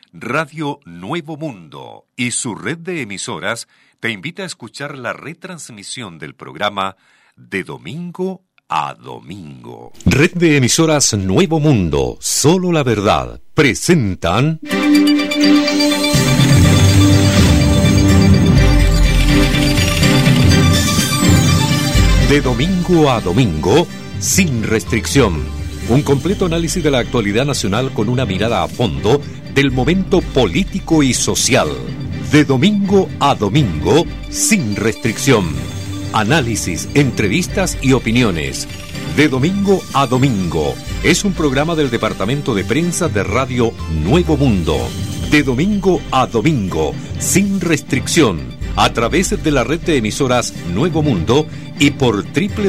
Radio Nuevo Mundo y su red de emisoras te invita a escuchar la retransmisión del programa de domingo a domingo. Red de emisoras Nuevo Mundo, solo la verdad, presentan... De domingo a domingo, sin restricción. Un completo análisis de la actualidad nacional con una mirada a fondo del momento político y social. De domingo a domingo, sin restricción. Análisis, entrevistas y opiniones. De domingo a domingo. Es un programa del Departamento de Prensa de Radio Nuevo Mundo. De domingo a domingo, sin restricción. A través de la red de emisoras Nuevo Mundo y por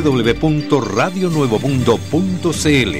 www.radionuevomundo.cl.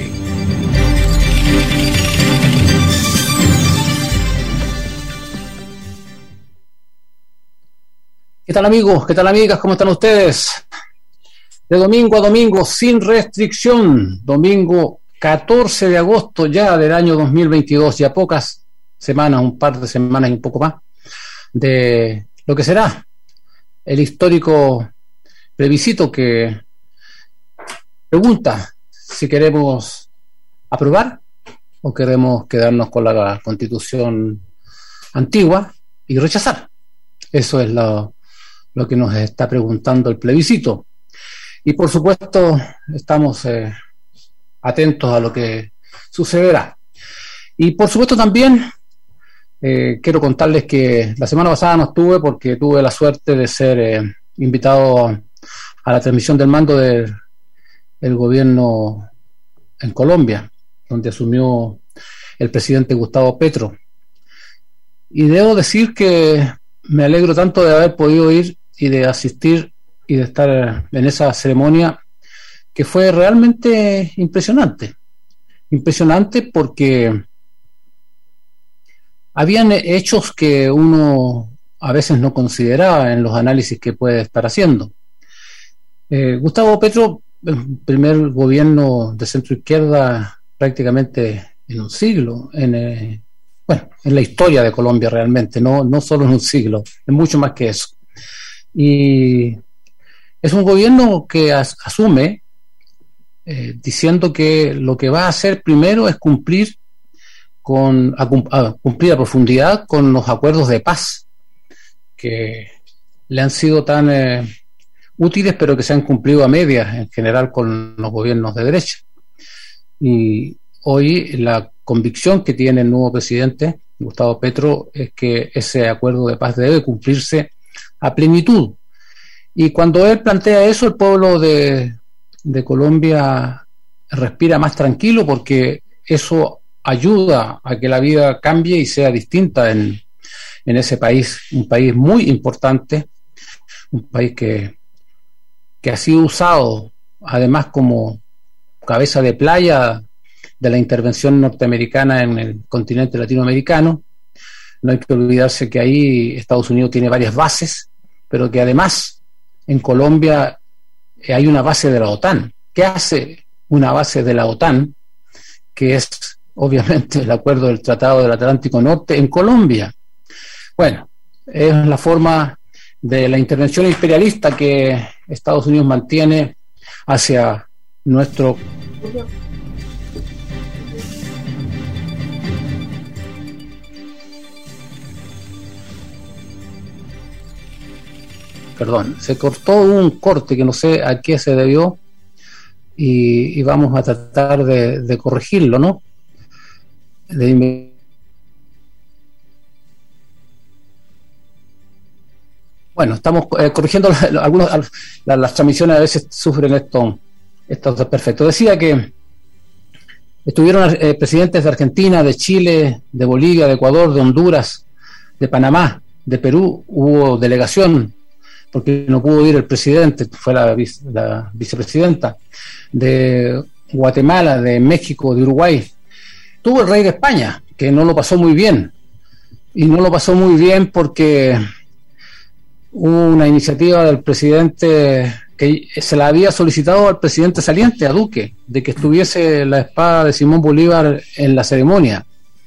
¿Qué tal amigos? ¿Qué tal amigas? ¿Cómo están ustedes? De domingo a domingo, sin restricción. Domingo 14 de agosto ya del año 2022. Ya pocas semanas, un par de semanas y un poco más, de lo que será el histórico plebiscito que pregunta si queremos aprobar o queremos quedarnos con la Constitución antigua y rechazar. Eso es lo que nos está preguntando el plebiscito. Y por supuesto estamos atentos a lo que sucederá. Y por supuesto también quiero contarles que la semana pasada no estuve porque tuve la suerte de ser invitado a la transmisión del mando del gobierno en Colombia, donde asumió el presidente Gustavo Petro. Y debo decir que me alegro tanto de haber podido ir y de asistir y de estar en esa ceremonia, que fue realmente impresionante. Impresionante porque habían hechos que uno a veces no consideraba en los análisis que puede estar haciendo. Gustavo Petro, el primer gobierno de centro izquierda prácticamente en un siglo, en la historia de Colombia realmente, no solo en un siglo, es mucho más que eso. Y es un gobierno que asume diciendo que lo que va a hacer primero es cumplir a profundidad con los acuerdos de paz que le han sido tan útiles, pero que se han cumplido a medias en general con los gobiernos de derecha. Y hoy la convicción que tiene el nuevo presidente Gustavo Petro es que ese acuerdo de paz debe cumplirse a plenitud. Y cuando él plantea eso, el pueblo de Colombia respira más tranquilo, porque eso ayuda a que la vida cambie y sea distinta en ese país, un país muy importante, un país que ha sido usado además como cabeza de playa de la intervención norteamericana en el continente latinoamericano. No hay que olvidarse que ahí Estados Unidos tiene varias bases, pero que además en Colombia hay una base de la OTAN. ¿Qué hace una base de la OTAN? Que es obviamente el acuerdo del Tratado del Atlántico Norte en Colombia. Bueno, es la forma de la intervención imperialista que Estados Unidos mantiene hacia nuestro... Perdón, se cortó un corte que no sé a qué se debió y vamos a tratar de corregirlo, ¿no? Bueno, estamos corrigiendo las transmisiones, a veces sufren estos desperfectos. Decía que estuvieron presidentes de Argentina, de Chile, de Bolivia, de Ecuador, de Honduras, de Panamá, de Perú. Hubo delegación porque no pudo ir el presidente, fue la vicepresidenta, de Guatemala, de México, de Uruguay. Tuvo el rey de España, que no lo pasó muy bien, y no lo pasó muy bien porque hubo una iniciativa del presidente que se la había solicitado al presidente saliente, a Duque, de que estuviese la espada de Simón Bolívar en la ceremonia.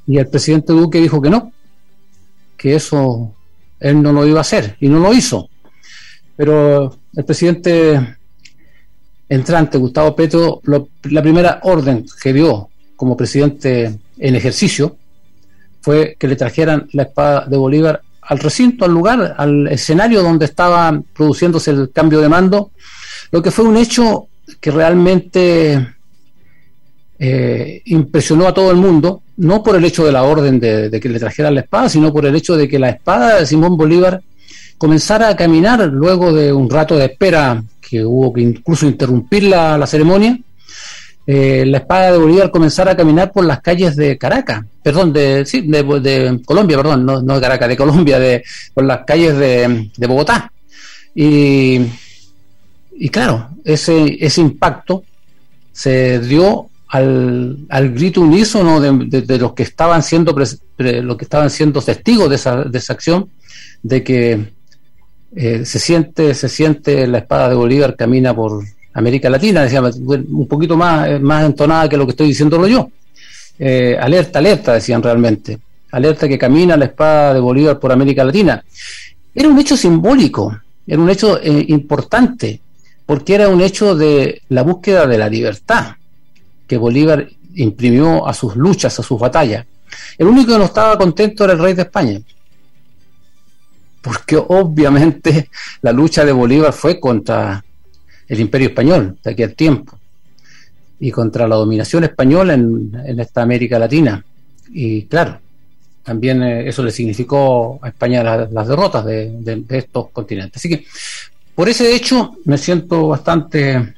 Y el presidente Duque dijo que no, que eso él no lo iba a hacer, y no lo hizo. Pero el presidente entrante, Gustavo Petro, la primera orden que dio como presidente en ejercicio fue que le trajeran la espada de Bolívar al recinto, al lugar, al escenario donde estaba produciéndose el cambio de mando, lo que fue un hecho que realmente impresionó a todo el mundo, no por el hecho de la orden de que le trajeran la espada, sino por el hecho de que la espada de Simón Bolívar comenzara a caminar luego de un rato de espera que hubo que incluso interrumpir la ceremonia. La espada de Bolívar comenzara a caminar por las calles de Caracas, perdón, de Colombia, perdón, no de Caracas, de Colombia, por las calles de Bogotá. Y claro, ese impacto se dio al grito unísono de los que estaban siendo testigos de esa acción, de que se siente la espada de Bolívar camina por América Latina, decía, un poquito más entonada que lo que estoy diciéndolo yo. Alerta, decían realmente. Alerta que camina la espada de Bolívar por América Latina. Era un hecho simbólico, era un hecho importante, porque era un hecho de la búsqueda de la libertad que Bolívar imprimió a sus luchas, a sus batallas. El único que no estaba contento era el rey de España, porque obviamente la lucha de Bolívar fue contra el Imperio Español de aquel tiempo y contra la dominación española en esta América Latina. Y claro, también eso le significó a España las derrotas de estos continentes. Así que por ese hecho me siento bastante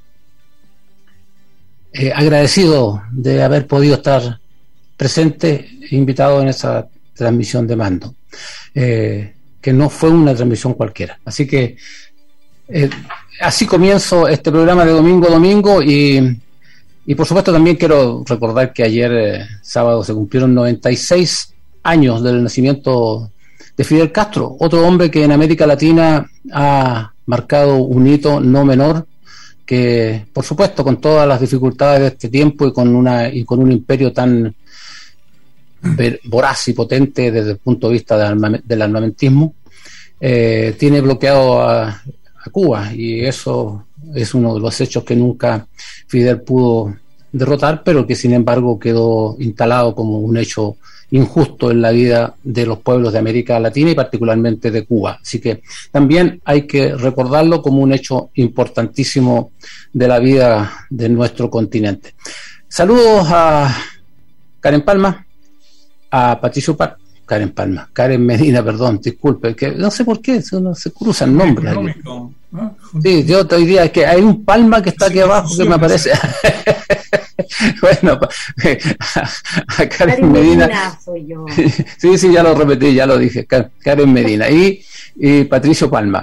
agradecido de haber podido estar presente e invitado en esa transmisión de mando, que no fue una transmisión cualquiera. Así que así comienzo este programa de domingo a domingo, y por supuesto también quiero recordar que ayer sábado se cumplieron 96 años del nacimiento de Fidel Castro, otro hombre que en América Latina ha marcado un hito no menor, que por supuesto con todas las dificultades de este tiempo y con un imperio tan voraz y potente desde el punto de vista del armamentismo, tiene bloqueado a Cuba, y eso es uno de los hechos que nunca Fidel pudo derrotar, pero que sin embargo quedó instalado como un hecho injusto en la vida de los pueblos de América Latina y particularmente de Cuba. Así que también hay que recordarlo como un hecho importantísimo de la vida de nuestro continente. Saludos a Karen Palma, a Patricio Karen Medina, perdón, disculpe, que no sé por qué se cruzan nombres. Sí, yo hoy día es que hay un Palma que está aquí abajo que me aparece. Bueno, a Karen Medina soy yo. Sí, ya lo repetí, ya lo dije, Karen Medina y Patricio Palma.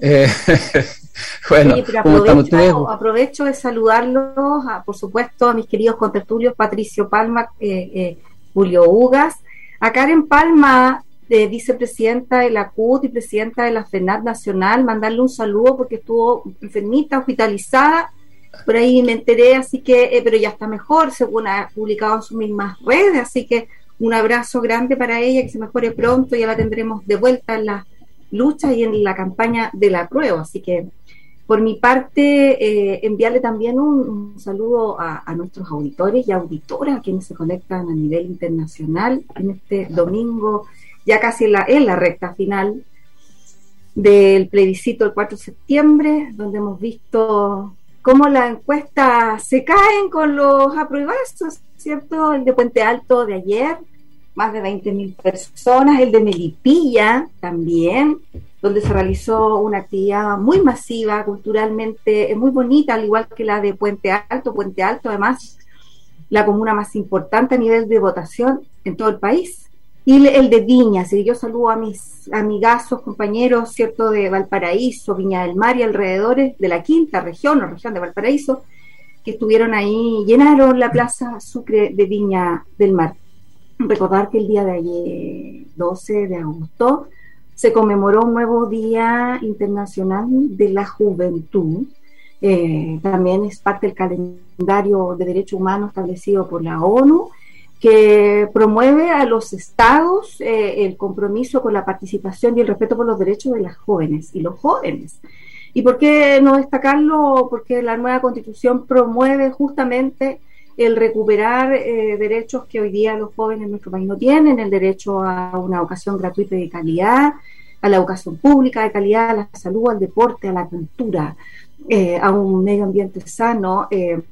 Bueno, sí, aprovecho de saludarlos, por supuesto, a mis queridos contertulios Patricio Palma, Julio Ugas, a Karen Palma, vicepresidenta de la CUT y presidenta de la FENAT Nacional, mandarle un saludo porque estuvo enfermita, hospitalizada, por ahí me enteré, así que, pero ya está mejor, según ha publicado en sus mismas redes, así que un abrazo grande para ella, que se mejore pronto, ya la tendremos de vuelta en las luchas y en la campaña de la prueba, así que por mi parte, enviarle también un saludo a nuestros auditores y auditoras, a quienes se conectan a nivel internacional en este domingo, ya casi en la recta final del plebiscito del 4 de septiembre, donde hemos visto cómo las encuestas se caen con los apruebazos, ¿cierto? El de Puente Alto de ayer, más de 20.000 personas, el de Melipilla también, donde se realizó una actividad muy masiva, culturalmente muy bonita, al igual que la de Puente Alto. Puente Alto, además, la comuna más importante a nivel de votación en todo el país. Y el de Viña, así que yo saludo a mis amigazos, compañeros, ¿cierto?, de Valparaíso, Viña del Mar y alrededores de la quinta región, o región de Valparaíso, que estuvieron ahí, llenaron la plaza Sucre de Viña del Mar. Recordar que el día de ayer, 12 de agosto, se conmemoró un nuevo Día Internacional de la Juventud. También es parte del calendario de derechos humanos establecido por la ONU, que promueve a los estados el compromiso con la participación y el respeto por los derechos de las jóvenes y los jóvenes. ¿Y por qué no destacarlo? Porque la nueva Constitución promueve justamente el recuperar derechos que hoy día los jóvenes en nuestro país no tienen, el derecho a una educación gratuita y de calidad, a la educación pública de calidad, a la salud, al deporte, a la cultura, a un medio ambiente sano.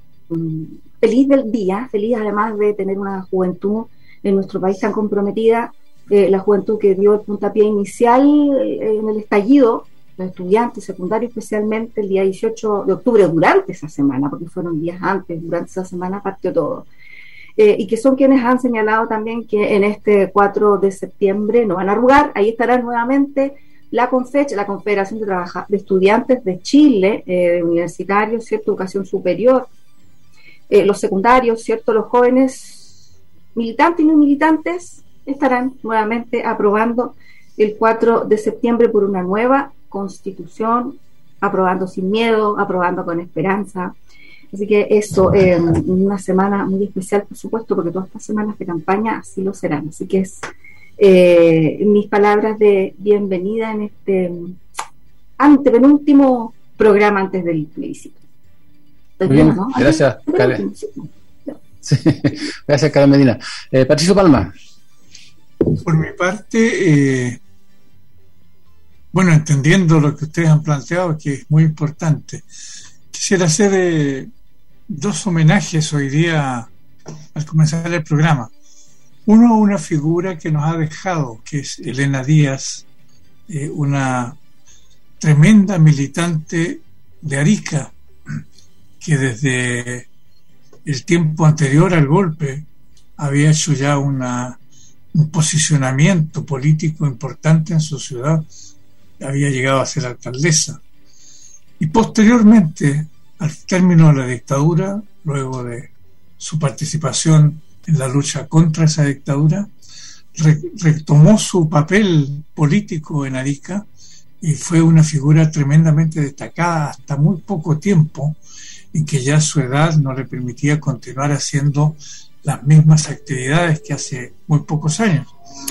Feliz del día, feliz además de tener una juventud en nuestro país tan comprometida, la juventud que dio el puntapié inicial en el estallido, los estudiantes secundarios especialmente el día 18 de octubre, durante esa semana, porque fueron días antes, durante esa semana partió todo, y que son quienes han señalado también que en este 4 de septiembre no van a arrugar. Ahí estará nuevamente la CONFECH, la Confederación de Estudiantes de Chile, de universitarios, ¿cierto? Educación superior, los secundarios, ¿cierto? Los jóvenes militantes y no militantes estarán nuevamente aprobando el 4 de septiembre por una nueva Constitución, aprobando sin miedo, aprobando con esperanza. Así que eso, una semana muy especial, por supuesto, porque todas estas semanas de campaña así lo serán. Así que es mis palabras de bienvenida en este antepenúltimo programa antes del plebiscito. Muy bien, ¿no? Gracias, Karen. Sí, gracias, Karen Medina. Patricio Palma. Por mi parte, bueno, entendiendo lo que ustedes han planteado, que es muy importante, quisiera hacer dos homenajes hoy día al comenzar el programa. Uno, una figura que nos ha dejado, que es Elena Díaz, una tremenda militante de Arica, que desde el tiempo anterior al golpe había hecho ya un posicionamiento político importante en su ciudad, había llegado a ser alcaldesa. Y posteriormente, al término de la dictadura, luego de su participación en la lucha contra esa dictadura, retomó su papel político en Arica y fue una figura tremendamente destacada hasta muy poco tiempo, en que ya su edad no le permitía continuar haciendo las mismas actividades que hace muy pocos años.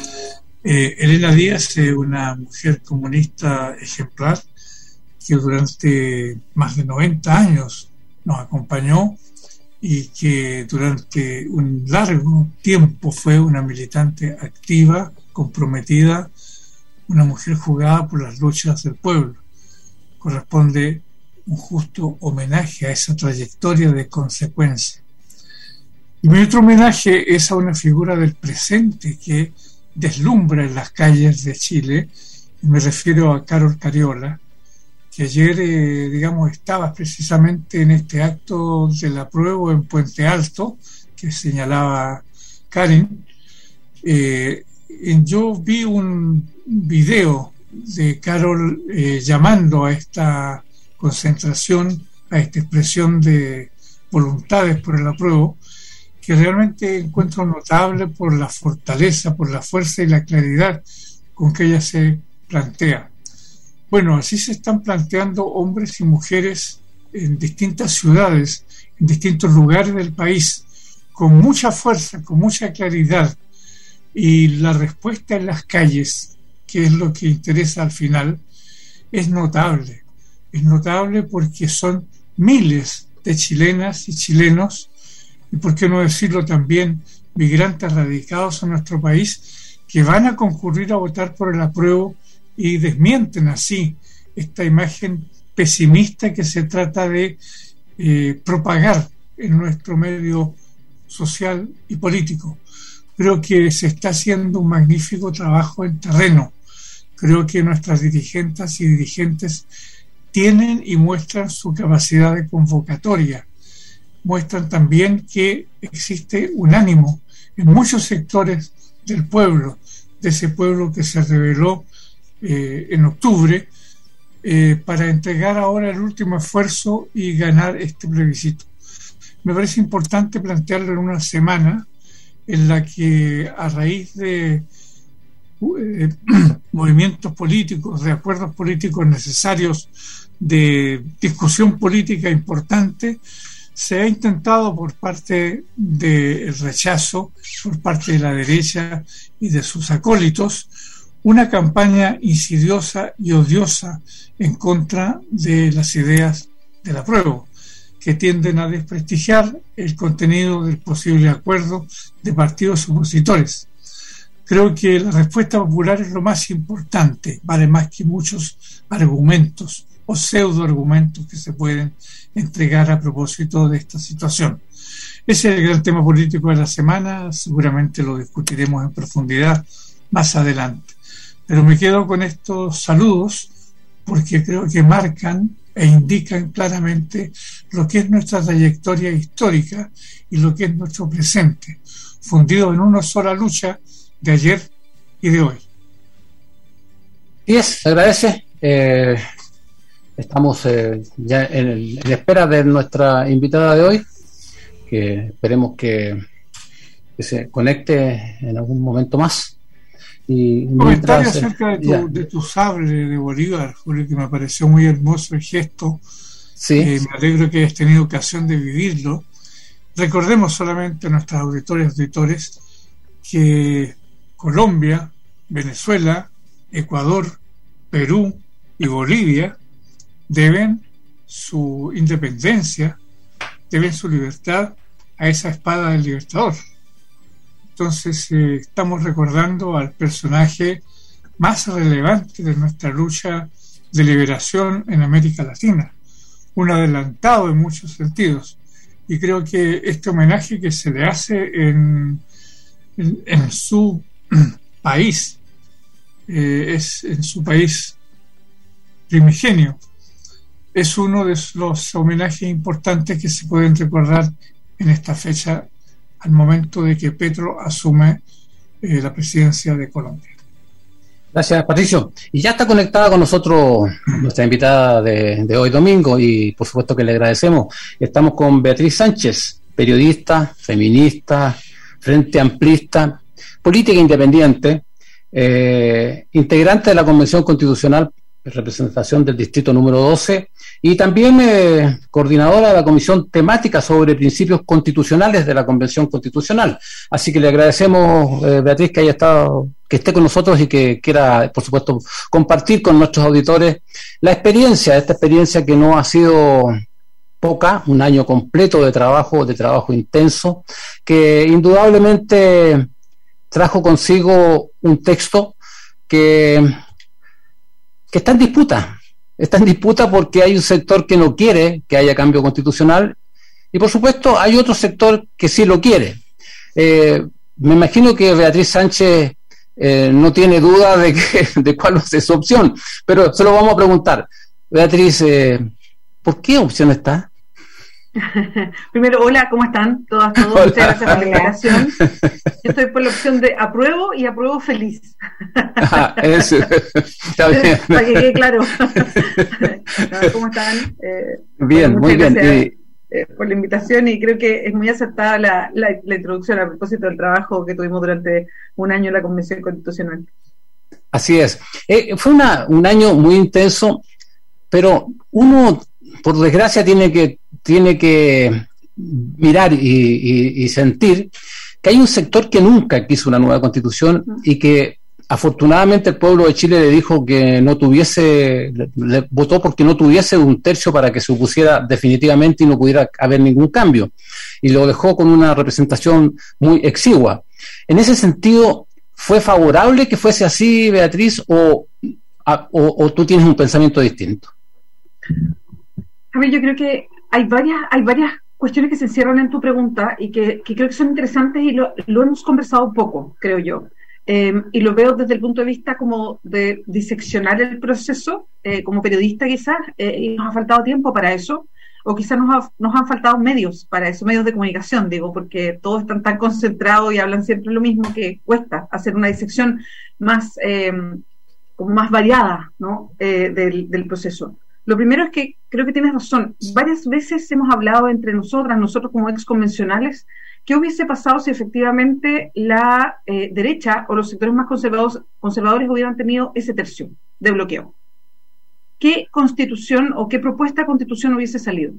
Elena Díaz es una mujer comunista ejemplar que durante más de 90 años nos acompañó y que durante un largo tiempo fue una militante activa, comprometida, una mujer jugada por las luchas del pueblo. Corresponde un justo homenaje a esa trayectoria de consecuencia. Y mi otro homenaje es a una figura del presente que deslumbra en las calles de Chile, y me refiero a Carol Cariola, que ayer, estaba precisamente en este acto del apruebo en Puente Alto, que señalaba Karen. Yo vi un video de Carol llamando a esta concentración, a esta expresión de voluntades por el apruebo, que realmente encuentro notable por la fortaleza, por la fuerza y la claridad con que ella se plantea. Bueno, así se están planteando hombres y mujeres en distintas ciudades, en distintos lugares del país, con mucha fuerza, con mucha claridad, y la respuesta en las calles, que es lo que interesa al final, es notable. Es notable porque son miles de chilenas y chilenos, y por qué no decirlo también, migrantes radicados en nuestro país, que van a concurrir a votar por el apruebo y desmienten así esta imagen pesimista que se trata de propagar en nuestro medio social y político. Creo que se está haciendo un magnífico trabajo en terreno. Creo que nuestras dirigentes y dirigentes tienen y muestran su capacidad de convocatoria. Muestran también que existe un ánimo en muchos sectores del pueblo, de ese pueblo que se rebeló en octubre, para entregar ahora el último esfuerzo y ganar este plebiscito. Me parece importante plantearlo en una semana en la que, a raíz de movimientos políticos, de acuerdos políticos necesarios, de discusión política importante, se ha intentado por parte del rechazo, por parte de la derecha y de sus acólitos, una campaña insidiosa y odiosa en contra de las ideas del apruebo, que tienden a desprestigiar el contenido del posible acuerdo de partidos opositores. Creo que la respuesta popular es lo más importante, vale más que muchos argumentos o pseudoargumentos que se pueden entregar a propósito de esta situación. Ese es el gran tema político de la semana, seguramente lo discutiremos en profundidad más adelante. Pero me quedo con estos saludos porque creo que marcan e indican claramente lo que es nuestra trayectoria histórica y lo que es nuestro presente, fundido en una sola lucha de ayer y de hoy. Y se agradece. Estamos ya en espera de nuestra invitada de hoy, que esperemos que se conecte en algún momento más. Y comentario acerca de tu sable de Bolívar, Julio, que me pareció muy hermoso el gesto. Sí. Me alegro que hayas tenido ocasión de vivirlo. Recordemos solamente a nuestros auditores que Colombia, Venezuela, Ecuador, Perú y Bolivia deben su independencia, deben su libertad a esa espada del Libertador. Entonces estamos recordando al personaje más relevante de nuestra lucha de liberación en América Latina, un adelantado en muchos sentidos, y creo que este homenaje que se le hace en su país, es en su país primigenio, es uno de los homenajes importantes que se pueden recordar en esta fecha al momento de que Petro asume la presidencia de Colombia. Gracias, Patricio. Y ya está conectada con nosotros nuestra invitada de hoy domingo, y por supuesto que le agradecemos. Estamos con Beatriz Sánchez, periodista, feminista, frente amplista, política independiente, integrante de la Convención Constitucional, representación del distrito número 12, y también coordinadora de la comisión temática sobre principios constitucionales de la Convención Constitucional. Así que le agradecemos, Beatriz, que haya estado, que esté con nosotros y que quiera, por supuesto, compartir con nuestros auditores esta experiencia que no ha sido poca, un año completo de trabajo intenso, que indudablemente trajo consigo un texto que está en disputa porque hay un sector que no quiere que haya cambio constitucional y por supuesto hay otro sector que sí lo quiere. Me imagino que Beatriz Sánchez no tiene duda de cuál es su opción, pero se lo vamos a preguntar. Beatriz, ¿por qué opción está? Primero, hola, ¿cómo están? Todas, todos. Muchas gracias por la invitación. Yo estoy por la opción de apruebo y apruebo feliz. Eso. Está bien. Para que quede claro. ¿Cómo están? Bien, muy bien. Gracias por la invitación, y creo que es muy acertada la introducción a propósito del trabajo que tuvimos durante un año en la Convención Constitucional. Así es. Fue un año muy intenso, pero uno, por desgracia, tiene que mirar y sentir que hay un sector que nunca quiso una nueva constitución y que afortunadamente el pueblo de Chile le dijo que le votó porque no tuviese un tercio para que se opusiera definitivamente y no pudiera haber ningún cambio, y lo dejó con una representación muy exigua. En ese sentido, ¿fue favorable que fuese así, Beatriz, o tú tienes un pensamiento distinto? A ver, yo creo que hay varias cuestiones que se encierran en tu pregunta y que creo que son interesantes, y lo hemos conversado poco, creo yo. Y lo veo desde el punto de vista como de diseccionar el proceso, como periodista quizás, y nos ha faltado tiempo para eso, o quizás nos han faltado medios para eso, medios de comunicación, digo, porque todos están tan concentrados y hablan siempre lo mismo que cuesta hacer una disección más, como más variada, ¿no? del proceso. Lo primero es que creo que tienes razón. Varias veces hemos hablado entre nosotros como ex convencionales, qué hubiese pasado si efectivamente la derecha o los sectores más conservadores hubieran tenido ese tercio de bloqueo. ¿Qué constitución o qué propuesta de constitución hubiese salido?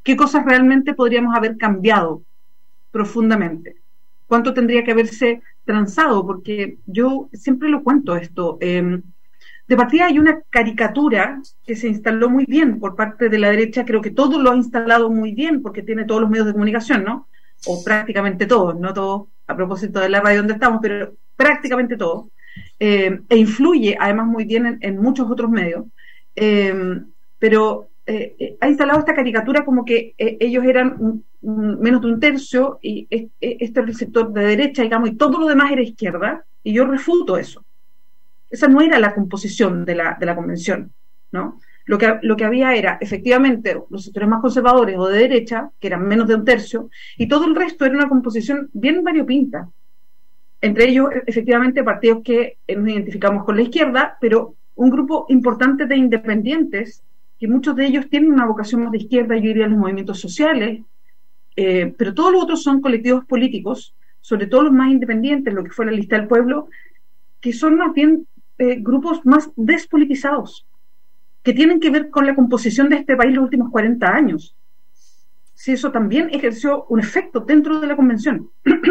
¿Qué cosas realmente podríamos haber cambiado profundamente? ¿Cuánto tendría que haberse transado? Porque yo siempre lo cuento esto. De partida hay una caricatura que se instaló muy bien por parte de la derecha, creo que todo lo ha instalado muy bien porque tiene todos los medios de comunicación, ¿no? O prácticamente todos, no todos a propósito de la radio donde estamos, pero prácticamente todos, e influye además muy bien en muchos otros medios, pero ha instalado esta caricatura como que ellos eran menos de un tercio y este es el sector de derecha, digamos, y todo lo demás era izquierda, y yo refuto eso. Esa no era la composición de la convención, ¿no? Lo que había era, efectivamente, los sectores más conservadores o de derecha, que eran menos de un tercio, y todo el resto era una composición bien variopinta. Entre ellos, efectivamente, partidos que nos identificamos con la izquierda, pero un grupo importante de independientes, que muchos de ellos tienen una vocación más de izquierda, yo diría los movimientos sociales, pero todos los otros son colectivos políticos, sobre todo los más independientes, lo que fue la Lista del Pueblo, que son más bien grupos más despolitizados, que tienen que ver con la composición de este país los últimos 40 años. Sí, eso también ejerció un efecto dentro de la convención.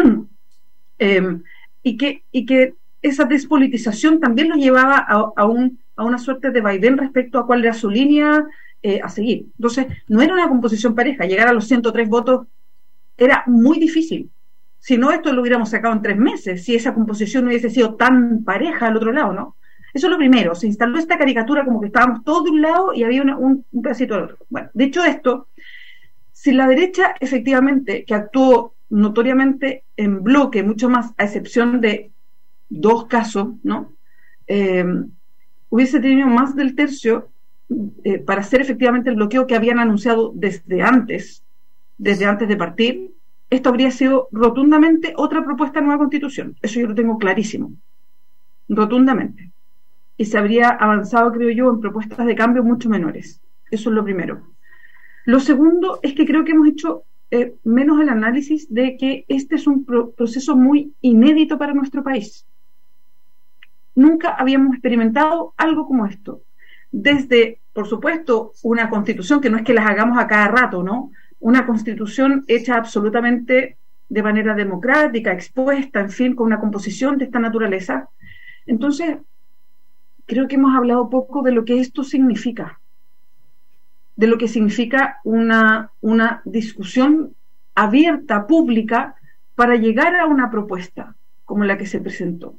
Y que esa despolitización también los llevaba a una suerte de vaivén respecto a cuál era su línea a seguir. Entonces, no era una composición pareja. Llegar a los 103 votos era muy difícil. Si no, esto lo hubiéramos sacado en 3 meses, si esa composición no hubiese sido tan pareja al otro lado, ¿no? Eso es lo primero. Se instaló esta caricatura como que estábamos todos de un lado y había un pedacito del otro. Bueno, dicho esto, si la derecha efectivamente, que actuó notoriamente en bloque, mucho más a excepción de 2 casos, ¿no? Hubiese tenido más del tercio para hacer efectivamente el bloqueo que habían anunciado desde antes de partir, esto habría sido rotundamente otra propuesta de nueva constitución. Eso yo lo tengo clarísimo, rotundamente. Y se habría avanzado, creo yo, en propuestas de cambio mucho menores. Eso es lo primero. Lo segundo es que creo que hemos hecho menos el análisis de que este es un proceso muy inédito para nuestro país. Nunca habíamos experimentado algo como esto. Desde, por supuesto, una constitución, que no es que las hagamos a cada rato, ¿no? Una constitución hecha absolutamente de manera democrática, expuesta, en fin, con una composición de esta naturaleza. Entonces, creo que hemos hablado poco de lo que esto significa, de lo que significa una discusión abierta, pública, para llegar a una propuesta como la que se presentó.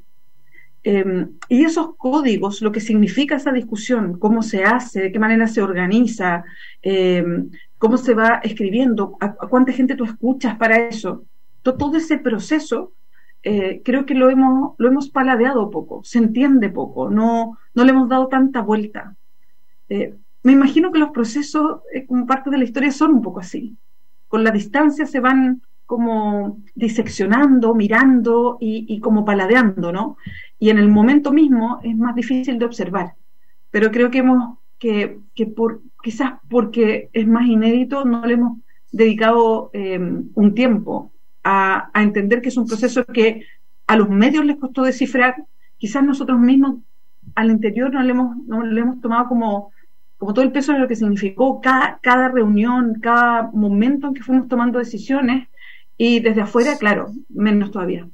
Y esos códigos, lo que significa esa discusión, cómo se hace, de qué manera se organiza, cómo se va escribiendo, a cuánta gente tú escuchas para eso, todo ese proceso, creo que lo hemos paladeado poco, se entiende poco, no le hemos dado tanta vuelta. Me imagino que los procesos como parte de la historia son un poco así, con la distancia se van como diseccionando, mirando y como paladeando, ¿no? Y en el momento mismo es más difícil de observar, pero creo que quizás porque es más inédito no le hemos dedicado un tiempo a entender que es un proceso que a los medios les costó descifrar. Quizás nosotros mismos al interior no le hemos tomado como todo el peso de lo que significó cada reunión, cada momento en que fuimos tomando decisiones, y desde afuera, claro, menos todavía.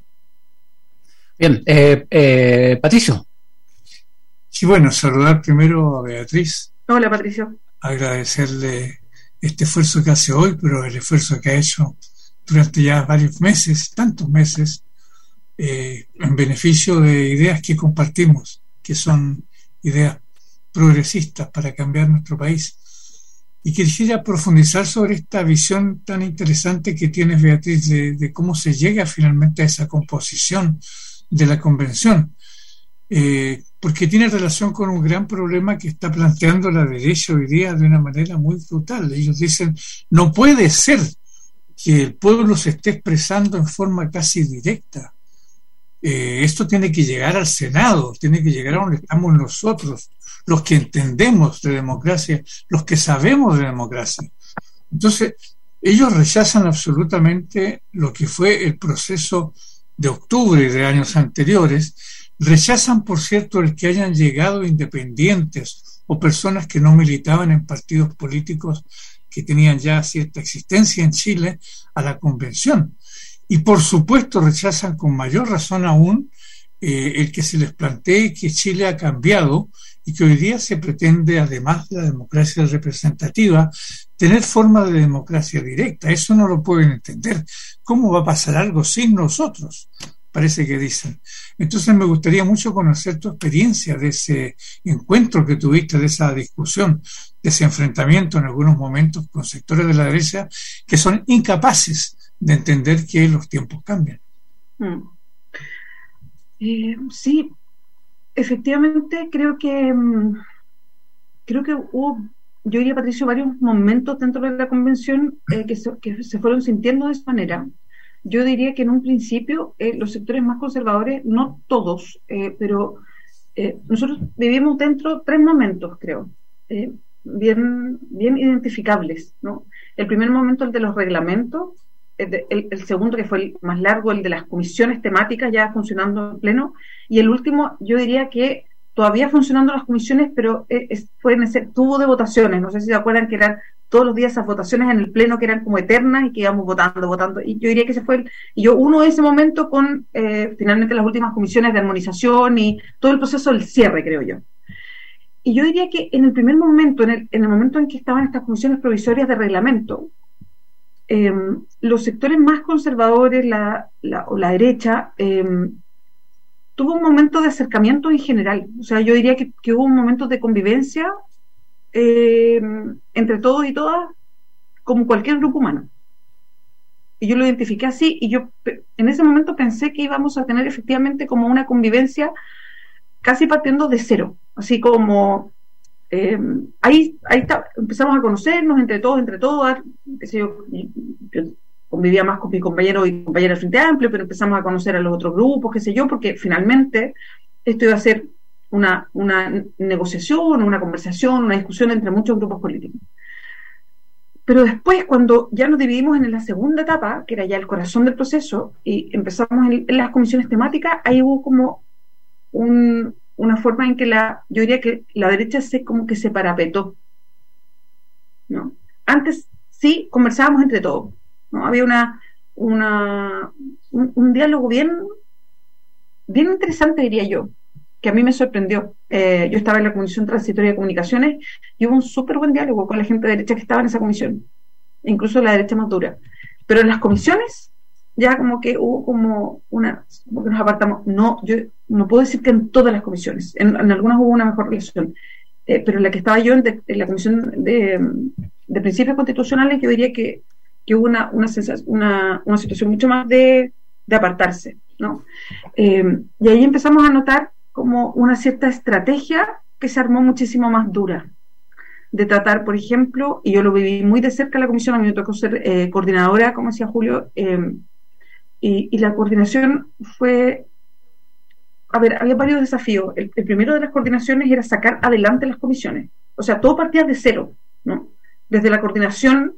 Bien, Patricio. Sí, bueno, saludar primero a Beatriz. Hola, Patricio. Agradecerle este esfuerzo que hace hoy, pero el esfuerzo que ha hecho durante ya varios meses, tantos meses, en beneficio de ideas que compartimos, que son ideas progresistas para cambiar nuestro país. Y quisiera profundizar sobre esta visión tan interesante que tienes, Beatriz, de cómo se llega finalmente a esa composición de la convención, porque tiene relación con un gran problema que está planteando la derecha hoy día de una manera muy brutal. Ellos dicen, no puede ser que el pueblo se esté expresando en forma casi directa. Esto tiene que llegar al Senado, tiene que llegar a donde estamos nosotros, los que entendemos de democracia, los que sabemos de democracia. Entonces, ellos rechazan absolutamente lo que fue el proceso de octubre y de años anteriores. Rechazan, por cierto, el que hayan llegado independientes o personas que no militaban en partidos políticos que tenían ya cierta existencia en Chile a la convención. Y por supuesto rechazan con mayor razón aún el que se les plantee que Chile ha cambiado y que hoy día se pretende, además de la democracia representativa, tener forma de democracia directa. Eso no lo pueden entender. ¿Cómo va a pasar algo sin nosotros? Parece que dicen. Entonces me gustaría mucho conocer tu experiencia de ese encuentro que tuviste, de esa discusión, de ese enfrentamiento en algunos momentos con sectores de la derecha que son incapaces de entender que los tiempos cambian. Sí, efectivamente creo que hubo, yo diría, Patricio, varios momentos dentro de la convención que se fueron sintiendo de esa manera. Yo diría que en un principio los sectores más conservadores, no todos, pero nosotros vivimos dentro 3 momentos, creo, bien identificables, ¿no? El primer momento, el de los reglamentos, el segundo, que fue el más largo, el de las comisiones temáticas ya funcionando en pleno, y el último, yo diría que todavía funcionando las comisiones, pero fue en ese tubo de votaciones. No sé si se acuerdan que eran todos los días esas votaciones en el pleno que eran como eternas y que íbamos votando, y yo diría que ese fue y yo uno ese momento con finalmente las últimas comisiones de armonización y todo el proceso del cierre, creo yo. Y yo diría que en el primer momento, en el momento en que estaban estas comisiones provisorias de reglamento, los sectores más conservadores, o la derecha, tuvo un momento de acercamiento en general. O sea, yo diría que hubo un momento de convivencia entre todos y todas, como cualquier grupo humano. Y yo lo identifiqué así, y yo en ese momento pensé que íbamos a tener efectivamente como una convivencia casi partiendo de cero, así como ahí está, empezamos a conocernos entre todas, qué sé yo convivía más con mi compañero y compañera del Frente Amplio, pero empezamos a conocer a los otros grupos, qué sé yo, porque finalmente esto iba a ser una negociación, una conversación, una discusión entre muchos grupos políticos. Pero después, cuando ya nos dividimos en la segunda etapa, que era ya el corazón del proceso, y empezamos en las comisiones temáticas, ahí hubo como una forma en que yo diría que la derecha como que se parapetó, ¿no? Antes sí conversábamos entre todos, ¿no? Había un diálogo bien interesante, diría yo, que a mí me sorprendió. Yo estaba en la Comisión Transitoria de Comunicaciones y hubo un súper buen diálogo con la gente de derecha que estaba en esa comisión, incluso la derecha más dura. Pero en las comisiones ya como que hubo como que nos apartamos. No, yo no puedo decir que en todas las comisiones, en algunas hubo una mejor relación, pero en la que estaba yo, en la Comisión de Principios Constitucionales, yo diría que hubo una situación mucho más de apartarse, ¿no? Y ahí empezamos a notar como una cierta estrategia que se armó muchísimo más dura, de tratar, por ejemplo, y yo lo viví muy de cerca en la comisión, a mí me tocó ser coordinadora, como decía Julio, y la coordinación fue, había varios desafíos. El primero de las coordinaciones era sacar adelante las comisiones, o sea, todo partía de cero, ¿no? Desde la coordinación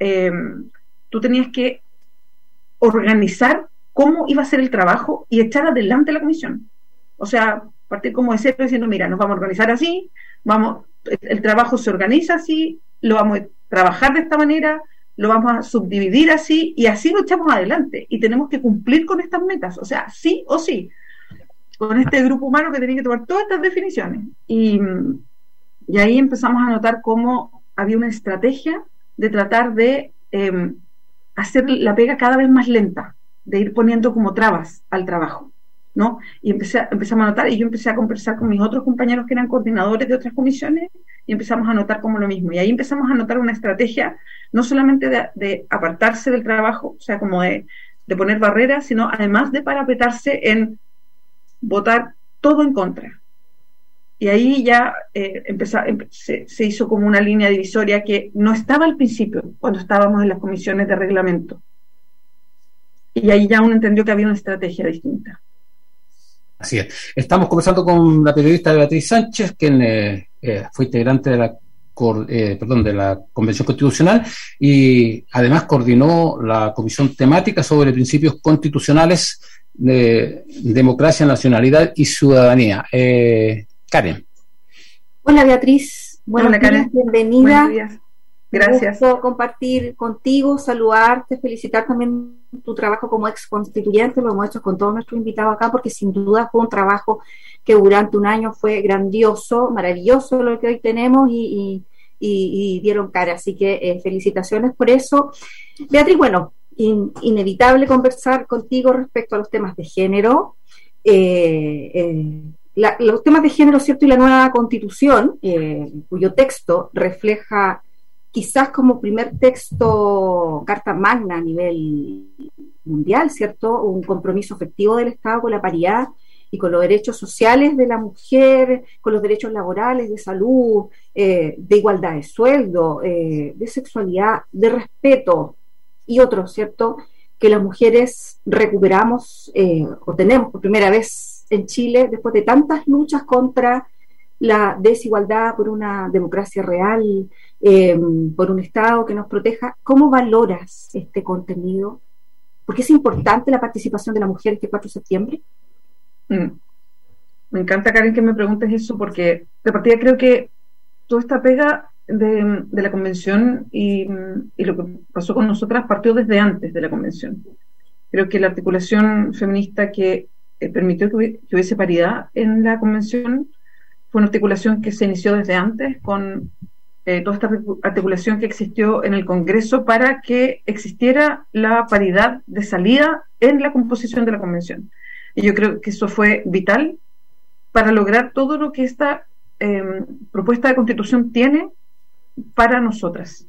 tú tenías que organizar cómo iba a ser el trabajo y echar adelante la comisión. O sea, partir como de cero diciendo, mira, nos vamos a organizar así, el trabajo se organiza así, lo vamos a trabajar de esta manera, lo vamos a subdividir así, y así lo echamos adelante, y tenemos que cumplir con estas metas, o sea, sí o sí, con este grupo humano que tenía que tomar todas estas definiciones. Y ahí empezamos a notar cómo había una estrategia de tratar de hacer la pega cada vez más lenta, de ir poniendo como trabas al trabajo, ¿no? Y empezamos a notar, y yo empecé a conversar con mis otros compañeros que eran coordinadores de otras comisiones, y empezamos a notar como lo mismo. Y ahí empezamos a notar una estrategia, no solamente de apartarse del trabajo, o sea, como de poner barreras, sino además de parapetarse en votar todo en contra. Y ahí ya se hizo como una línea divisoria que no estaba al principio, cuando estábamos en las comisiones de reglamento. Y ahí ya uno entendió que había una estrategia distinta. Así es. Estamos conversando con la periodista Beatriz Sánchez, quien fue integrante de la Convención Constitucional y además coordinó la comisión temática sobre principios constitucionales de democracia, nacionalidad y ciudadanía. Karen. Hola Beatriz, buenos días, bienvenida. Gracias. Un gusto compartir contigo, saludarte, felicitar también tu trabajo como ex constituyente, lo hemos hecho con todos nuestros invitados acá, porque sin duda fue un trabajo que durante un año fue grandioso, maravilloso lo que hoy tenemos y dieron cara, así que felicitaciones por eso. Beatriz, bueno, inevitable conversar contigo respecto a los temas de género, los temas de género, ¿cierto? Y la nueva constitución, cuyo texto refleja quizás como primer texto, carta magna a nivel mundial, ¿cierto? Un compromiso efectivo del Estado con la paridad y con los derechos sociales de la mujer, con los derechos laborales, de salud, de igualdad de sueldo, de sexualidad, de respeto y otros, ¿cierto? Que las mujeres recuperamos o tenemos por primera vez en Chile después de tantas luchas contra la desigualdad, por una democracia real, por un Estado que nos proteja. ¿Cómo valoras este contenido? ¿Por qué es importante la participación de la mujer este 4 de septiembre? Me encanta, Karen, que me preguntes eso, porque de partida creo que toda esta pega de la convención y lo que pasó con nosotras partió desde antes de la convención. Creo que la articulación feminista que permitió que hubiese paridad en la convención fue una articulación que se inició desde antes, con toda esta articulación que existió en el Congreso para que existiera la paridad de salida en la composición de la convención. Y yo creo que eso fue vital para lograr todo lo que esta propuesta de constitución tiene para nosotras,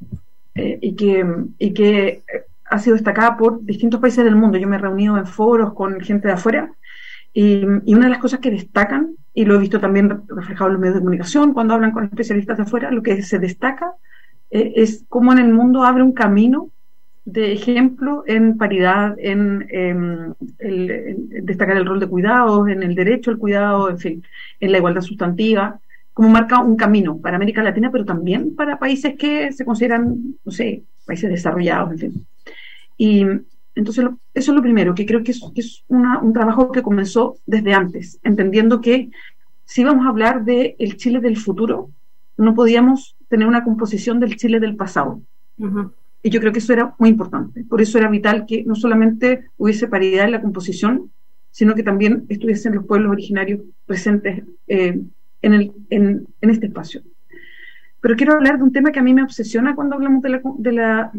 y que ha sido destacada por distintos países del mundo. Yo me he reunido en foros con gente de afuera, y una de las cosas que destacan, y lo he visto también reflejado en los medios de comunicación cuando hablan con especialistas de afuera, lo que se destaca es cómo en el mundo abre un camino de ejemplo en paridad, en destacar el rol de cuidados, en el derecho al cuidado, en fin, en la igualdad sustantiva, como marca un camino para América Latina, pero también para países que se consideran, no sé, países desarrollados, en fin. Y entonces eso es lo primero, que creo que es un trabajo que comenzó desde antes, entendiendo que si íbamos a hablar del Chile del futuro, no podíamos tener una composición del Chile del pasado. Uh-huh. Y yo creo que eso era muy importante. Por eso era vital que no solamente hubiese paridad en la composición, sino que también estuviesen los pueblos originarios presentes en este espacio. Pero quiero hablar de un tema que a mí me obsesiona cuando hablamos de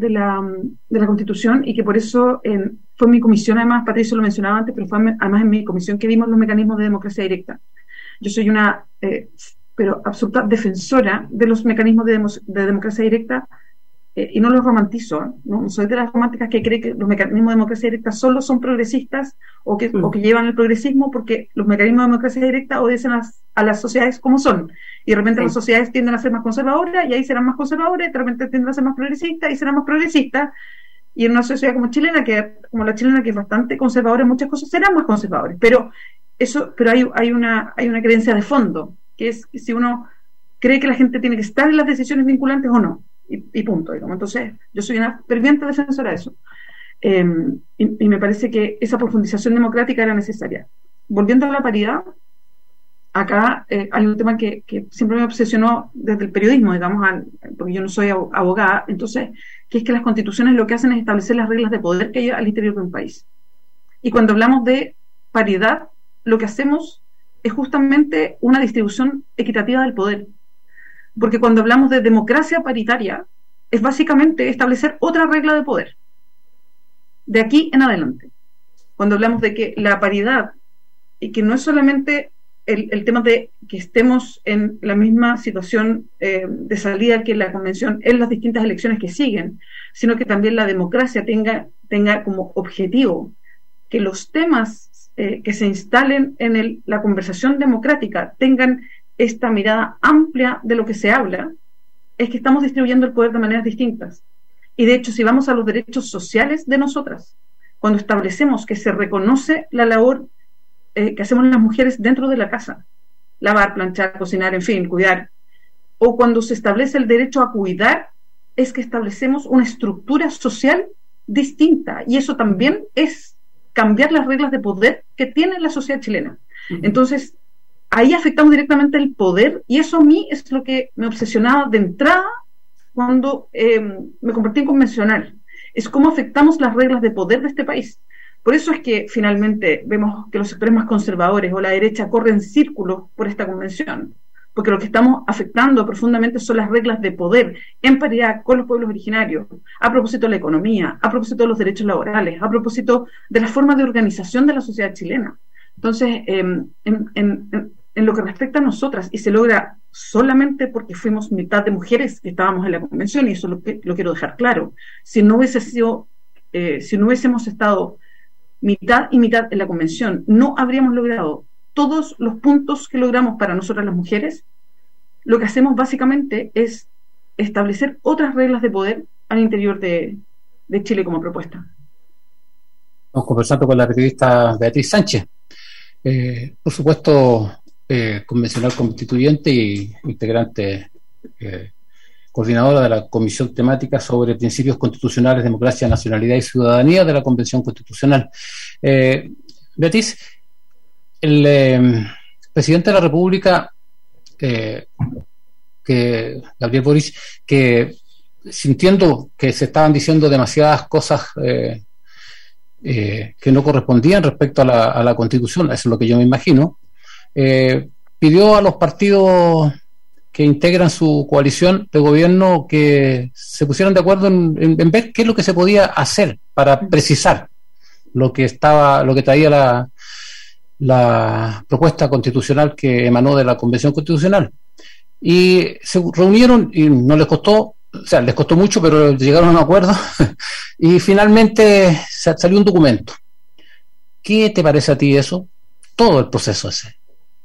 la Constitución, y que por eso fue mi comisión, además Patricio lo mencionaba antes, pero fue además en mi comisión que vimos los mecanismos de democracia directa. Yo soy una pero absoluta defensora de los mecanismos de democracia directa, y no los romantizo, ¿no? Soy de las románticas que cree que los mecanismos de democracia directa solo son progresistas o que llevan el progresismo, porque los mecanismos de democracia directa obedecen a las sociedades como son, y de repente las sociedades tienden a ser más conservadoras y ahí serán más conservadoras, y de repente tienden a ser más progresistas y serán más progresistas, y en una sociedad como la chilena, que es bastante conservadora en muchas cosas, serán más conservadores. Pero hay una creencia de fondo, que es si uno cree que la gente tiene que estar en las decisiones vinculantes o no, y punto, digamos. Entonces yo soy una ferviente defensora de eso, y me parece que esa profundización democrática era necesaria. Volviendo a la paridad, acá hay un tema que siempre me obsesionó desde el periodismo, digamos, porque yo no soy abogada, entonces, que es que las constituciones lo que hacen es establecer las reglas de poder que hay al interior de un país. Y cuando hablamos de paridad, lo que hacemos es justamente una distribución equitativa del poder. Porque cuando hablamos de democracia paritaria, es básicamente establecer otra regla de poder, de aquí en adelante. Cuando hablamos de que la paridad, y que no es solamente el tema de que estemos en la misma situación de salida que la convención en las distintas elecciones que siguen, sino que también la democracia tenga como objetivo que los temas que se instalen en la conversación democrática tengan esta mirada amplia de lo que se habla, es que estamos distribuyendo el poder de maneras distintas. Y de hecho, si vamos a los derechos sociales de nosotras, cuando establecemos que se reconoce la labor que hacemos las mujeres dentro de la casa, lavar, planchar, cocinar, en fin, cuidar, o cuando se establece el derecho a cuidar, es que establecemos una estructura social distinta, y eso también es cambiar las reglas de poder que tiene la sociedad chilena. Uh-huh. Entonces, ahí afectamos directamente el poder, y eso a mí es lo que me obsesionaba de entrada cuando me convertí en convencional. Es cómo afectamos las reglas de poder de este país. Por eso es que finalmente vemos que los sectores más conservadores o la derecha corren círculos por esta convención, porque lo que estamos afectando profundamente son las reglas de poder en paridad con los pueblos originarios, a propósito de la economía, a propósito de los derechos laborales, a propósito de la forma de organización de la sociedad chilena. Entonces, en lo que respecta a nosotras, y se logra solamente porque fuimos mitad de mujeres que estábamos en la convención, y eso lo quiero dejar claro. Si no hubiésemos estado mitad y mitad en la convención, no habríamos logrado todos los puntos que logramos para nosotras las mujeres. Lo que hacemos básicamente es establecer otras reglas de poder al interior de Chile como propuesta. Estamos conversando con la periodista Beatriz Sánchez, por supuesto convencional constituyente y integrante coordinadora de la Comisión Temática sobre Principios Constitucionales, Democracia, Nacionalidad y Ciudadanía de la Convención Constitucional. Beatriz, el presidente de la República, Gabriel Boric, que sintiendo que se estaban diciendo demasiadas cosas que no correspondían respecto a la Constitución, eso es lo que yo me imagino, pidió a los partidos que integran su coalición de gobierno que se pusieran de acuerdo en ver qué es lo que se podía hacer para precisar lo que traía la propuesta constitucional que emanó de la Convención Constitucional. Y se reunieron y no les costó, o sea, les costó mucho, pero llegaron a un acuerdo y finalmente salió un documento. ¿Qué te parece a ti eso? Todo el proceso ese.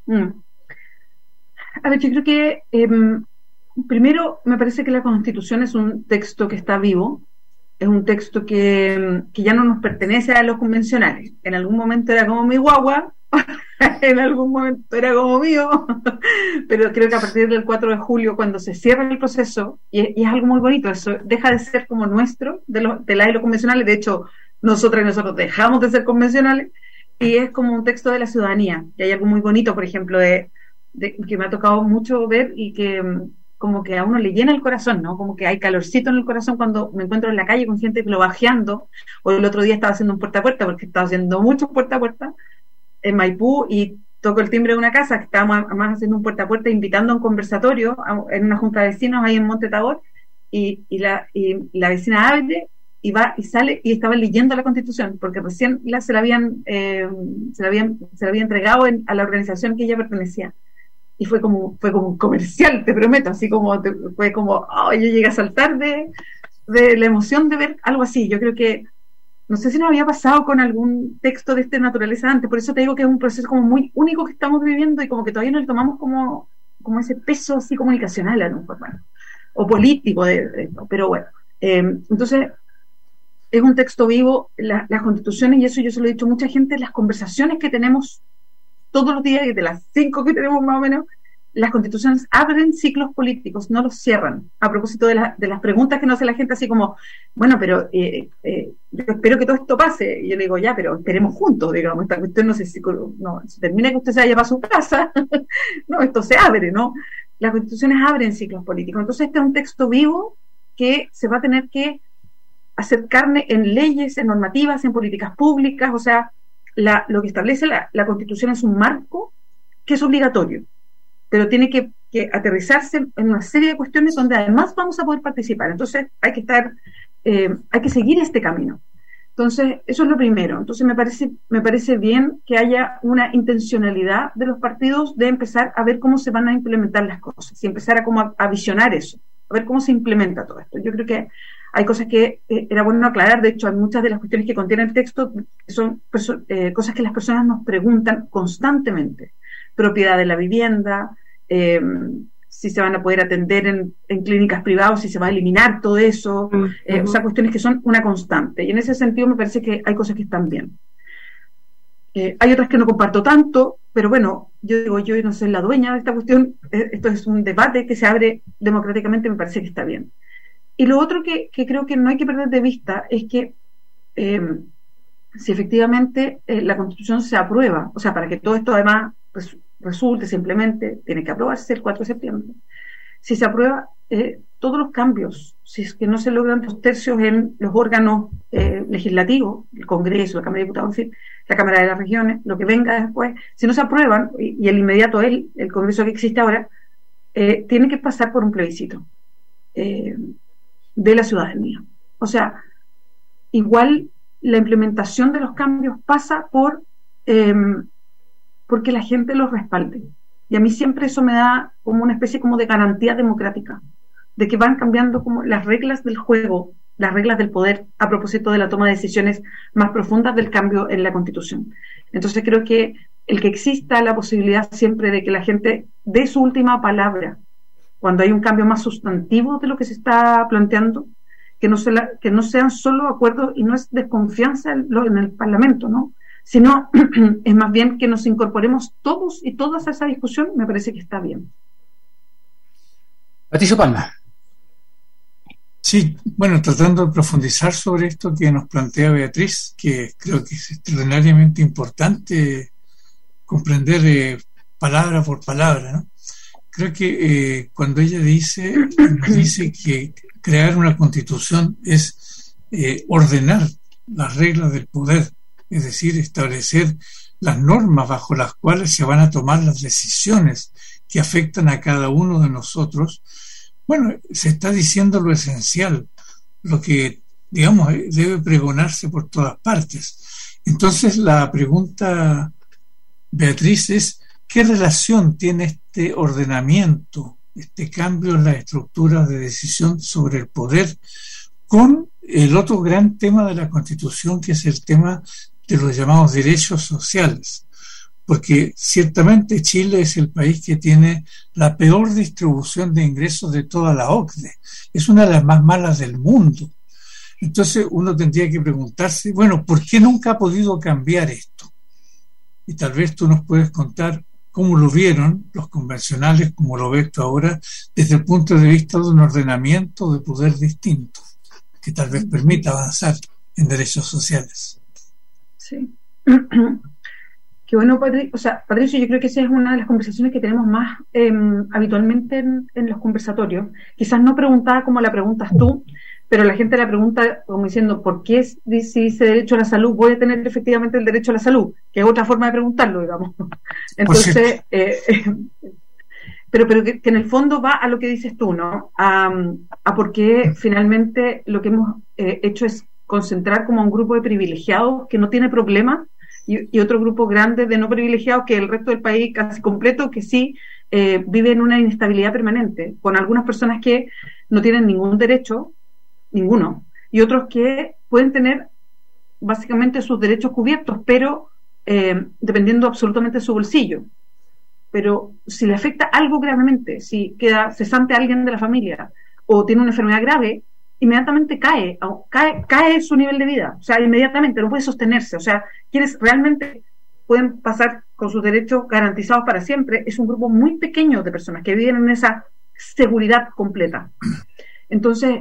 A ver, yo creo que primero me parece que la Constitución es un texto que está vivo, es un texto que ya no nos pertenece a los convencionales. En algún momento era como mi guagua, en algún momento era como mío, pero creo que a partir del 4 de julio, cuando se cierra el proceso, y es algo muy bonito, eso deja de ser como nuestro, de los convencionales. De hecho, nosotros dejamos de ser convencionales, y es como un texto de la ciudadanía. Y hay algo muy bonito, por ejemplo, que me ha tocado mucho ver y que como que a uno le llena el corazón, ¿no? Como que hay calorcito en el corazón cuando me encuentro en la calle con gente globajeando, o el otro día estaba haciendo un puerta a puerta, porque estaba haciendo muchos puerta a puerta en Maipú, y toco el timbre de una casa, que estábamos además haciendo un puerta a puerta, invitando a un conversatorio en una junta de vecinos ahí en Monte Tabor, y la vecina abre y va y sale y estaba leyendo la Constitución, porque recién se la habían entregado a la organización que ella pertenecía. Y fue como un comercial, te prometo, así como fue como, yo llegué a saltar de la emoción de ver algo así. Yo creo que, no sé si nos había pasado con algún texto de esta naturaleza antes, por eso te digo que es un proceso como muy único que estamos viviendo y como que todavía no le tomamos como ese peso así comunicacional a lo mejor, bueno, o político de esto, pero bueno. Entonces, es un texto vivo, las constituciones, y eso yo se lo he dicho a mucha gente, las conversaciones que tenemos todos los días, de las 5 que tenemos más o menos, las constituciones abren ciclos políticos, no los cierran. A propósito de las preguntas que nos hace la gente, así como, bueno, pero yo espero que todo esto pase. Y yo le digo, ya, pero esperemos juntos, digamos, esta cuestión no se termina que usted se vaya para su casa, no, esto se abre, ¿no? Las constituciones abren ciclos políticos. Entonces este es un texto vivo que se va a tener que hacer carne en leyes, en normativas, en políticas públicas. O sea, lo que establece la Constitución es un marco que es obligatorio, pero tiene que aterrizarse en una serie de cuestiones donde además vamos a poder participar. Entonces hay que seguir este camino. Entonces eso es lo primero. Entonces me parece bien que haya una intencionalidad de los partidos de empezar a ver cómo se van a implementar las cosas y empezar a visionar eso, a ver cómo se implementa todo esto. Yo creo que hay cosas que era bueno aclarar. De hecho, hay muchas de las cuestiones que contiene el texto son cosas que las personas nos preguntan constantemente. Propiedad de la vivienda, si se van a poder atender en clínicas privadas, si se va a eliminar todo eso, o sea, cuestiones que son una constante. Y en ese sentido me parece que hay cosas que están bien. Hay otras que no comparto tanto, pero bueno, yo no soy la dueña de esta cuestión. Esto es un debate que se abre democráticamente, me parece que está bien. Y lo otro que creo que no hay que perder de vista es que si efectivamente la Constitución se aprueba, o sea, para que todo esto además resulte, se implemente, tiene que aprobarse el 4 de septiembre. Si se aprueba, todos los cambios, si es que no se logran 2/3 en los órganos legislativos, el Congreso, la Cámara de Diputados, en fin, la Cámara de las Regiones, lo que venga después, si no se aprueban, y el inmediato es el Congreso que existe ahora, tiene que pasar por un plebiscito de la ciudadanía. O sea, igual la implementación de los cambios pasa por porque la gente los respalde. Y a mí siempre eso me da como una especie como de garantía democrática, de que van cambiando como las reglas del juego, las reglas del poder a propósito de la toma de decisiones más profundas del cambio en la Constitución. Entonces creo que el que exista la posibilidad siempre de que la gente dé su última palabra cuando hay un cambio más sustantivo de lo que se está planteando, que no sean solo acuerdos y no es desconfianza en el Parlamento, ¿no? Sino es más bien que nos incorporemos todos y todas a esa discusión, me parece que está bien. Patricio Palma. Sí, bueno, tratando de profundizar sobre esto que nos plantea Beatriz, que creo que es extraordinariamente importante comprender palabra por palabra, ¿no? Creo que cuando ella nos dice que crear una constitución es ordenar las reglas del poder, es decir, establecer las normas bajo las cuales se van a tomar las decisiones que afectan a cada uno de nosotros. Bueno, se está diciendo lo esencial, lo que, digamos, debe pregonarse por todas partes. Entonces, la pregunta, Beatriz, es ¿qué relación tiene este ordenamiento, este cambio en la estructura de decisión sobre el poder con el otro gran tema de la Constitución, que es el tema de los llamados derechos sociales? Porque ciertamente Chile es el país que tiene la peor distribución de ingresos de toda la OCDE. Es una de las más malas del mundo. Entonces uno tendría que preguntarse, bueno, ¿por qué nunca ha podido cambiar esto? Y tal vez tú nos puedes contar cómo lo vieron los convencionales, como lo ves tú ahora, desde el punto de vista de un ordenamiento de poder distinto, que tal vez permita avanzar en derechos sociales. Sí. Qué bueno, Patricio, yo creo que esa es una de las conversaciones que tenemos más habitualmente en los conversatorios. Quizás no preguntada como la preguntas tú, pero la gente la pregunta como diciendo, ¿por qué si dice derecho a la salud voy a tener efectivamente el derecho a la salud? Que es otra forma de preguntarlo, digamos. Entonces, pero que en el fondo va a lo que dices tú, ¿no? A por qué finalmente lo que hemos hecho es concentrar como a un grupo de privilegiados que no tiene problema y otro grupo grande de no privilegiados que el resto del país casi completo que sí vive en una inestabilidad permanente, con algunas personas que no tienen ningún derecho, ninguno, y otros que pueden tener básicamente sus derechos cubiertos, pero dependiendo absolutamente de su bolsillo. Pero si le afecta algo gravemente, si queda cesante a alguien de la familia o tiene una enfermedad grave, inmediatamente cae su nivel de vida, o sea, inmediatamente no puede sostenerse. O sea, quienes realmente pueden pasar con sus derechos garantizados para siempre es un grupo muy pequeño de personas que viven en esa seguridad completa. Entonces,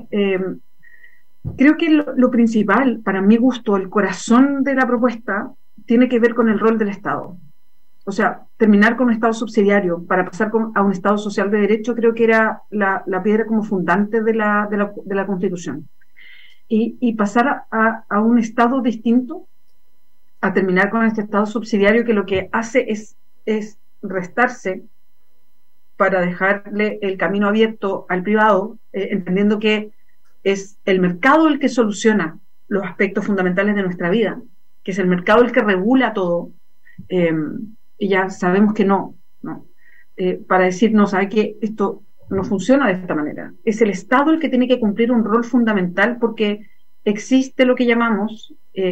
creo que lo principal, para mi gusto, el corazón de la propuesta tiene que ver con el rol del Estado. O sea, terminar con un Estado subsidiario para pasar a un Estado social de derecho, creo que era la piedra como fundante de la Constitución. Y pasar a un Estado distinto, a terminar con este Estado subsidiario que lo que hace es restarse para dejarle el camino abierto al privado, entendiendo que es el mercado el que soluciona los aspectos fundamentales de nuestra vida, que es el mercado el que regula todo. Y ya sabemos que no, para decir, no, sabe que esto no funciona de esta manera. Es el Estado el que tiene que cumplir un rol fundamental porque existe lo que llamamos,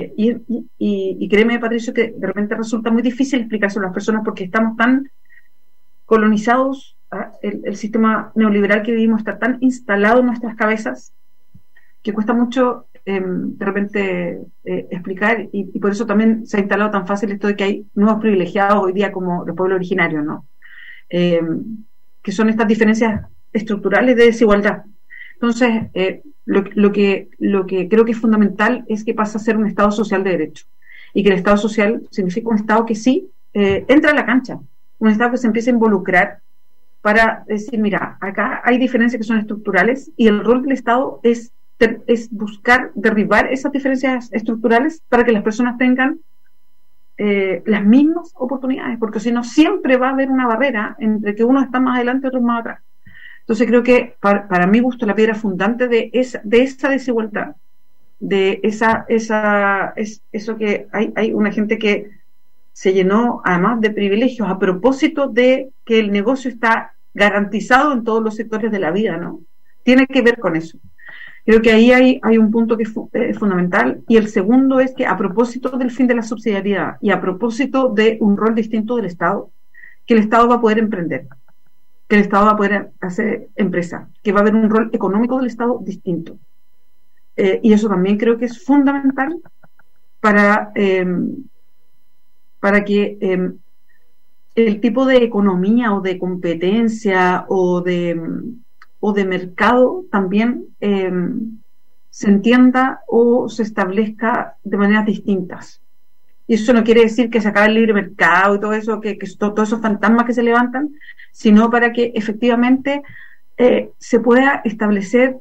y créeme, Patricio, que de repente resulta muy difícil explicárselo a las personas porque estamos tan colonizados, el sistema neoliberal que vivimos está tan instalado en nuestras cabezas que cuesta mucho de repente explicar, y por eso también se ha instalado tan fácil esto de que hay nuevos privilegiados hoy día como los pueblos originarios, ¿no? Que son estas diferencias estructurales de desigualdad. Entonces, lo que creo que es fundamental es que pasa a ser un Estado social de derecho, y que el Estado social significa un Estado que sí entra a la cancha, un Estado que se empieza a involucrar para decir, mira, acá hay diferencias que son estructurales y el rol del Estado es buscar derribar esas diferencias estructurales para que las personas tengan las mismas oportunidades, porque si no siempre va a haber una barrera entre que uno está más adelante y otro más atrás. Entonces creo que para mi gusto la piedra fundante de esa desigualdad, de eso que hay una gente que se llenó además de privilegios a propósito de que el negocio está garantizado en todos los sectores de la vida, ¿no? Tiene que ver con eso. Creo que ahí hay un punto que es fundamental, y el segundo es que a propósito del fin de la subsidiariedad y a propósito de un rol distinto del Estado, que el Estado va a poder emprender, que el Estado va a poder hacer empresa, que va a haber un rol económico del Estado distinto. Y eso también creo que es fundamental para que el tipo de economía o de competencia o de mercado también se entienda o se establezca de maneras distintas. Y eso no quiere decir que se acabe el libre mercado y todo eso, que todos esos fantasmas que se levantan, sino para que efectivamente se pueda establecer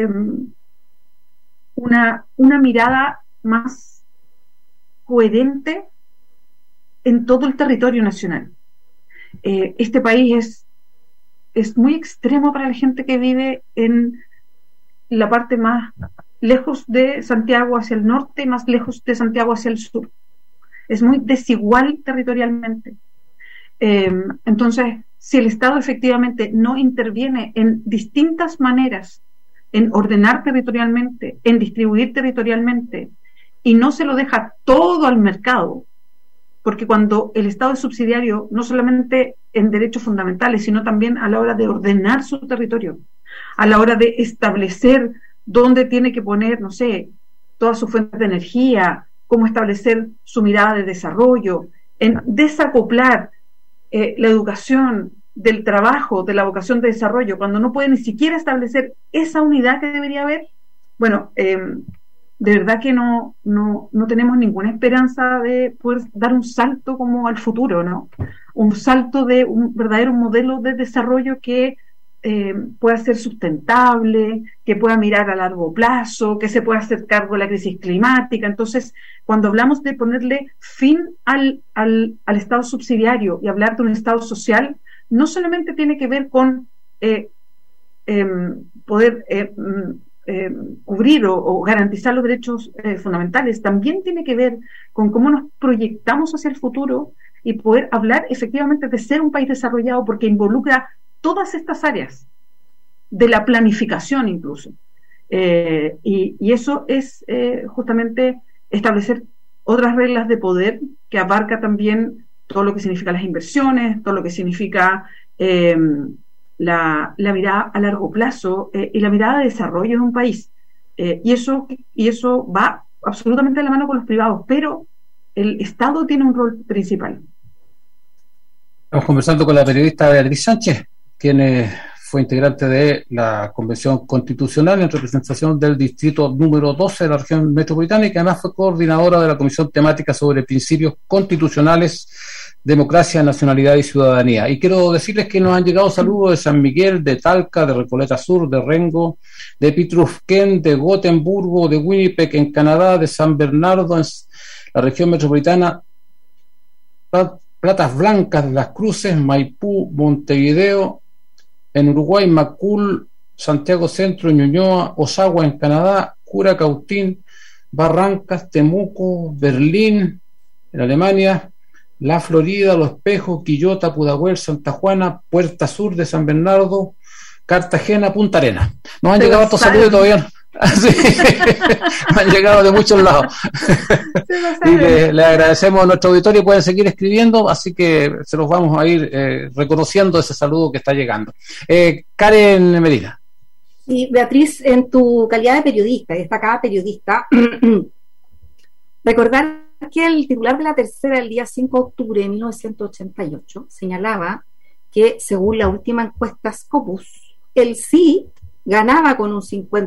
una mirada más coherente en todo el territorio nacional. Este país es muy extremo para la gente que vive en la parte más lejos de Santiago hacia el norte y más lejos de Santiago hacia el sur. Es muy desigual territorialmente. Entonces, si el Estado efectivamente no interviene en distintas maneras en ordenar territorialmente, en distribuir territorialmente, y no se lo deja todo al mercado, porque cuando el Estado es subsidiario, no solamente en derechos fundamentales, sino también a la hora de ordenar su territorio, a la hora de establecer dónde tiene que poner, no sé, todas sus fuentes de energía, cómo establecer su mirada de desarrollo, en desacoplar la educación del trabajo, de la vocación de desarrollo, cuando no puede ni siquiera establecer esa unidad que debería haber. Bueno, de verdad que no tenemos ninguna esperanza de poder dar un salto como al futuro, ¿no? Un salto de un verdadero modelo de desarrollo que pueda ser sustentable, que pueda mirar a largo plazo, que se pueda hacer cargo de la crisis climática. Entonces, cuando hablamos de ponerle fin al Estado subsidiario y hablar de un Estado social, no solamente tiene que ver con poder cubrir o garantizar los derechos fundamentales, también tiene que ver con cómo nos proyectamos hacia el futuro y poder hablar efectivamente de ser un país desarrollado, porque involucra todas estas áreas de la planificación incluso. Y eso es justamente establecer otras reglas de poder que abarca también todo lo que significa las inversiones, todo lo que significa la mirada a largo plazo y la mirada de desarrollo de un país. Y eso va absolutamente de la mano con los privados, pero el Estado tiene un rol principal. Estamos conversando con la periodista Beatriz Sánchez, quien fue integrante de la Convención Constitucional en representación del distrito número 12 de la región metropolitana, y que además fue coordinadora de la Comisión Temática sobre Principios Constitucionales, Democracia, Nacionalidad y Ciudadanía. Y quiero decirles que nos han llegado saludos de San Miguel, de Talca, de Recoleta Sur, de Rengo, de Pitrufquén, de Gotemburgo, de Winnipeg en Canadá, de San Bernardo en la región metropolitana, Platas Blancas de Las Cruces, Maipú, Montevideo en Uruguay, Macul, Santiago Centro, Ñuñoa, Osagua en Canadá, Curacautín, Barrancas, Temuco, Berlín en Alemania, La Florida, Los Espejos, Quillota, Pudahuel, Santa Juana, Puerta Sur de San Bernardo, Cartagena, Punta Arenas. Nos han llegado estos saludos todavía. Sí, han llegado de muchos lados. Y le agradecemos a nuestro auditorio, pueden seguir escribiendo, así que se los vamos a ir reconociendo ese saludo que está llegando. Karen Medina. Y Beatriz, en tu calidad de periodista, destacada periodista, recordar que el titular de La Tercera el día 5 de octubre de 1988 señalaba que, según la última encuesta Scopus, el sí ganaba con un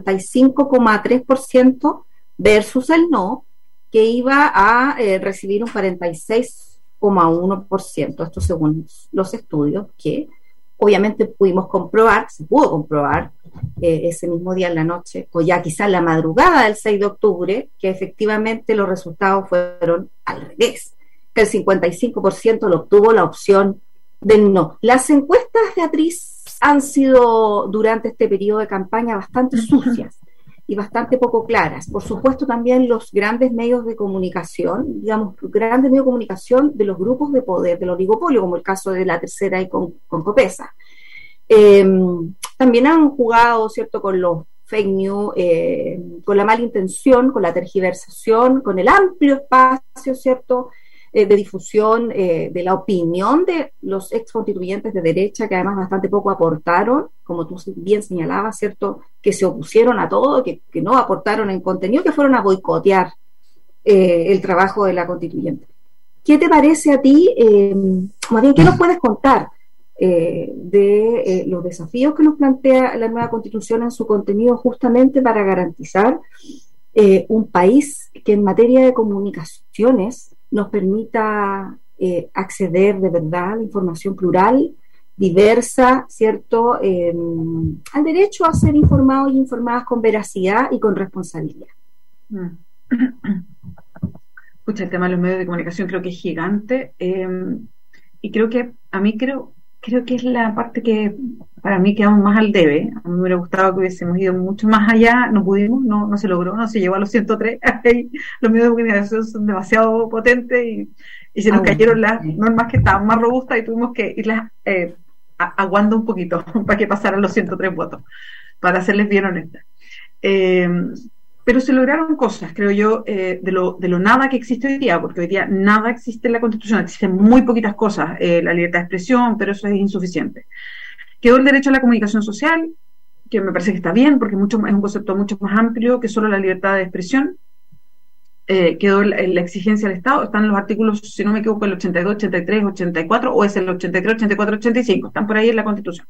55,3% versus el no, que iba a recibir un 46,1%. Esto según los estudios que Obviamente se pudo comprobar ese mismo día en la noche, o ya quizás la madrugada del 6 de octubre, que efectivamente los resultados fueron al revés, que el 55% lo obtuvo la opción del no. Las encuestas, Beatriz, han sido durante este periodo de campaña bastante sucias y bastante poco claras. Por supuesto, también los grandes medios de comunicación, de los grupos de poder, del oligopolio, como el caso de La Tercera y con Copesa. También han jugado, ¿cierto?, con los fake news, con la mala intención, con la tergiversación, con el amplio espacio, ¿cierto?, de difusión de la opinión de los ex constituyentes de derecha, que además bastante poco aportaron, como tú bien señalabas, ¿cierto?, que se opusieron a todo, que no aportaron en contenido, que fueron a boicotear el trabajo de la constituyente. ¿Qué te parece a ti? Más bien, ¿qué nos puedes contar de los desafíos que nos plantea la nueva constitución en su contenido, justamente para garantizar un país que en materia de comunicaciones nos permita acceder de verdad a la información plural, diversa, ¿cierto?, al derecho a ser informados y informadas con veracidad y con responsabilidad? Escucha, el tema de los medios de comunicación creo que es gigante, y creo que es la parte que para mí quedamos más al debe. A mí me hubiera gustado que hubiésemos ido mucho más allá, no pudimos, no se logró, no se llegó a los 103. Los medios de comunicación son demasiado potentes y se nos cayeron las normas que estaban más robustas y tuvimos que irlas aguando un poquito para que pasaran los 103 votos, para serles bien honestas. Pero se lograron cosas, creo yo, de lo nada que existe hoy día, porque hoy día nada existe en la Constitución, existen muy poquitas cosas, la libertad de expresión, pero eso es insuficiente. Quedó el derecho a la comunicación social, que me parece que está bien, porque es un concepto mucho más amplio que solo la libertad de expresión. Quedó la exigencia del Estado, están los artículos, si no me equivoco, el 82, 83, 84, o es el 83, 84, 85, están por ahí en la Constitución.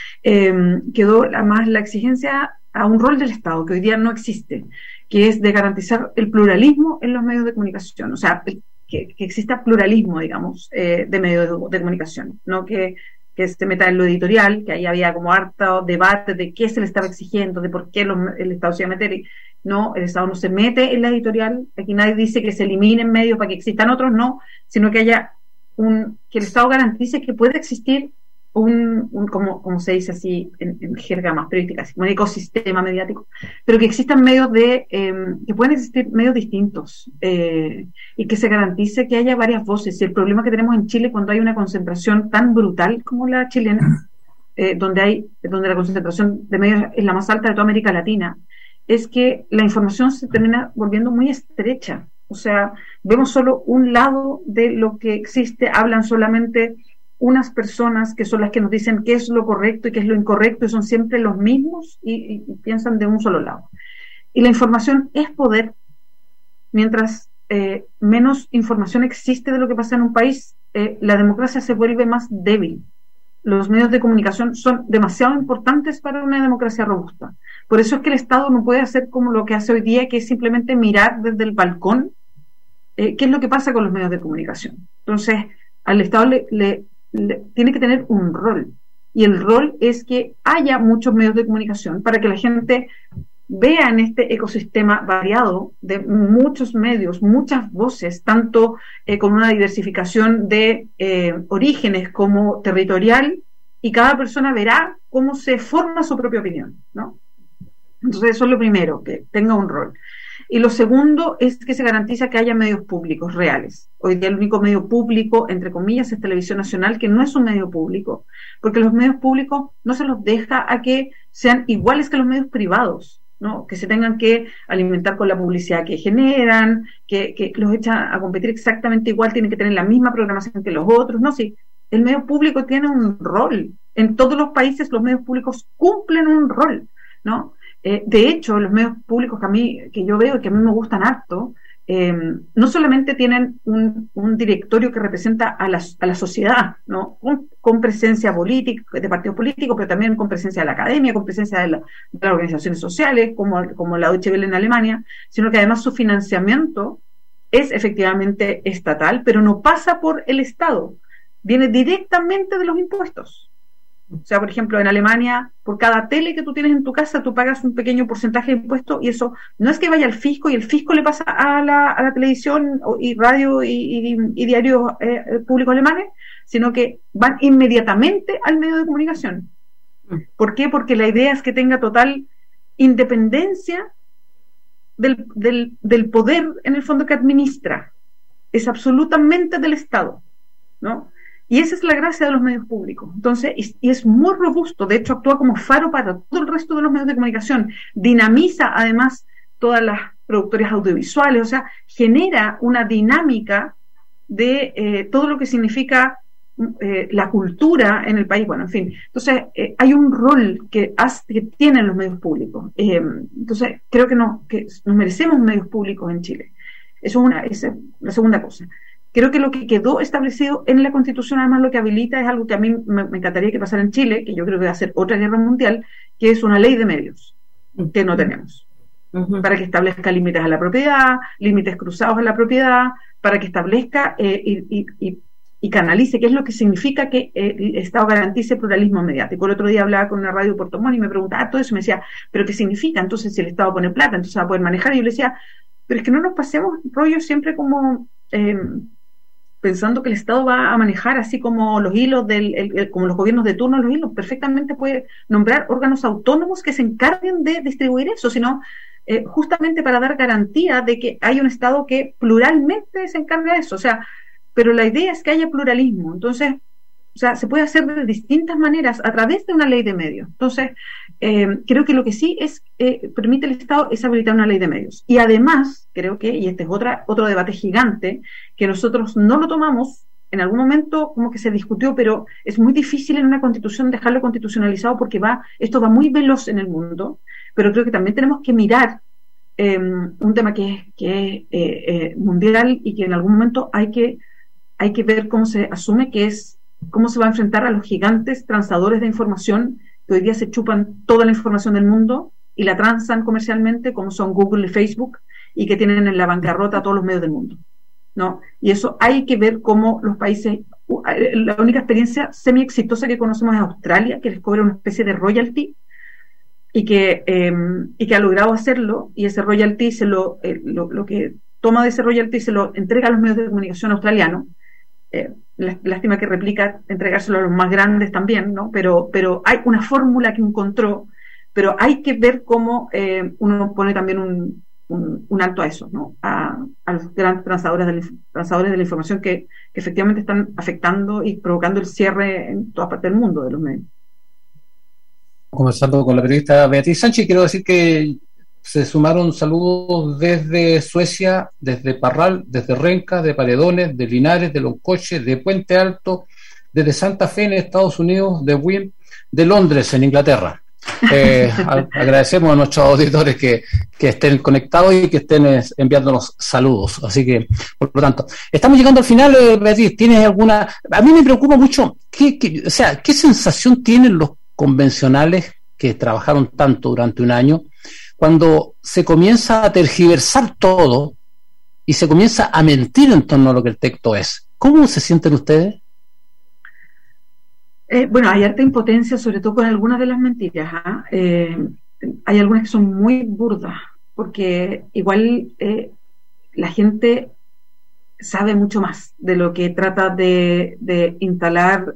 Quedó además la exigencia a un rol del Estado que hoy día no existe, que es de garantizar el pluralismo en los medios de comunicación, o sea, que exista pluralismo, digamos, de medios de comunicación, no que se meta en lo editorial, que ahí había como harto debate de qué se le estaba exigiendo, de por qué el Estado se iba a meter. No, el Estado no se mete en la editorial, aquí nadie dice que se eliminen medios para que existan otros, no, sino que haya que el Estado garantice que puede existir como se dice así en jerga más periodística, así, un ecosistema mediático, pero que existan medios que pueden existir medios distintos, y que se garantice que haya varias voces. Y el problema que tenemos en Chile cuando hay una concentración tan brutal como la chilena, donde la concentración de medios es la más alta de toda América Latina, es que la información se termina volviendo muy estrecha. O sea, vemos solo un lado de lo que existe, hablan solamente unas personas que son las que nos dicen qué es lo correcto y qué es lo incorrecto, y son siempre los mismos y piensan de un solo lado. Y la información es poder. Mientras menos información existe de lo que pasa en un país, la democracia se vuelve más débil. Los medios de comunicación son demasiado importantes para una democracia robusta. Por eso es que el Estado no puede hacer como lo que hace hoy día, que es simplemente mirar desde el balcón qué es lo que pasa con los medios de comunicación. Entonces, al Estado le tiene que tener un rol, y el rol es que haya muchos medios de comunicación para que la gente vea en este ecosistema variado de muchos medios, muchas voces, tanto con una diversificación de orígenes como territorial, y cada persona verá cómo se forma su propia opinión, ¿no? Entonces eso es lo primero, que tenga un rol. Y lo segundo es que se garantiza que haya medios públicos reales. Hoy día el único medio público, entre comillas, es Televisión Nacional, que no es un medio público, porque los medios públicos no se los deja a que sean iguales que los medios privados, ¿no? Que se tengan que alimentar con la publicidad que generan, que los echan a competir exactamente igual, tienen que tener la misma programación que los otros. No, sí, el medio público tiene un rol. En todos los países los medios públicos cumplen un rol, ¿no? De hecho, los medios públicos que yo veo y que a mí me gustan harto, no solamente tienen un directorio que representa a la sociedad, ¿no? Con presencia política, de partidos políticos, pero también con presencia de la academia, con presencia de las organizaciones sociales, como la Deutsche Welle en Alemania, sino que además su financiamiento es efectivamente estatal, pero no pasa por el Estado, viene directamente de los impuestos. O sea, por ejemplo, en Alemania, por cada tele que tú tienes en tu casa, tú pagas un pequeño porcentaje de impuesto, y eso no es que vaya al fisco y el fisco le pasa a la televisión y radio y diarios públicos alemanes, sino que van inmediatamente al medio de comunicación. ¿Por qué? Porque la idea es que tenga total independencia del poder, en el fondo, que administra. Es absolutamente del Estado, ¿no? Y esa es la gracia de los medios públicos. Entonces, y es muy robusto, de hecho actúa como faro para todo el resto de los medios de comunicación, dinamiza además todas las productoras audiovisuales, o sea, genera una dinámica de todo lo que significa la cultura en el país, bueno, en fin. Entonces, hay un rol que tienen los medios públicos. Entonces, creo que nos merecemos medios públicos en Chile. Esa es la segunda cosa. Creo que lo que quedó establecido en la Constitución, además, lo que habilita es algo que a mí me encantaría que pasara en Chile, que yo creo que va a ser otra guerra mundial, que es una ley de medios, que no tenemos. Para que establezca límites a la propiedad, límites cruzados a la propiedad, para que establezca y canalice qué es lo que significa que el Estado garantice pluralismo mediático. El otro día hablaba con una radio de Puerto Montt y me preguntaba todo eso, y me decía, ¿pero qué significa? Entonces, si el Estado pone plata, entonces va a poder manejar. Y yo le decía, pero es que no nos pasemos rollo siempre como pensando que el Estado va a manejar así como los hilos como los gobiernos de turno, los hilos. Perfectamente puede nombrar órganos autónomos que se encarguen de distribuir eso, sino justamente para dar garantía de que hay un Estado que pluralmente se encarga de eso. O sea, pero la idea es que haya pluralismo. Entonces, o sea, se puede hacer de distintas maneras a través de una ley de medios. Entonces, creo que lo que sí permite el Estado es habilitar una ley de medios. Y además, creo que, y este es otro debate gigante, que nosotros no lo tomamos, en algún momento como que se discutió, pero es muy difícil en una constitución dejarlo constitucionalizado porque esto va muy veloz en el mundo, pero creo que también tenemos que mirar un tema que es mundial y que en algún momento hay que ver cómo se asume, que es cómo se va a enfrentar a los gigantes transadores de información que hoy día se chupan toda la información del mundo y la transan comercialmente, como son Google y Facebook, y que tienen en la bancarrota a todos los medios del mundo, ¿no? Y eso hay que ver cómo los países, la única experiencia semi exitosa que conocemos es Australia, que les cobra una especie de royalty y que ha logrado hacerlo, y ese royalty lo que toma de ese royalty se lo entrega a los medios de comunicación australianos. Lástima que replica entregárselo a los más grandes también, ¿no? Pero hay una fórmula que encontró, pero hay que ver cómo uno pone también un alto a eso, ¿no? A los grandes transadores de la información que efectivamente están afectando y provocando el cierre en toda parte del mundo de los medios. Conversando con la periodista Beatriz Sánchez, quiero decir que se sumaron saludos desde Suecia, desde Parral, desde Renca, de Paredones, de Linares, de Loncoche, de Puente Alto, desde Santa Fe en Estados Unidos, de Wien, de Londres en Inglaterra. Agradecemos a nuestros auditores que estén conectados y que estén enviándonos saludos. Así que, por lo tanto, estamos llegando al final. Beatriz, ¿tienes alguna? A mí me preocupa mucho, ¿qué sensación tienen los convencionales que trabajaron tanto durante un año cuando se comienza a tergiversar todo y se comienza a mentir en torno a lo que el texto es? ¿Cómo se sienten ustedes? Bueno, hay harta impotencia, sobre todo con algunas de las mentiras. Hay algunas que son muy burdas, porque igual la gente sabe mucho más de lo que trata de instalar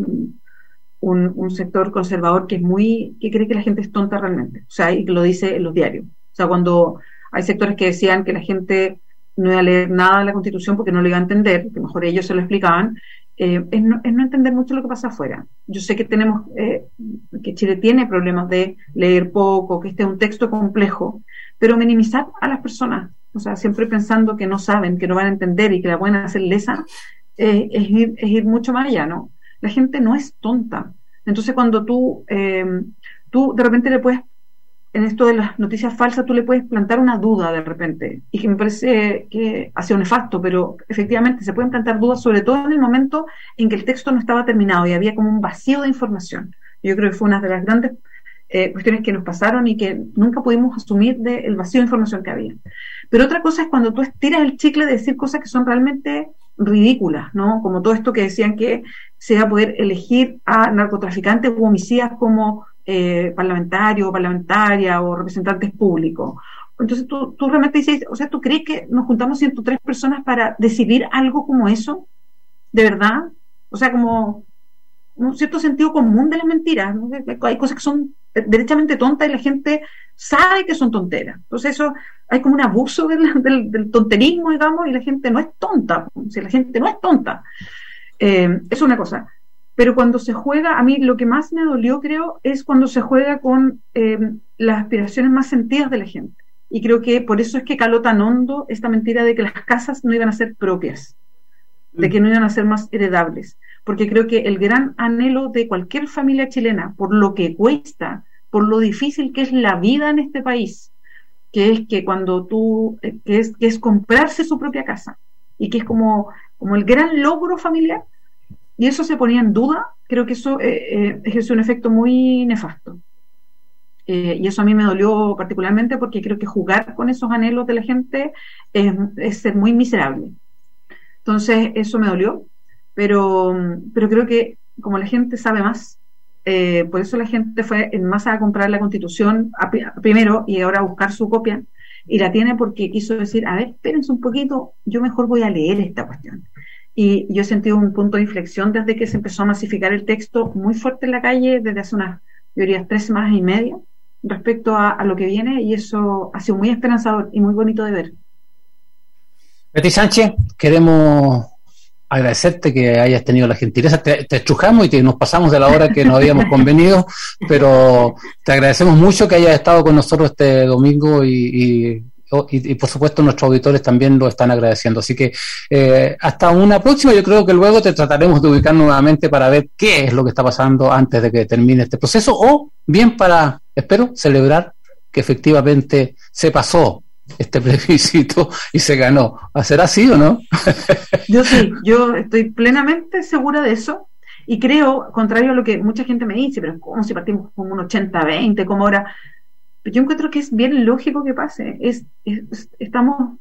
un sector conservador que cree que la gente es tonta realmente. O sea, y lo dice en los diarios. O sea, cuando hay sectores que decían que la gente no iba a leer nada de la Constitución porque no lo iba a entender, que mejor ellos se lo explicaban, es no entender mucho lo que pasa afuera. Yo sé que que Chile tiene problemas de leer poco, que este es un texto complejo, pero minimizar a las personas, o sea, siempre pensando que no saben, que no van a entender y que la pueden hacer lesa, es ir mucho más allá, ¿no? La gente no es tonta. Entonces, cuando tú de repente le puedes, en esto de las noticias falsas, tú le puedes plantar una duda de repente, y que me parece que ha sido nefasto, pero efectivamente se pueden plantar dudas, sobre todo en el momento en que el texto no estaba terminado y había como un vacío de información. Yo creo que fue una de las grandes cuestiones que nos pasaron y que nunca pudimos asumir del vacío de información que había. Pero otra cosa es cuando tú estiras el chicle de decir cosas que son realmente ridículas, ¿no? Como todo esto que decían que se va a poder elegir a narcotraficantes u homicidas como parlamentario o parlamentaria o representantes públicos. Entonces tú realmente dices, o sea, ¿tú crees que nos juntamos 103 personas para decidir algo como eso? ¿De verdad? O sea, como un cierto sentido común de las mentiras, ¿no? Hay cosas que son derechamente tontas y la gente sabe que son tonteras. Entonces eso, hay como un abuso del tonterismo, digamos, y la gente no es tonta. O sea, la gente no es tonta. Es una cosa. Pero cuando se juega, a mí lo que más me dolió, creo, es cuando se juega con las aspiraciones más sentidas de la gente. Y creo que por eso es que caló tan hondo esta mentira de que las casas no iban a ser propias, de que no iban a ser más heredables. Porque creo que el gran anhelo de cualquier familia chilena, por lo que cuesta, por lo difícil que es la vida en este país, que es que cuando que es comprarse su propia casa, y que es como el gran logro familiar, y eso se ponía en duda, creo que eso ejerció un efecto muy nefasto. Y eso a mí me dolió particularmente porque creo que jugar con esos anhelos de la gente es ser muy miserable. Entonces eso me dolió, pero creo que como la gente sabe más, por eso la gente fue en masa a comprar la Constitución primero y ahora a buscar su copia, y la tiene porque quiso decir, a ver, espérense un poquito, yo mejor voy a leer esta cuestión. Y yo he sentido un punto de inflexión desde que se empezó a masificar el texto muy fuerte en la calle, desde hace unas, yo diría, 3 semanas y media, respecto a lo que viene, y eso ha sido muy esperanzador y muy bonito de ver. Betty Sánchez, queremos agradecerte que hayas tenido la gentileza, te estrujamos y nos pasamos de la hora que nos habíamos convenido, pero te agradecemos mucho que hayas estado con nosotros este domingo y por supuesto nuestros auditores también lo están agradeciendo, así que hasta una próxima. Yo creo que luego te trataremos de ubicar nuevamente para ver qué es lo que está pasando antes de que termine este proceso, o bien para, espero, celebrar que efectivamente se pasó este plebiscito y se ganó. ¿Será así o no? Yo estoy plenamente segura de eso, y creo, contrario a lo que mucha gente me dice, pero ¿cómo si partimos con un 80-20, como ahora? Yo encuentro que es bien lógico que pase. Estamos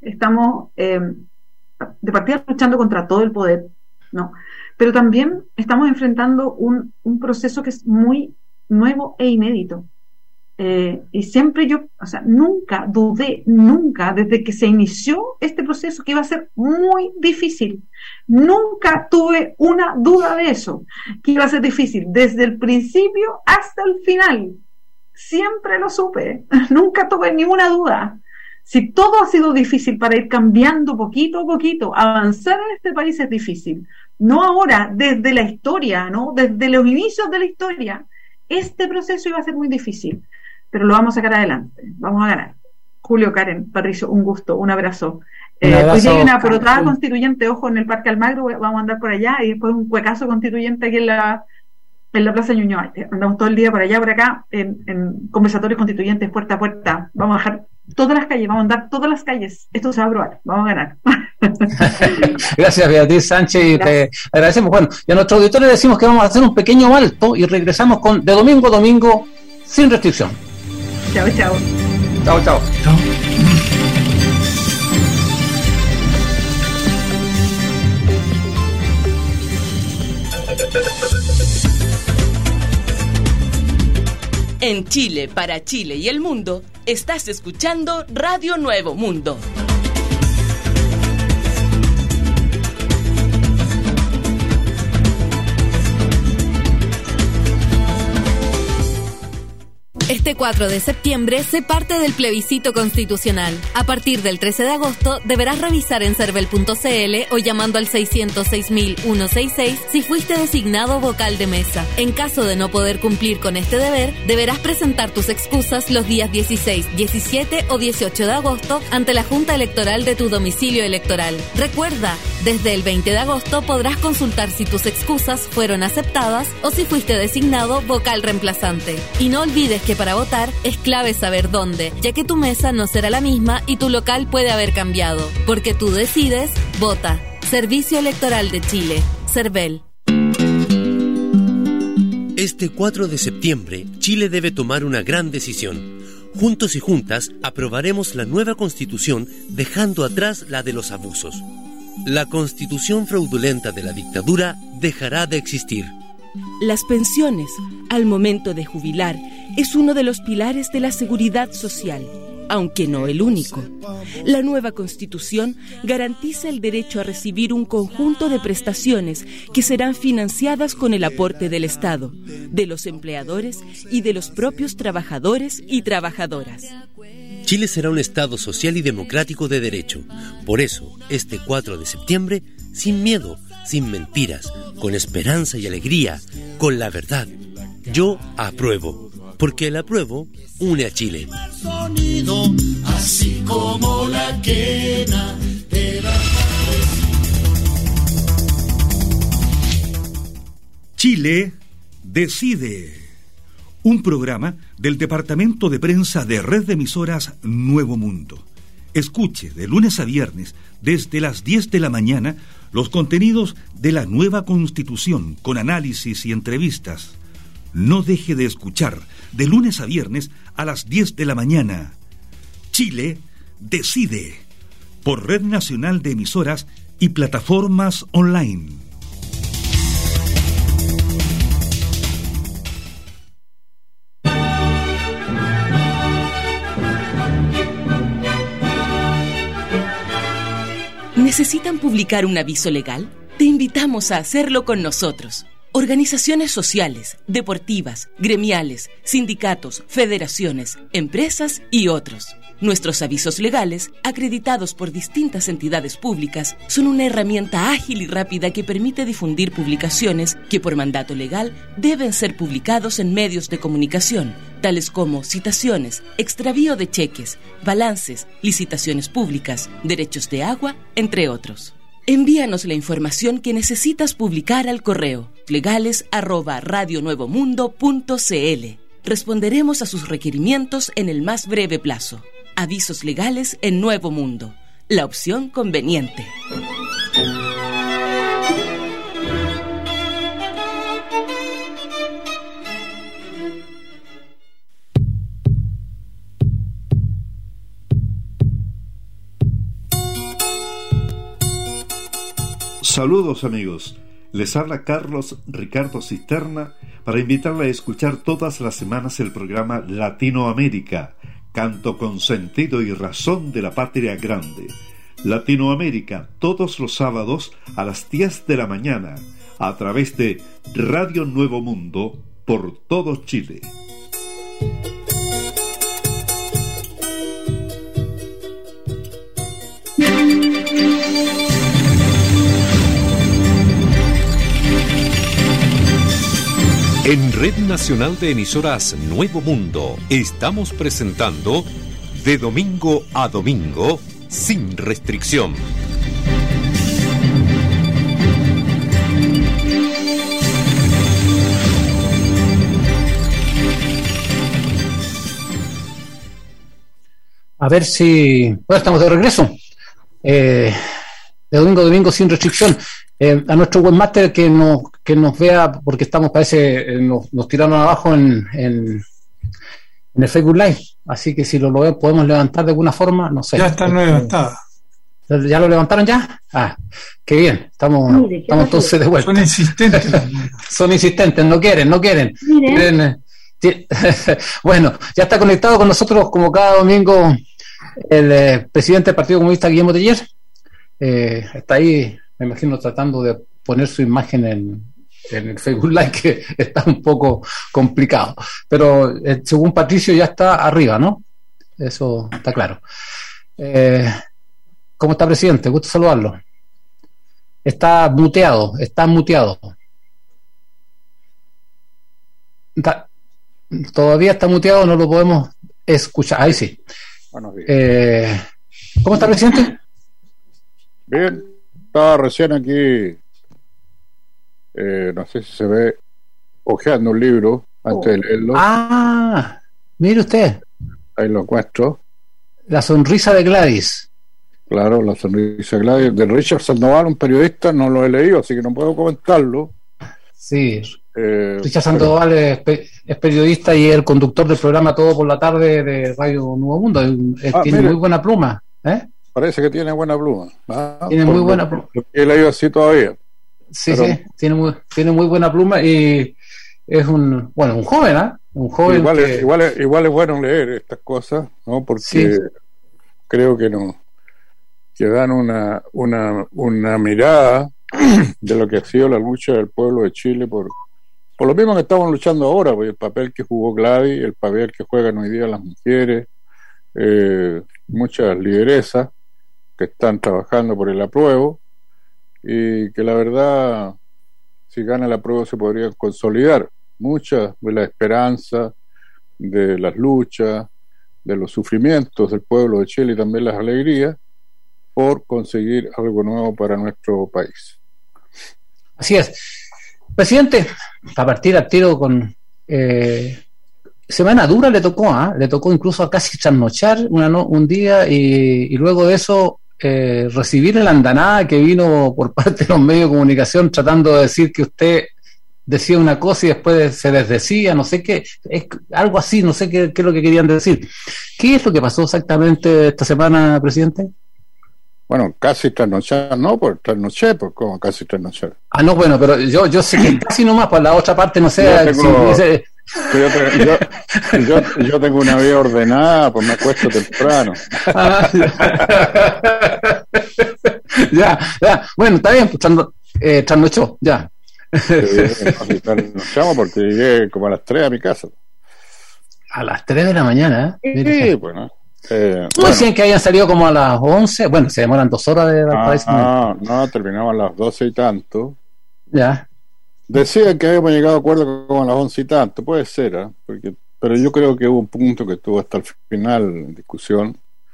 de partida luchando contra todo el poder, ¿no? Pero también estamos enfrentando un proceso que es muy nuevo e inédito. Y siempre nunca dudé, desde que se inició este proceso, que iba a ser muy difícil. Nunca tuve una duda de eso, que iba a ser difícil, desde el principio hasta el final. Siempre lo supe, nunca tuve ninguna duda. Si todo ha sido difícil para ir cambiando poquito a poquito, avanzar en este país es difícil. No ahora, desde la historia, ¿no? Desde los inicios de la historia, este proceso iba a ser muy difícil. Pero lo vamos a sacar adelante, vamos a ganar. Julio, Karen, Patricio, un gusto, un abrazo. Hoy hay una porotada constituyente, ojo, en el Parque Almagro, vamos a andar por allá, y después un cuecazo constituyente aquí en la Plaza Ñuñoa. Andamos todo el día por allá, por acá, en conversatorios constituyentes, puerta a puerta. Vamos a dejar todas las calles, vamos a andar todas las calles. Esto se va a aprobar, vamos a ganar. Gracias, Beatriz Sánchez, y te agradecemos. Bueno, y a nuestros auditores le decimos que vamos a hacer un pequeño alto y regresamos con De Domingo a Domingo sin restricción. Chao, chao. Chao, chao. Chao. En Chile, para Chile y el mundo, estás escuchando Radio Nuevo Mundo. Este 4 de septiembre sé parte del plebiscito constitucional. A partir del 13 de agosto deberás revisar en cervel.cl o llamando al 606.166 si fuiste designado vocal de mesa. En caso de no poder cumplir con este deber, deberás presentar tus excusas los días 16, 17 o 18 de agosto ante la Junta Electoral de tu domicilio electoral. Recuerda, desde el 20 de agosto podrás consultar si tus excusas fueron aceptadas o si fuiste designado vocal reemplazante. Y no olvides que para votar es clave saber dónde, ya que tu mesa no será la misma y tu local puede haber cambiado. Porque tú decides, vota. Servicio Electoral de Chile, Cervel. Este 4 de septiembre, Chile debe tomar una gran decisión. Juntos y juntas aprobaremos la nueva Constitución, dejando atrás la de los abusos. la constitución fraudulenta de la dictadura dejará de existir. Las pensiones, al momento de jubilar, es uno de los pilares de la seguridad social, aunque no el único. La nueva Constitución garantiza el derecho a recibir un conjunto de prestaciones que serán financiadas con el aporte del Estado, de los empleadores y de los propios trabajadores y trabajadoras. Chile será un Estado social y democrático de derecho. Por eso, este 4 de septiembre, sin miedo, sin mentiras, con esperanza y alegría, con la verdad. Yo apruebo, porque el apruebo une a Chile. Así como la quena de la... Chile decide. Un programa del Departamento de Prensa de Red de Emisoras Nuevo Mundo. Escuche de lunes a viernes, desde las 10 de la mañana, los contenidos de la nueva Constitución, con análisis y entrevistas. No deje de escuchar, de lunes a viernes, a las 10 de la mañana. Chile decide, por Red Nacional de Emisoras y Plataformas Online. ¿Necesitan publicar un aviso legal? Te invitamos a hacerlo con nosotros. Organizaciones sociales, deportivas, gremiales, sindicatos, federaciones, empresas y otros. Nuestros avisos legales, acreditados por distintas entidades públicas, son una herramienta ágil y rápida que permite difundir publicaciones que por mandato legal deben ser publicados en medios de comunicación, tales como citaciones, extravío de cheques, balances, licitaciones públicas, derechos de agua, entre otros. Envíanos la información que necesitas publicar al correo legales@radionuevomundo.cl. Responderemos a sus requerimientos en el más breve plazo. Avisos legales en Nuevo Mundo, la opción conveniente. Saludos amigos, les habla Carlos Ricardo Cisterna para invitarle a escuchar todas las semanas el programa Latinoamérica, canto con sentido y razón de la patria grande. Latinoamérica, todos los sábados a las 10 de la mañana, a través de Radio Nuevo Mundo, por todo Chile. En Red Nacional de Emisoras Nuevo Mundo estamos presentando De Domingo a Domingo, sin restricción. A ver si... Bueno, estamos de regreso. De domingo a domingo sin restricción. A nuestro webmaster que nos vea, porque estamos, parece, nos tiraron abajo en el Facebook Live, así que si lo podemos levantar de alguna forma, no sé. Ya está levantado. ¿Ya lo levantaron ya? Ah, qué bien, estamos entonces de vuelta. Son insistentes, no quieren. Bueno, ya está conectado con nosotros como cada domingo el presidente del Partido Comunista, Guillermo Teller. Está ahí, me imagino, tratando de poner su imagen en el Facebook Live, que está un poco complicado, pero según Patricio ya está arriba, ¿no? Eso está claro. ¿Cómo está, presidente? Gusto saludarlo. Está muteado. Todavía está muteado, no lo podemos escuchar. Ahí sí. Buenos días. ¿Cómo está, presidente? Bien, estaba recién aquí, no sé si se ve, hojeando un libro antes de leerlo. Ah, mire usted. Ahí lo muestro. La sonrisa de Gladys. Claro, La sonrisa de Gladys, de Richard Sandoval, un periodista, no lo he leído, así que no puedo comentarlo. Sí, Richard Sandoval es periodista y es el conductor del programa Todo por la Tarde de Radio Nuevo Mundo. Tiene muy buena pluma. parece que tiene buena pluma. Tiene muy buena pluma. He leído así todavía. Sí, pero, sí, tiene muy buena pluma y es un joven, un joven igual es bueno leer estas cosas, ¿no? Porque sí, creo que dan una mirada de lo que ha sido la lucha del pueblo de Chile por lo mismo que estamos luchando ahora, pues el papel que jugó Gladys, el papel que juegan hoy día las mujeres, muchas lideresas que están trabajando por el apruebo, y que la verdad, si gana el apruebo, se podrían consolidar muchas de las esperanzas, de las luchas, de los sufrimientos del pueblo de Chile y también las alegrías por conseguir algo nuevo para nuestro país. Así es. Presidente, a partir al tiro con semana dura le tocó incluso casi trasnochar un día y luego de eso recibir la andanada que vino por parte de los medios de comunicación tratando de decir que usted decía una cosa y después se desdecía, no sé qué, es algo así, no sé qué es lo que querían decir. ¿Qué es lo que pasó exactamente esta semana, presidente? Bueno, casi trasnochar, no, por trasnoché, pues como casi trasnochar. No, bueno, pero yo sé que casi nomás, por la otra parte, no sé. Yo tengo una vida ordenada, pues me acuesto temprano. Ya, bueno, está bien, pues trasnochó, ya. Trasnochamos porque llegué como a las 3 a mi casa. A las 3 de la mañana, Sí, bueno. Decían que habían salido como a las 11. Bueno, se demoran 2 horas de Valparaíso. No, terminamos a las 12 y tanto. Ya. Decían que habíamos llegado a acuerdo como a las 11 y tanto. Puede ser, pero yo creo que hubo un punto que estuvo hasta el final en discusión.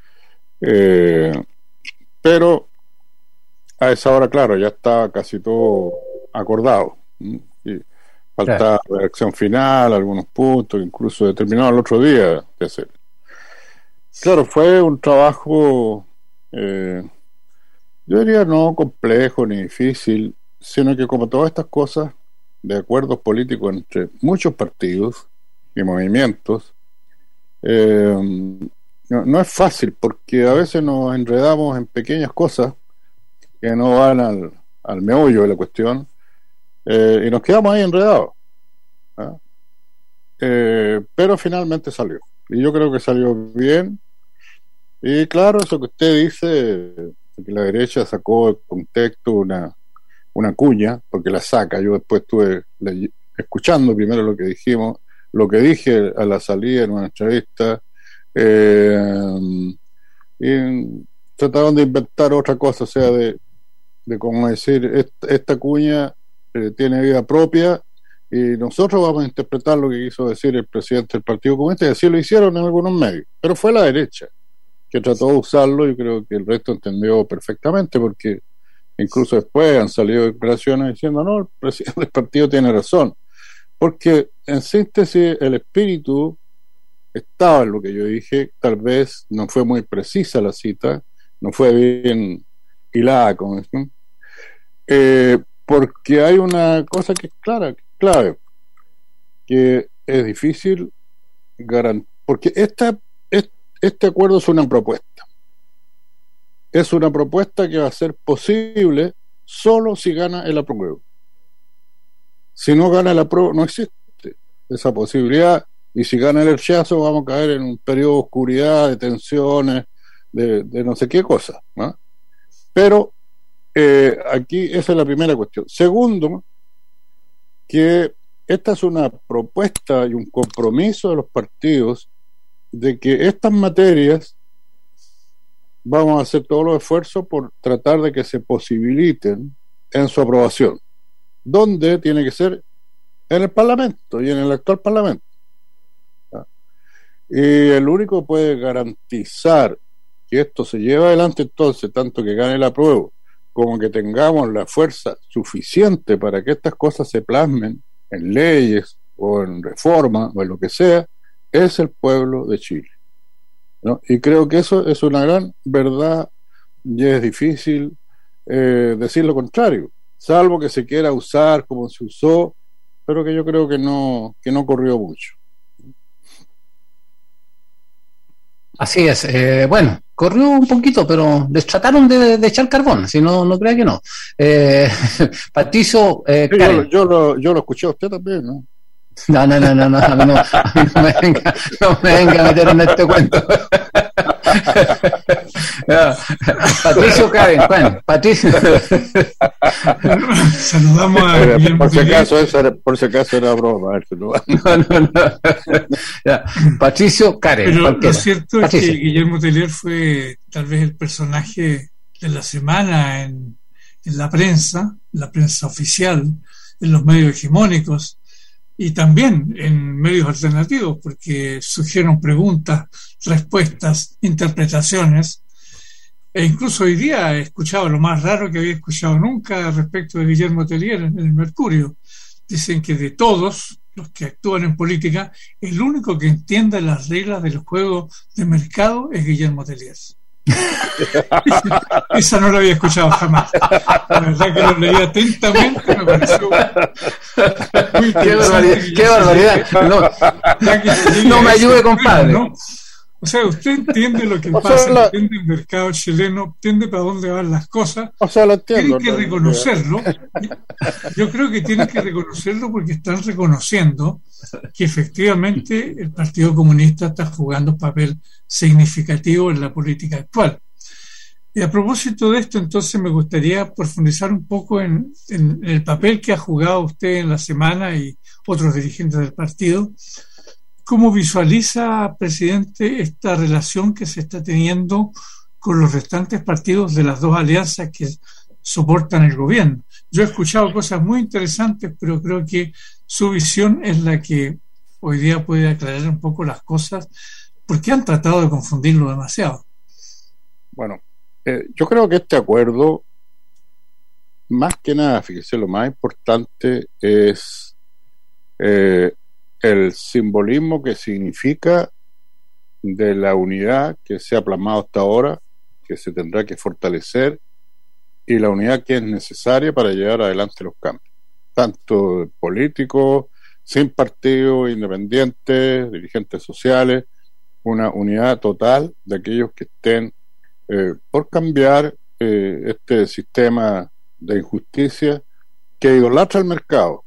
Pero a esa hora, claro, ya estaba casi todo acordado. Y faltaba la redacción final, algunos puntos, incluso determinado el otro día de hacer. Claro, fue un trabajo, yo diría no complejo ni difícil, sino que como todas estas cosas de acuerdos políticos entre muchos partidos y movimientos, no es fácil, porque a veces nos enredamos en pequeñas cosas que no van al meollo de la cuestión, y nos quedamos ahí enredados. Pero finalmente salió, y yo creo que salió bien. Y claro, eso que usted dice, que la derecha sacó de contexto una cuña, porque la saca. Yo después estuve escuchando primero lo que dijimos, lo que dije a la salida en una entrevista, y trataron de inventar otra cosa, o sea, de cómo decir, esta cuña tiene vida propia, y nosotros vamos a interpretar lo que quiso decir el presidente del Partido Comunista, y así lo hicieron en algunos medios, pero fue la derecha que trató de usarlo, y creo que el resto entendió perfectamente, porque incluso después han salido declaraciones diciendo, no, el presidente del partido tiene razón, porque en síntesis el espíritu estaba en lo que yo dije. Tal vez no fue muy precisa la cita, no fue bien hilada, como dicen, porque hay una cosa que es clave, que es difícil porque este acuerdo es una propuesta. Es una propuesta que va a ser posible solo si gana el apruebo. Si no gana el apruebo, no existe esa posibilidad, y si gana el rechazo vamos a caer en un periodo de oscuridad, de tensiones, de no sé qué cosa, ¿no? Pero aquí esa es la primera cuestión. Segundo, que esta es una propuesta y un compromiso de los partidos de que estas materias vamos a hacer todos los esfuerzos por tratar de que se posibiliten en su aprobación, donde tiene que ser en el Parlamento y en el actual Parlamento. Y el único que puede garantizar que esto se lleve adelante, entonces, tanto que gane el apruebo como que tengamos la fuerza suficiente para que estas cosas se plasmen en leyes o en reforma o en lo que sea, es el pueblo de Chile, ¿no? Y creo que eso es una gran verdad, y es difícil decir lo contrario, salvo que se quiera usar como se usó, pero que yo creo que no corrió mucho. Así es. Bueno, corrió un poquito, pero les trataron de echar carbón, si no, no crea que no. Patricio sí, yo lo escuché a usted también, ¿no? No, a mí no me venga a meter en este cuento. Patricio Karen, bueno, Patricio. Saludamos a Guillermo. Por si acaso era broma. No. Ya. Patricio Karen. Pero cualquiera. lo cierto Patricio. Es que Guillermo Tellier fue tal vez el personaje de la semana en la prensa oficial, en los medios hegemónicos, y también en medios alternativos, porque surgieron preguntas, respuestas, interpretaciones, e incluso hoy día he escuchado lo más raro que había escuchado nunca respecto de Guillermo Tellier en el Mercurio. Dicen que de todos los que actúan en política, el único que entiende las reglas del juego de mercado es Guillermo Tellier. Esa no la había escuchado jamás. La verdad que lo leí atentamente, me pareció muy interesante. Qué barbaridad. No me ayude, compadre. ¿No? O sea, usted entiende lo que pasa, entiende el mercado chileno, entiende para dónde van las cosas. O sea, lo entiendo. Tiene que reconocerlo. Yo creo que tiene que reconocerlo porque están reconociendo que efectivamente el Partido Comunista está jugando un papel significativo en la política actual. Y a propósito de esto, entonces me gustaría profundizar un poco en el papel que ha jugado usted en la semana y otros dirigentes del partido. ¿Cómo visualiza, presidente, esta relación que se está teniendo con los restantes partidos de las dos alianzas que soportan el gobierno? Yo he escuchado cosas muy interesantes, pero creo que su visión es la que hoy día puede aclarar un poco las cosas, porque han tratado de confundirlo demasiado. Bueno, yo creo que este acuerdo, más que nada, fíjese, lo más importante es el simbolismo que significa de la unidad que se ha plasmado hasta ahora, que se tendrá que fortalecer, y la unidad que es necesaria para llevar adelante los cambios, tanto políticos, sin partido, independientes, dirigentes sociales, una unidad total de aquellos que estén por cambiar este sistema de injusticia que idolatra el mercado,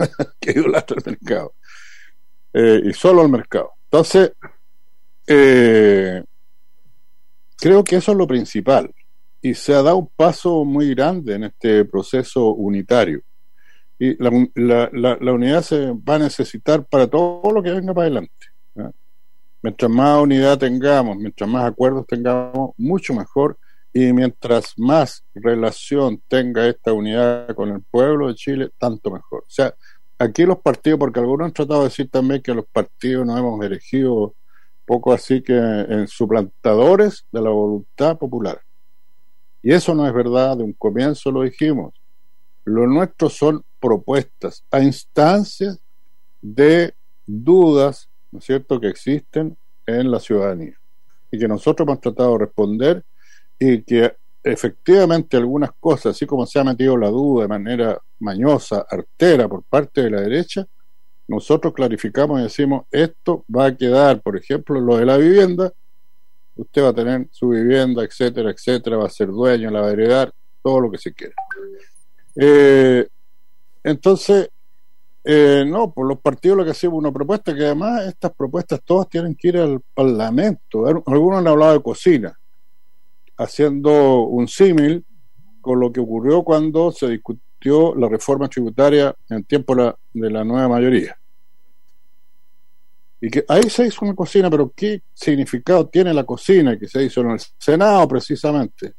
y solo el mercado. Entonces, creo que eso es lo principal, y se ha dado un paso muy grande en este proceso unitario, y la unidad se va a necesitar para todo lo que venga para adelante, ¿eh? Mientras más unidad tengamos, mientras más acuerdos tengamos, mucho mejor, y mientras más relación tenga esta unidad con el pueblo de Chile, tanto mejor. O sea, aquí los partidos, porque algunos han tratado de decir también que los partidos nos hemos elegido poco así que en suplantadores de la voluntad popular, y eso no es verdad. De un comienzo lo dijimos, lo nuestro son propuestas a instancias de dudas, ¿no es cierto?, que existen en la ciudadanía y que nosotros hemos tratado de responder, y que efectivamente algunas cosas, así como se ha metido la duda de manera mañosa, artera por parte de la derecha, nosotros clarificamos y decimos: esto va a quedar, por ejemplo, lo de la vivienda, usted va a tener su vivienda, etcétera, etcétera, va a ser dueño, la va a heredar, todo lo que se quiera. Entonces, no, por los partidos lo que hacemos una propuesta, que además estas propuestas todas tienen que ir al Parlamento. Algunos han hablado de cocina, haciendo un símil con lo que ocurrió cuando se discutió la reforma tributaria en el tiempo de la nueva mayoría, y que ahí se hizo una cocina, pero ¿qué significado tiene la cocina que se hizo en el Senado precisamente?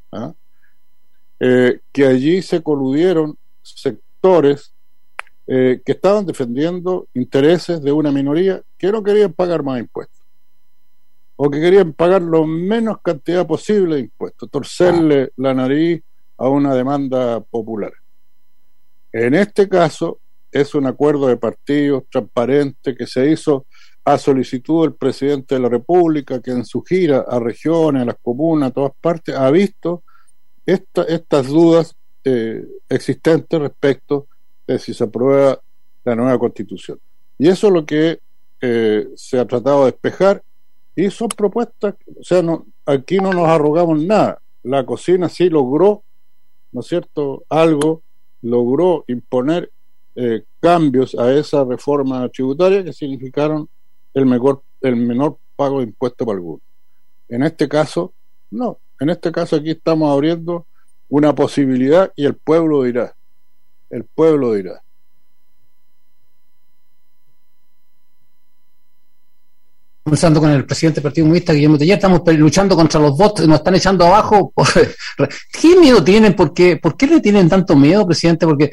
Que allí se coludieron sectores que estaban defendiendo intereses de una minoría que no querían pagar más impuestos, o que querían pagar lo menos cantidad posible de impuestos, torcerle la nariz a una demanda popular. En este caso es un acuerdo de partidos transparente que se hizo a solicitud del presidente de la República, que en su gira a regiones, a las comunas, a todas partes, ha visto estas dudas existentes respecto de si se aprueba la nueva Constitución. Y eso es lo que se ha tratado de despejar, Y son propuestas, o sea, no, aquí no nos arrogamos nada. La cocina sí logró, ¿no es cierto?, algo, logró imponer cambios a esa reforma tributaria que significaron el menor pago de impuestos para algunos. En este caso, no. En este caso aquí estamos abriendo una posibilidad y el pueblo dirá. El pueblo dirá. Conversando con el presidente del Partido Comunista, Guillermo Teller, estamos luchando contra los bots, nos están echando abajo. ¿Qué miedo tienen? ¿Por qué le tienen tanto miedo, presidente? Porque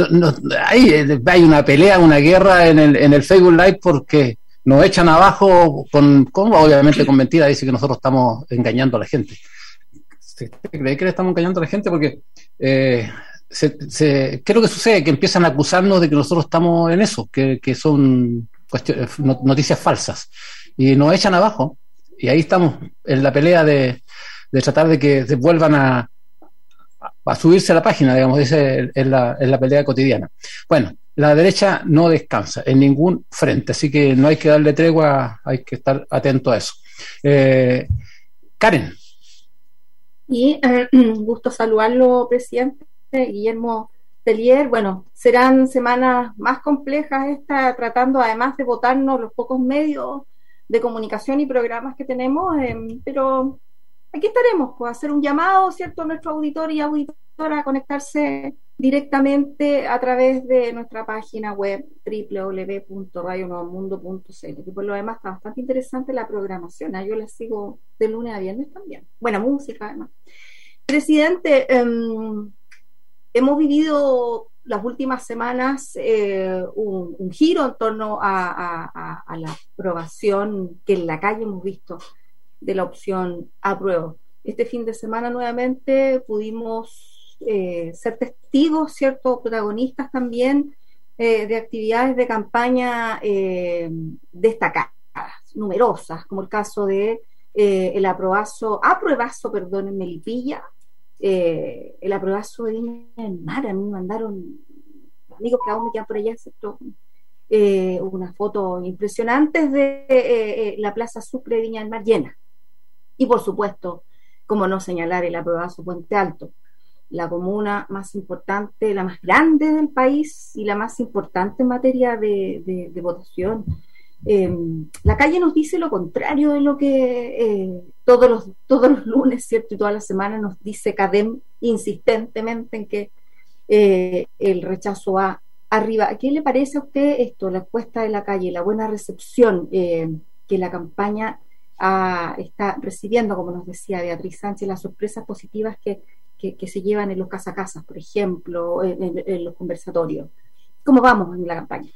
hay una pelea, una guerra en el Facebook Live porque nos echan abajo obviamente con mentiras, dice que nosotros estamos engañando a la gente. ¿Usted cree que le estamos engañando a la gente? Porque ¿qué es lo que sucede? Que empiezan a acusarnos de que nosotros estamos en eso, que son noticias falsas. Y nos echan abajo, y ahí estamos en la pelea de tratar de que se vuelvan a subirse a la página, digamos, es la pelea cotidiana. Bueno, la derecha no descansa en ningún frente, así que no hay que darle tregua, hay que estar atento a eso. Karen. Y gusto saludarlo, presidente Guillermo Teller. Bueno, serán semanas más complejas esta, tratando además de votarnos los pocos medios de comunicación y programas que tenemos, pero aquí estaremos, pues, hacer un llamado, ¿cierto?, a nuestro auditor y auditora a conectarse directamente a través de nuestra página web www.radionuevomundo.cl, que por lo demás está bastante interesante la programación, yo la sigo de lunes a viernes también, buena música además. Presidente, hemos vivido las últimas semanas un giro en torno a la aprobación que en la calle hemos visto de la opción apruebo. Este fin de semana nuevamente pudimos ser testigos, ¿cierto?, protagonistas también de actividades de campaña destacadas, numerosas, como el caso de el apruebazo en Melipilla, el apruebazo de Viña del Mar. A mí me mandaron amigos que aún me quedan por allá, ¿cierto?, una foto impresionante de la Plaza Sucre de Viña del Mar llena. Y por supuesto, como no señalar el apruebazo Puente Alto, la comuna más importante, la más grande del país y la más importante en materia de votación. La calle nos dice lo contrario de lo que todos los lunes, ¿cierto?, y todas las semanas nos dice CADEM insistentemente en que el rechazo va arriba. ¿Qué le parece a usted esto, la encuesta de la calle, la buena recepción que la campaña está recibiendo, como nos decía Beatriz Sánchez, las sorpresas positivas que se llevan en los casa a casa, por ejemplo, en los conversatorios? ¿Cómo vamos en la campaña?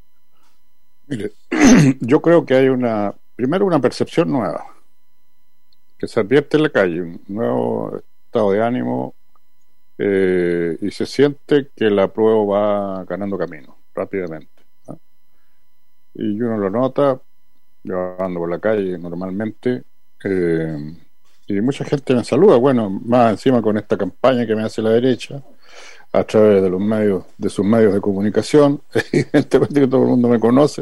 Mire, yo creo que hay primero una percepción nueva que se advierte en la calle, un nuevo estado de ánimo, y se siente que el apruebo va ganando camino rápidamente, ¿no? Y uno lo nota, yo ando por la calle normalmente, y mucha gente me saluda, bueno, más encima con esta campaña que me hace la derecha a través de sus medios de comunicación, evidentemente que todo el mundo me conoce,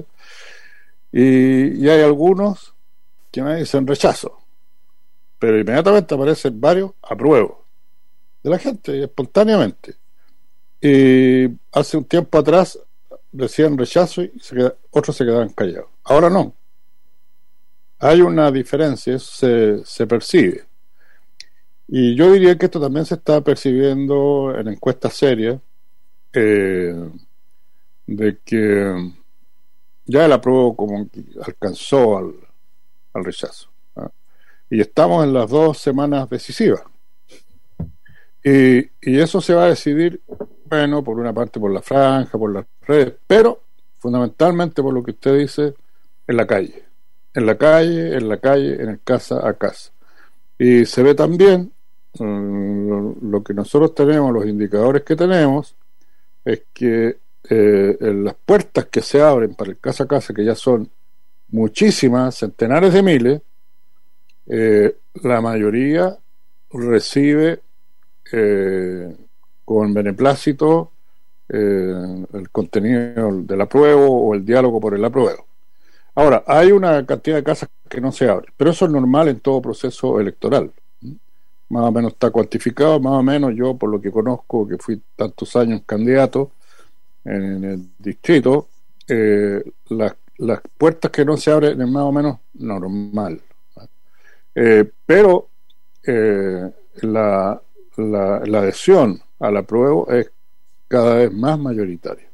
y hay algunos que me dicen rechazo, pero inmediatamente aparecen varios apruebos de la gente, espontáneamente. Y hace un tiempo atrás decían rechazo y otros se quedaban callados. Ahora no. Hay una diferencia, eso se percibe. Y yo diría que esto también se está percibiendo en encuestas serias, de que ya el apruebo como que alcanzó al rechazo, ¿no? Y estamos en las 2 semanas decisivas. Y eso se va a decidir, bueno, por una parte por la franja, por las redes, pero fundamentalmente por lo que usted dice, en la calle, en el casa a casa. Y se ve también lo que nosotros tenemos, los indicadores que tenemos, es que en las puertas que se abren para el casa a casa, que ya son muchísimas, centenares de miles, la mayoría recibe con beneplácito el contenido del apruebo o el diálogo por el apruebo. Ahora, hay una cantidad de casas que no se abren. Pero eso es normal en todo proceso electoral. Más o menos está cuantificado, más o menos yo, por lo que conozco, que fui tantos años candidato en el distrito, las puertas que no se abren es más o menos normal. Pero la adhesión al apruebo es cada vez más mayoritaria.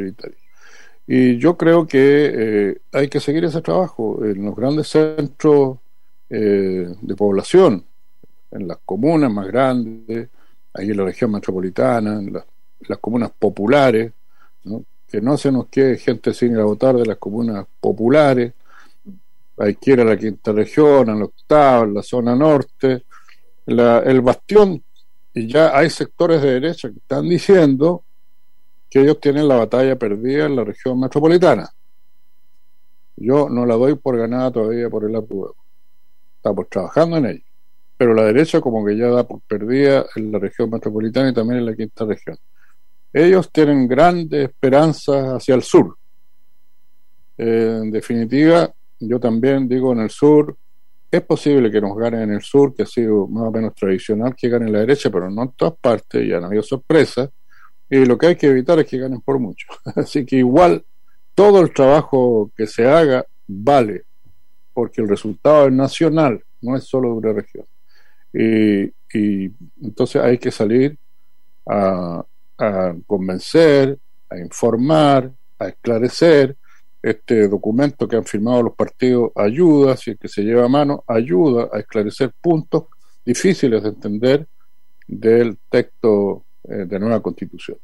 Y yo creo que hay que seguir ese trabajo en los grandes centros de población, en las comunas más grandes, ahí en la región metropolitana, en las comunas populares, ¿no? Que no se nos quede gente sin ir a votar de las comunas populares. Hay que ir a la quinta región, a la octava, en la zona norte, el bastión, y ya hay sectores de derecha que están diciendo que ellos tienen la batalla perdida en la región metropolitana. Yo no la doy por ganada todavía por el apruebo. Estamos trabajando en ello. Pero la derecha como que ya da por perdida en la región metropolitana y también en la quinta región. Ellos tienen grandes esperanzas hacia el sur. En definitiva, yo también digo, en el sur es posible que nos ganen en el sur, que ha sido más o menos tradicional que gane la derecha, pero no en todas partes, ya han habido sorpresas, y lo que hay que evitar es que ganen por mucho. Así que igual todo el trabajo que se haga vale, porque el resultado es nacional, no es solo de una región. Y entonces hay que salir a convencer, a informar, a esclarecer. Este documento que han firmado los partidos ayuda, si es que se lleva a mano, ayuda a esclarecer puntos difíciles de entender del texto de nueva Constitución.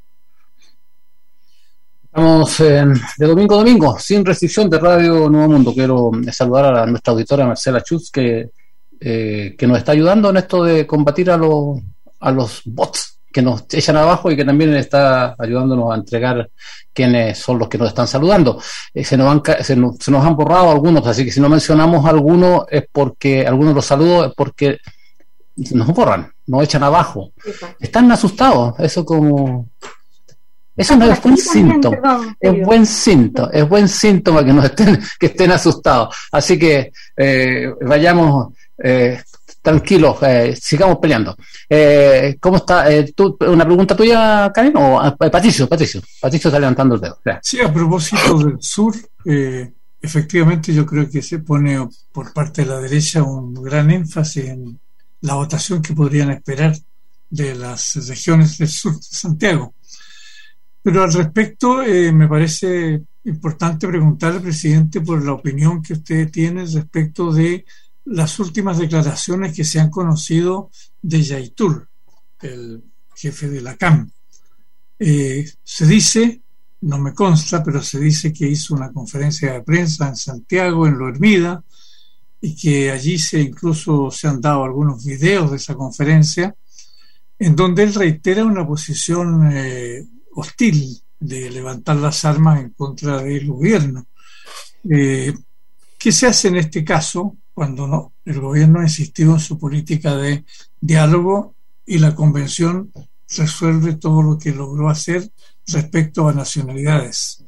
Estamos de domingo a domingo, sin restricción, de Radio Nuevo Mundo. Quiero saludar a nuestra auditora Marcela Schutz, que nos está ayudando en esto de combatir a los bots que nos echan abajo, y que también está ayudándonos a entregar quiénes son los que nos están saludando. Se nos han borrado algunos, así que si no mencionamos algunos es porque algunos de los saludos es porque nos borran, nos echan abajo. Están asustados, eso no es buen síntoma. Es buen síntoma que estén asustados. Así que vayamos tranquilos, sigamos peleando. ¿Cómo está? ¿Una pregunta tuya, Karen? ¿O Patricio está levantando el dedo? Sí, a propósito del sur, efectivamente yo creo que se pone por parte de la derecha un gran énfasis en la votación que podrían esperar de las regiones del sur de Santiago. Pero al respecto, me parece importante preguntarle al presidente por la opinión que usted tiene respecto de las últimas declaraciones que se han conocido de Yaitul, el jefe de la CAM. Se dice, no me consta, pero se dice que hizo una conferencia de prensa en Santiago, en Lo Hermida, y que allí incluso se han dado algunos videos de esa conferencia, en donde él reitera una posición hostil de levantar las armas en contra del gobierno. ¿Qué se hace en este caso cuando el gobierno ha insistido en su política de diálogo y la convención resuelve todo lo que logró hacer respecto a nacionalidades?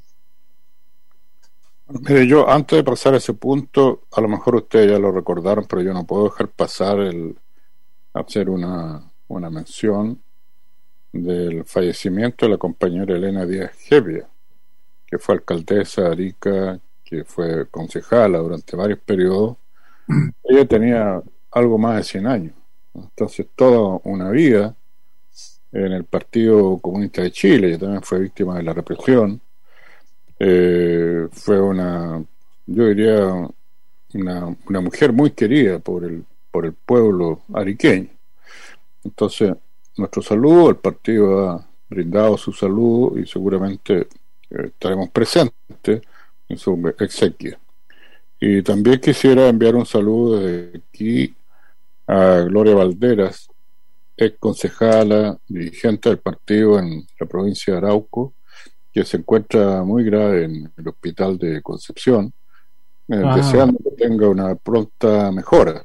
Mire, yo antes de pasar a ese punto, a lo mejor ustedes ya lo recordaron, pero yo no puedo dejar pasar hacer una mención del fallecimiento de la compañera Elena Díaz Hevia, que fue alcaldesa de Arica, que fue concejala durante varios periodos. Ella tenía algo más de 100 años, entonces toda una vida en el Partido Comunista de Chile. Ella también fue víctima de la represión. Fue yo diría una mujer muy querida por el pueblo ariqueño. Entonces nuestro saludo, el partido ha brindado su saludo y seguramente estaremos presentes en su exequia. Y también quisiera enviar un saludo desde aquí a Gloria Valderas, ex concejala, dirigente del partido en la provincia de Arauco, que se encuentra muy grave en el hospital de Concepción, deseando que tenga una pronta mejora.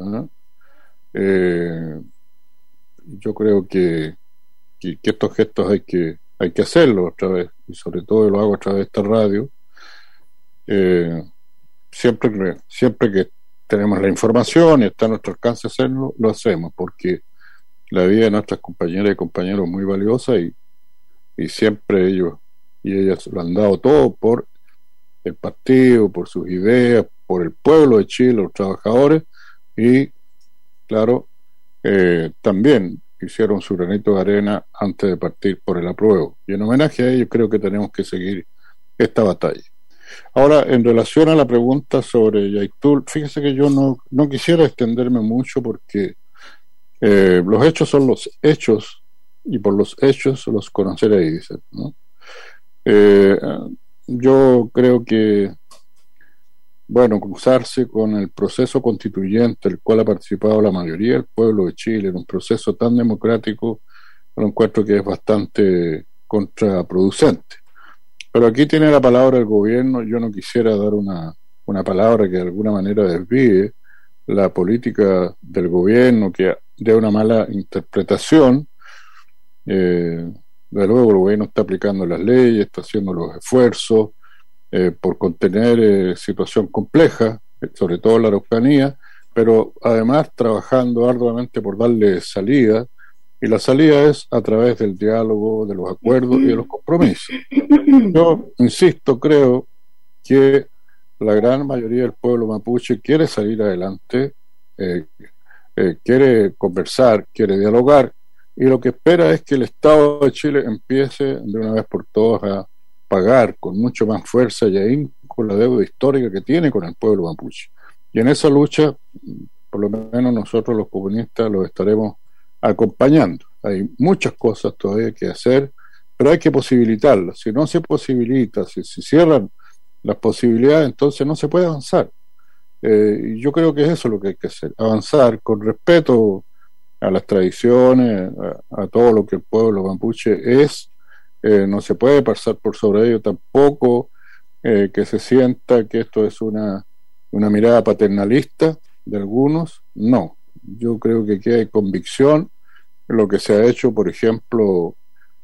Yo creo que estos gestos hay que hacerlo otra vez, y sobre todo lo hago a través de esta radio. Siempre que tenemos la información y está a nuestro alcance hacerlo, lo hacemos, porque la vida de nuestras compañeras y compañeros es muy valiosa y siempre ellos y ellas lo han dado todo por el partido, por sus ideas, por el pueblo de Chile, los trabajadores, y claro, también hicieron su granito de arena antes de partir por el apruebo, y en homenaje a ellos creo que tenemos que seguir esta batalla. Ahora, en relación a la pregunta sobre Yaitul, fíjese que yo no quisiera extenderme mucho porque los hechos son los hechos y por los hechos los conoceréis, dicen, ¿no? Yo creo que, bueno, cruzarse con el proceso constituyente, el cual ha participado la mayoría del pueblo de Chile, en un proceso tan democrático, lo encuentro que es bastante contraproducente. Pero aquí tiene la palabra el gobierno. Yo no quisiera dar una palabra que de alguna manera desvíe la política del gobierno, que dé una mala interpretación. De luego el gobierno está aplicando las leyes, está haciendo los esfuerzos por contener situación compleja, sobre todo en la Araucanía, pero además trabajando arduamente por darle salida, y la salida es a través del diálogo, de los acuerdos y de los compromisos. Yo insisto, creo que la gran mayoría del pueblo mapuche quiere salir adelante, quiere conversar, quiere dialogar, y lo que espera es que el Estado de Chile empiece de una vez por todas a pagar con mucho más fuerza y ahínco la deuda histórica que tiene con el pueblo mapuche. Y en esa lucha, por lo menos nosotros los comunistas los estaremos acompañando. Hay muchas cosas todavía que hacer, pero hay que posibilitarlas. Si no se posibilita, si se cierran las posibilidades, entonces no se puede avanzar. Y yo creo que es eso lo que hay que hacer, avanzar con respeto a las tradiciones, a todo lo que el pueblo mapuche es. No se puede pasar por sobre ello tampoco, que se sienta que esto es una mirada paternalista de algunos. No, yo creo que aquí hay convicción. Lo que se ha hecho, por ejemplo,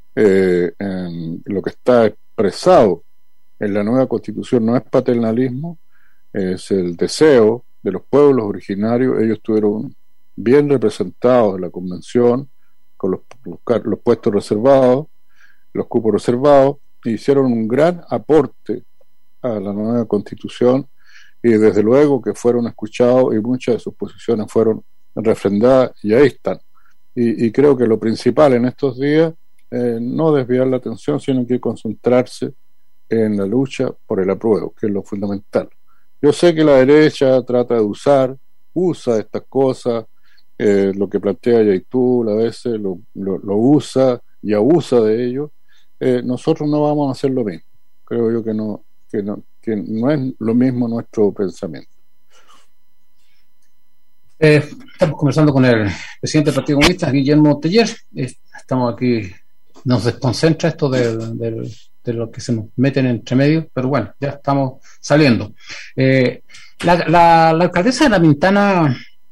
en lo que está expresado en la nueva Constitución no es paternalismo, es el deseo de los pueblos originarios. Ellos estuvieron bien representados en la convención con los puestos reservados, los cupos reservados, e hicieron un gran aporte a la nueva Constitución, y desde luego que fueron escuchados y muchas de sus posiciones fueron refrendadas, y ahí están. Y creo que lo principal en estos días, no desviar la atención, sino que concentrarse en la lucha por el apruebo, que es lo fundamental. Yo sé que la derecha trata de usa estas cosas, lo que plantea Yaitul a veces lo usa y abusa de ello. Nosotros no vamos a hacer lo mismo. Creo yo que no es lo mismo nuestro pensamiento. Estamos conversando con el presidente del Partido Comunista, Guillermo Teller. Estamos aquí, nos desconcentra esto de lo que se nos meten entre medio, pero bueno, ya estamos saliendo. La alcaldesa de La Pintana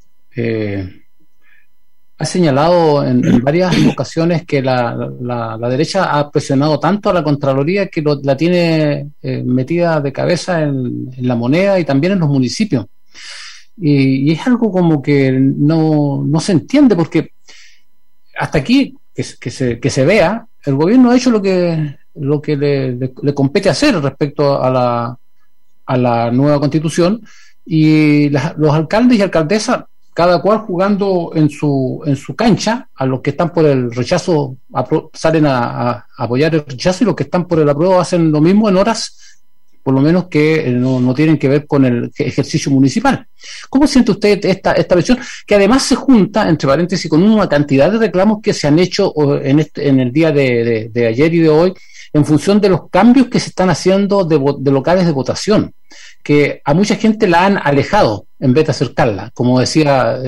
ha señalado en varias ocasiones que la derecha ha presionado tanto a la Contraloría que la tiene metida de cabeza en la moneda y también en los municipios. Y es algo como que no se entiende, porque hasta aquí que se vea, el gobierno ha hecho lo que le compete hacer respecto a la nueva Constitución, y los alcaldes y alcaldesas, cada cual jugando en su cancha. A los que están por el rechazo salen a apoyar el rechazo, y los que están por el apruebo hacen lo mismo en horas por lo menos que no tienen que ver con el ejercicio municipal. ¿Cómo siente usted esta versión, que además se junta, entre paréntesis, con una cantidad de reclamos que se han hecho en el día de ayer y de hoy, en función de los cambios que se están haciendo de locales de votación, que a mucha gente la han alejado en vez de acercarla? Como decía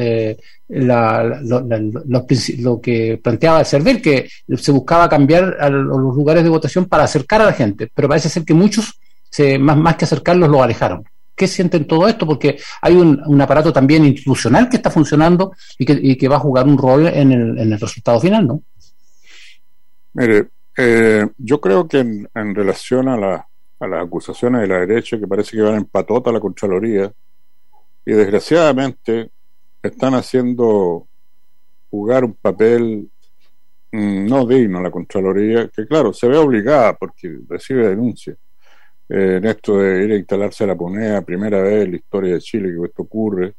lo que planteaba el CERVEL, que se buscaba cambiar a los lugares de votación para acercar a la gente, pero parece ser que muchos, más que acercarlos, los alejaron. ¿Qué sienten todo esto? Porque hay un aparato también institucional que está funcionando y que va a jugar un rol en el resultado final, ¿no? Mire, yo creo que en relación a las acusaciones de la derecha, que parece que van en patota a la Contraloría, y desgraciadamente están haciendo jugar un papel no digno a la Contraloría, que claro, se ve obligada porque recibe denuncias en esto de ir a instalarse a la Ponea, primera vez en la historia de Chile que esto ocurre,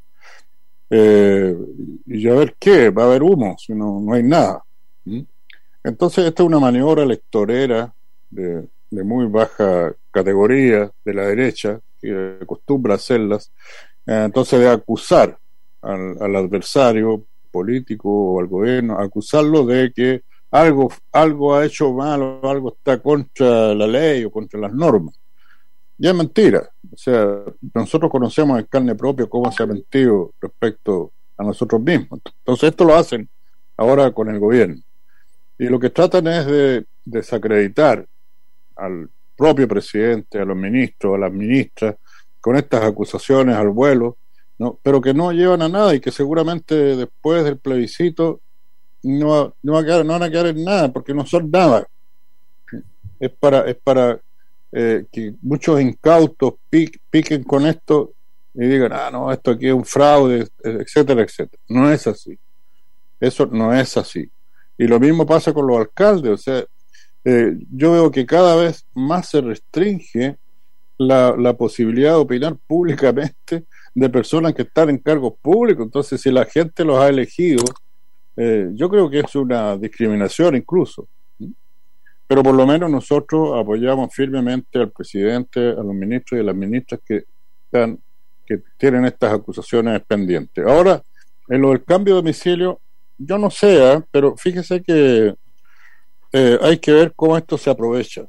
y a ver qué, va a haber humo, si no hay nada. Entonces esta es una maniobra electorera de muy baja categoría de la derecha, que acostumbra a hacerlas, entonces de acusar al adversario político o al gobierno, acusarlo de que algo ha hecho mal o algo está contra la ley o contra las normas. Ya es mentira. O sea, nosotros conocemos en carne propia cómo se ha mentido respecto a nosotros mismos. Entonces esto lo hacen ahora con el gobierno. Y lo que tratan es de desacreditar al propio presidente, a los ministros, a las ministras, con estas acusaciones al vuelo, ¿no? Pero que no llevan a nada y que seguramente después del plebiscito no van a quedar en nada, porque no son nada. Es para que muchos incautos piquen con esto y digan, no, esto aquí es un fraude, etcétera, etcétera. No es así. Eso no es así. Y lo mismo pasa con los alcaldes. O sea, yo veo que cada vez más se restringe la posibilidad de opinar públicamente de personas que están en cargos públicos. Entonces, si la gente los ha elegido, yo creo que es una discriminación incluso. Pero por lo menos nosotros apoyamos firmemente al presidente, a los ministros y a las ministras que tienen estas acusaciones pendientes. Ahora, en lo del cambio de domicilio, yo no sé, pero fíjese que hay que ver cómo esto se aprovecha.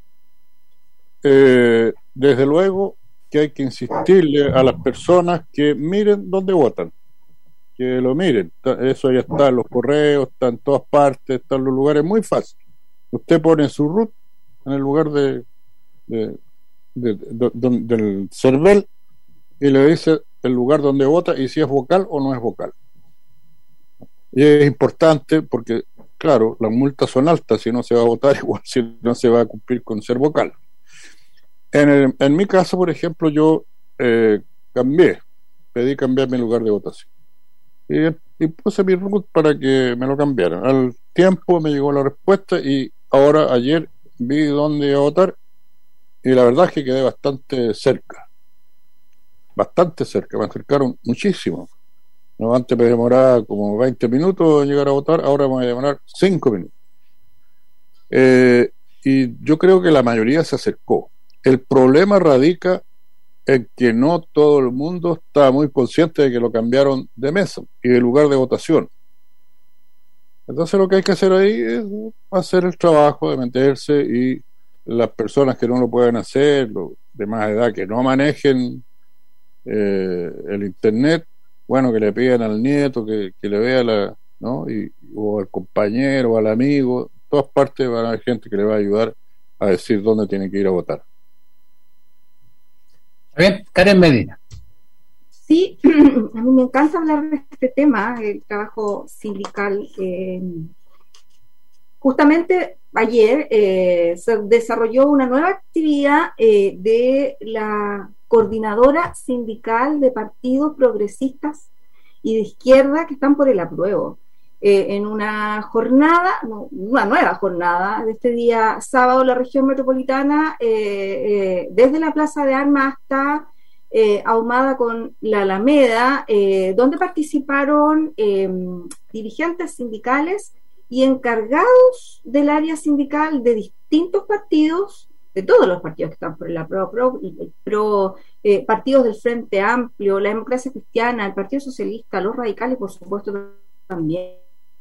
Desde luego que hay que insistirle a las personas que miren dónde votan, que lo miren. Eso ya está en los correos, está en todas partes, está en los lugares muy fácil. Usted pone su root en el lugar del CERVEL y le dice el lugar donde vota y si es vocal o no es vocal. Y es importante porque, claro, las multas son altas si no se va a votar, igual si no se va a cumplir con ser vocal. En mi caso, por ejemplo, yo pedí cambiar mi lugar de votación y puse mi root para que me lo cambiaran. Al tiempo me llegó la respuesta y ahora ayer vi dónde iba a votar y la verdad es que quedé bastante cerca, me acercaron muchísimo. No, antes me demoraba como 20 minutos en llegar a votar, ahora me voy a demorar 5 minutos. Y yo creo que la mayoría se acercó. El problema radica en que no todo el mundo está muy consciente de que lo cambiaron de mesa y de lugar de votación. Entonces lo que hay que hacer ahí es hacer el trabajo de meterse, y las personas que no lo pueden hacer, los de más edad que no manejen el internet, bueno, que le pidan al nieto que le vea o al compañero o al amigo. En todas partes van a haber gente que le va a ayudar a decir dónde tiene que ir a votar. Bien, Karen Medina. Sí, a mí me encanta hablar de este tema, el trabajo sindical. Justamente ayer se desarrolló una nueva actividad de la Coordinadora Sindical de Partidos Progresistas y de Izquierda que están por el apruebo. En una nueva jornada de este día sábado, la región metropolitana, desde la Plaza de Armas hasta ahumada con la Alameda, donde participaron dirigentes sindicales y encargados del área sindical de distintos partidos, de todos los partidos que están por la partidos del Frente Amplio, la Democracia Cristiana, el Partido Socialista, los radicales, por supuesto, también.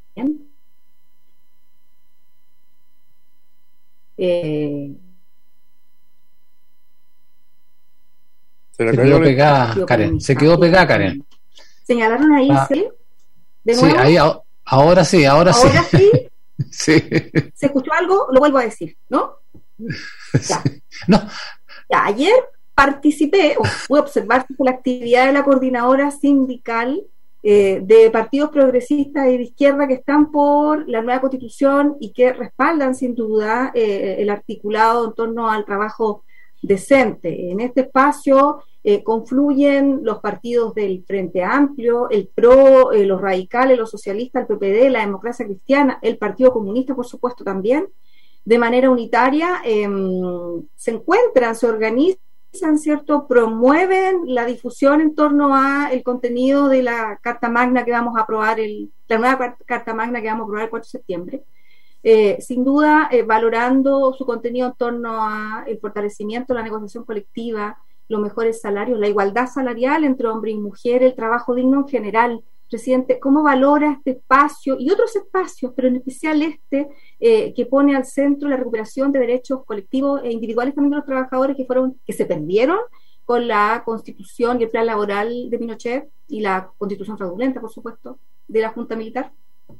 Se quedó pegada, Karen. Se quedó pegada, Karen. ¿Señalaron ahí, sí? ¿De nuevo? Sí, ahí, ahora sí. ¿Ahora sí? Sí. ¿Se escuchó algo? Lo vuelvo a decir, ¿no? Ya. No. Ya, ayer participé, o pude observar la actividad de la coordinadora sindical de partidos progresistas y de izquierda que están por la nueva constitución y que respaldan sin duda el articulado en torno al trabajo decente. En este espacio confluyen los partidos del Frente Amplio, el PRO, los radicales, los socialistas, el PPD, la Democracia Cristiana, el Partido Comunista, por supuesto, también, de manera unitaria, se encuentran, se organizan, ¿cierto? Promueven la difusión en torno a el contenido de la Carta Magna que vamos a aprobar, la nueva Carta Magna que vamos a aprobar el 4 de septiembre. Sin duda, valorando su contenido en torno a el fortalecimiento de la negociación colectiva, los mejores salarios, la igualdad salarial entre hombre y mujer, el trabajo digno en general. Presidente, ¿cómo valora este espacio y otros espacios, pero en especial que pone al centro la recuperación de derechos colectivos e individuales también de los trabajadores que se perdieron con la Constitución y el plan laboral de Pinochet y la Constitución fraudulenta, por supuesto, de la Junta Militar?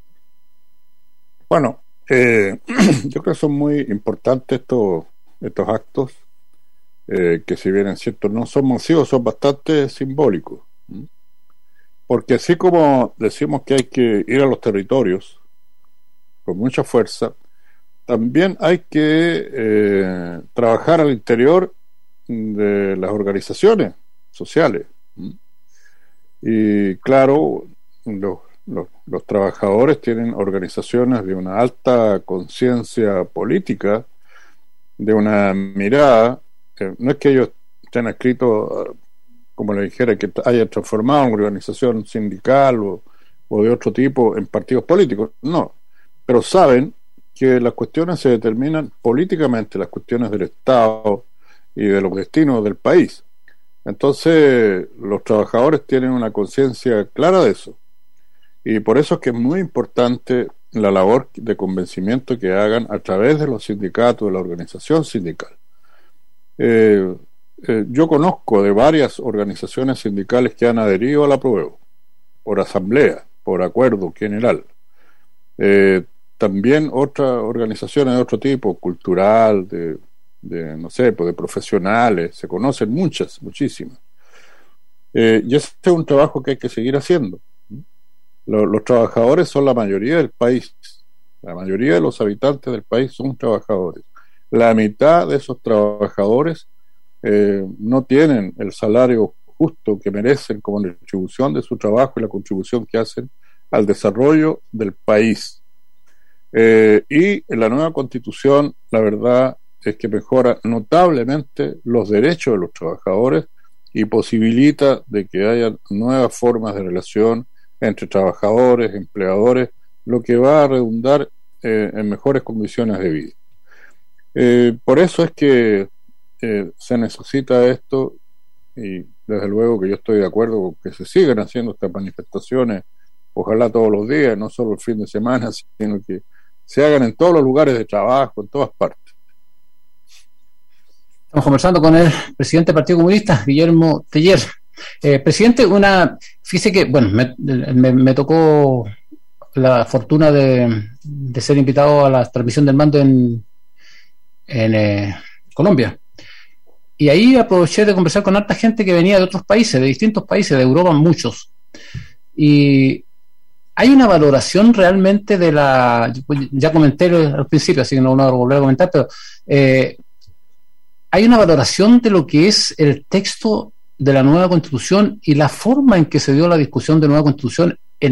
Bueno, yo creo que son muy importantes estos actos, que si bien es cierto no son masivos, son bastante simbólicos, porque así como decimos que hay que ir a los territorios con mucha fuerza, también hay que trabajar al interior de las organizaciones sociales, y claro, los trabajadores tienen organizaciones de una alta conciencia política, de una mirada. No es que ellos estén escritos, como le dijera, que hayan transformado una organización sindical o de otro tipo en partidos políticos, no, pero saben que las cuestiones se determinan políticamente, las cuestiones del Estado y de los destinos del país. Entonces los trabajadores tienen una conciencia clara de eso, y por eso es que es muy importante la labor de convencimiento que hagan a través de los sindicatos, de la organización sindical. Yo conozco de varias organizaciones sindicales que han adherido al apruebo por asamblea, por acuerdo general. También otras organizaciones de otro tipo, cultural, de no sé, pues de profesionales, se conocen muchísimas. Y ese es un trabajo que hay que seguir haciendo. Los trabajadores son la mayoría del país. La mayoría de los habitantes del país son trabajadores. La mitad de esos trabajadores no tienen el salario justo que merecen como retribución de su trabajo y la contribución que hacen al desarrollo del país. Y en la nueva Constitución, la verdad es que mejora notablemente los derechos de los trabajadores y posibilita de que haya nuevas formas de relación entre trabajadores, empleadores, lo que va a redundar en mejores condiciones de vida. Por eso es que se necesita esto, y desde luego que yo estoy de acuerdo con que se sigan haciendo estas manifestaciones, ojalá todos los días, no solo el fin de semana, sino que se hagan en todos los lugares de trabajo, en todas partes. Estamos conversando con el presidente del Partido Comunista, Guillermo Teller. Presidente, fíjese que, bueno, me tocó la fortuna de ser invitado a la transmisión del mando en Colombia. Y ahí aproveché de conversar con harta gente que venía de otros países, de distintos países, de Europa, muchos. Y hay una valoración realmente de ya comenté al principio, así que no voy a volver a comentar, pero hay una valoración de lo que es el texto de la nueva Constitución y la forma en que se dio la discusión de nueva Constitución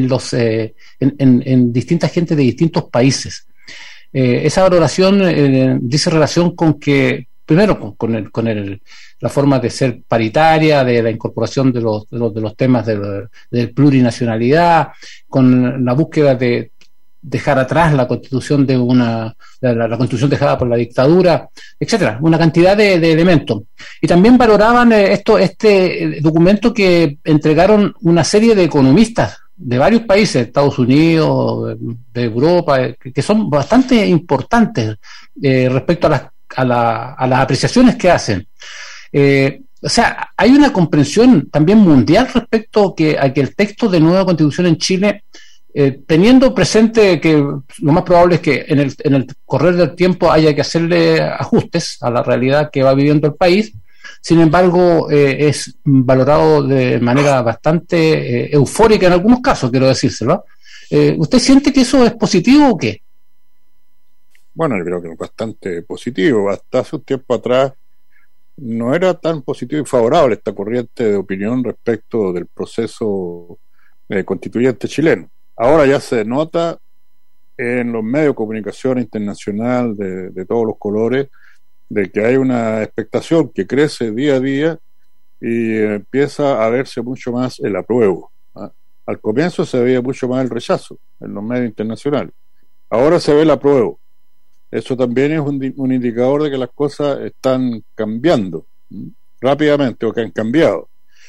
en distintas gentes de distintos países. Esa valoración dice relación con que, primero, con la forma de ser paritaria, de la incorporación de los temas de plurinacionalidad, con la búsqueda de dejar atrás la Constitución la Constitución dejada por la dictadura, etcétera, una cantidad de elementos. Y también valoraban este documento que entregaron una serie de economistas de varios países, Estados Unidos, de Europa, que son bastante importantes respecto a las apreciaciones que hacen. O sea, hay una comprensión también mundial respecto a que el texto de nueva Constitución en Chile, teniendo presente que lo más probable es que en el correr del tiempo haya que hacerle ajustes a la realidad que va viviendo el país, sin embargo es valorado de manera bastante eufórica en algunos casos, quiero decírselo. ¿Usted siente que eso es positivo o qué? Bueno, yo creo que es bastante positivo. Hasta hace un tiempo atrás no era tan positivo y favorable esta corriente de opinión respecto del proceso constituyente chileno. Ahora ya se nota en los medios de comunicación internacional de todos los colores de que hay una expectación que crece día a día y empieza a verse mucho más el apruebo. Al comienzo se veía mucho más el rechazo en los medios internacionales. Ahora se ve el apruebo. Eso también es un indicador de que las cosas están cambiando rápidamente o que han cambiado.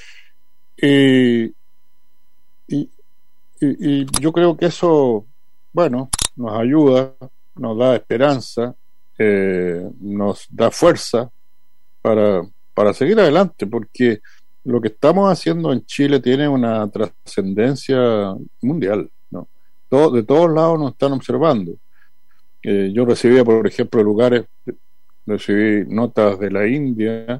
Y yo creo que eso, bueno, nos ayuda, nos da esperanza, nos da fuerza para seguir adelante, porque lo que estamos haciendo en Chile tiene una trascendencia mundial, ¿no? De todos lados nos están observando. Yo recibí notas de la India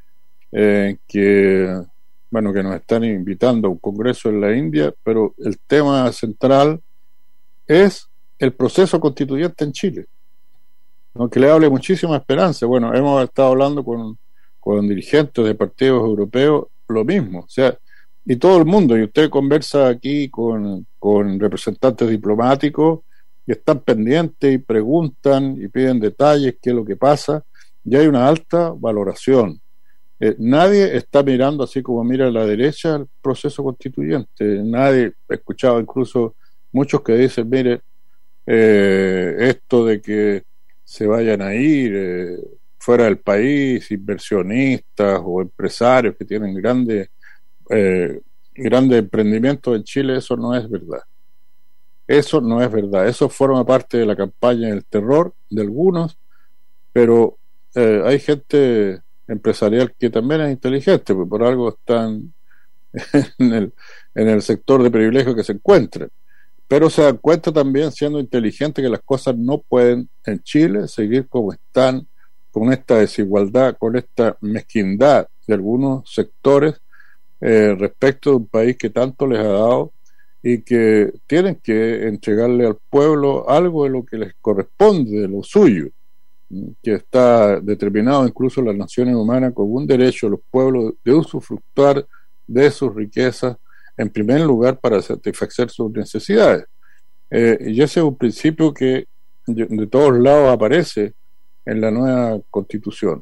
que nos están invitando a un congreso en la India, pero el tema central es el proceso constituyente en Chile, aunque le hable muchísima esperanza. Bueno, hemos estado hablando con dirigentes de partidos europeos, lo mismo, o sea, y todo el mundo, y usted conversa aquí con representantes diplomáticos y están pendientes y preguntan y piden detalles, qué es lo que pasa, y hay una alta valoración. Nadie está mirando así como mira a la derecha el proceso constituyente. Nadie, he escuchado incluso muchos que dicen, mire, esto de que se vayan a ir fuera del país inversionistas o empresarios que tienen grandes emprendimientos en Chile, eso no es verdad. Eso no es verdad. Eso forma parte de la campaña del terror de algunos, pero hay gente empresarial que también es inteligente, porque por algo están en el sector de privilegio que se encuentran, pero se dan cuenta también, siendo inteligentes, que las cosas no pueden en Chile seguir como están, con esta desigualdad, con esta mezquindad de algunos sectores respecto de un país que tanto les ha dado y que tienen que entregarle al pueblo algo de lo que les corresponde, de lo suyo, que está determinado incluso en las naciones humanas como un derecho a los pueblos de usufructuar de sus riquezas, en primer lugar para satisfacer sus necesidades. Y ese es un principio que de todos lados aparece en la nueva Constitución.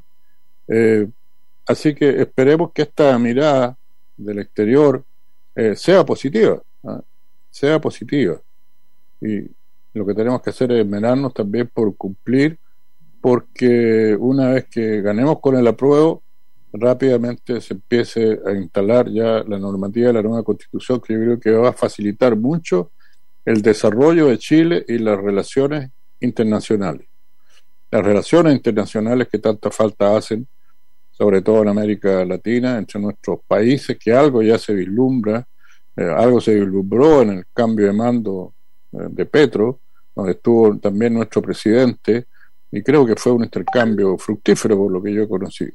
Así que esperemos que esta mirada del exterior sea positiva, sea positiva. Y lo que tenemos que hacer es esmerarnos también por cumplir, porque una vez que ganemos con el apruebo, rápidamente se empiece a instalar ya la normativa de la nueva Constitución, que yo creo que va a facilitar mucho el desarrollo de Chile y las relaciones internacionales. Las relaciones internacionales que tanta falta hacen, sobre todo en América Latina, entre nuestros países, que algo ya se vislumbra, algo se vislumbró en el cambio de mando de Petro, donde estuvo también nuestro presidente, y creo que fue un intercambio fructífero por lo que yo conocí.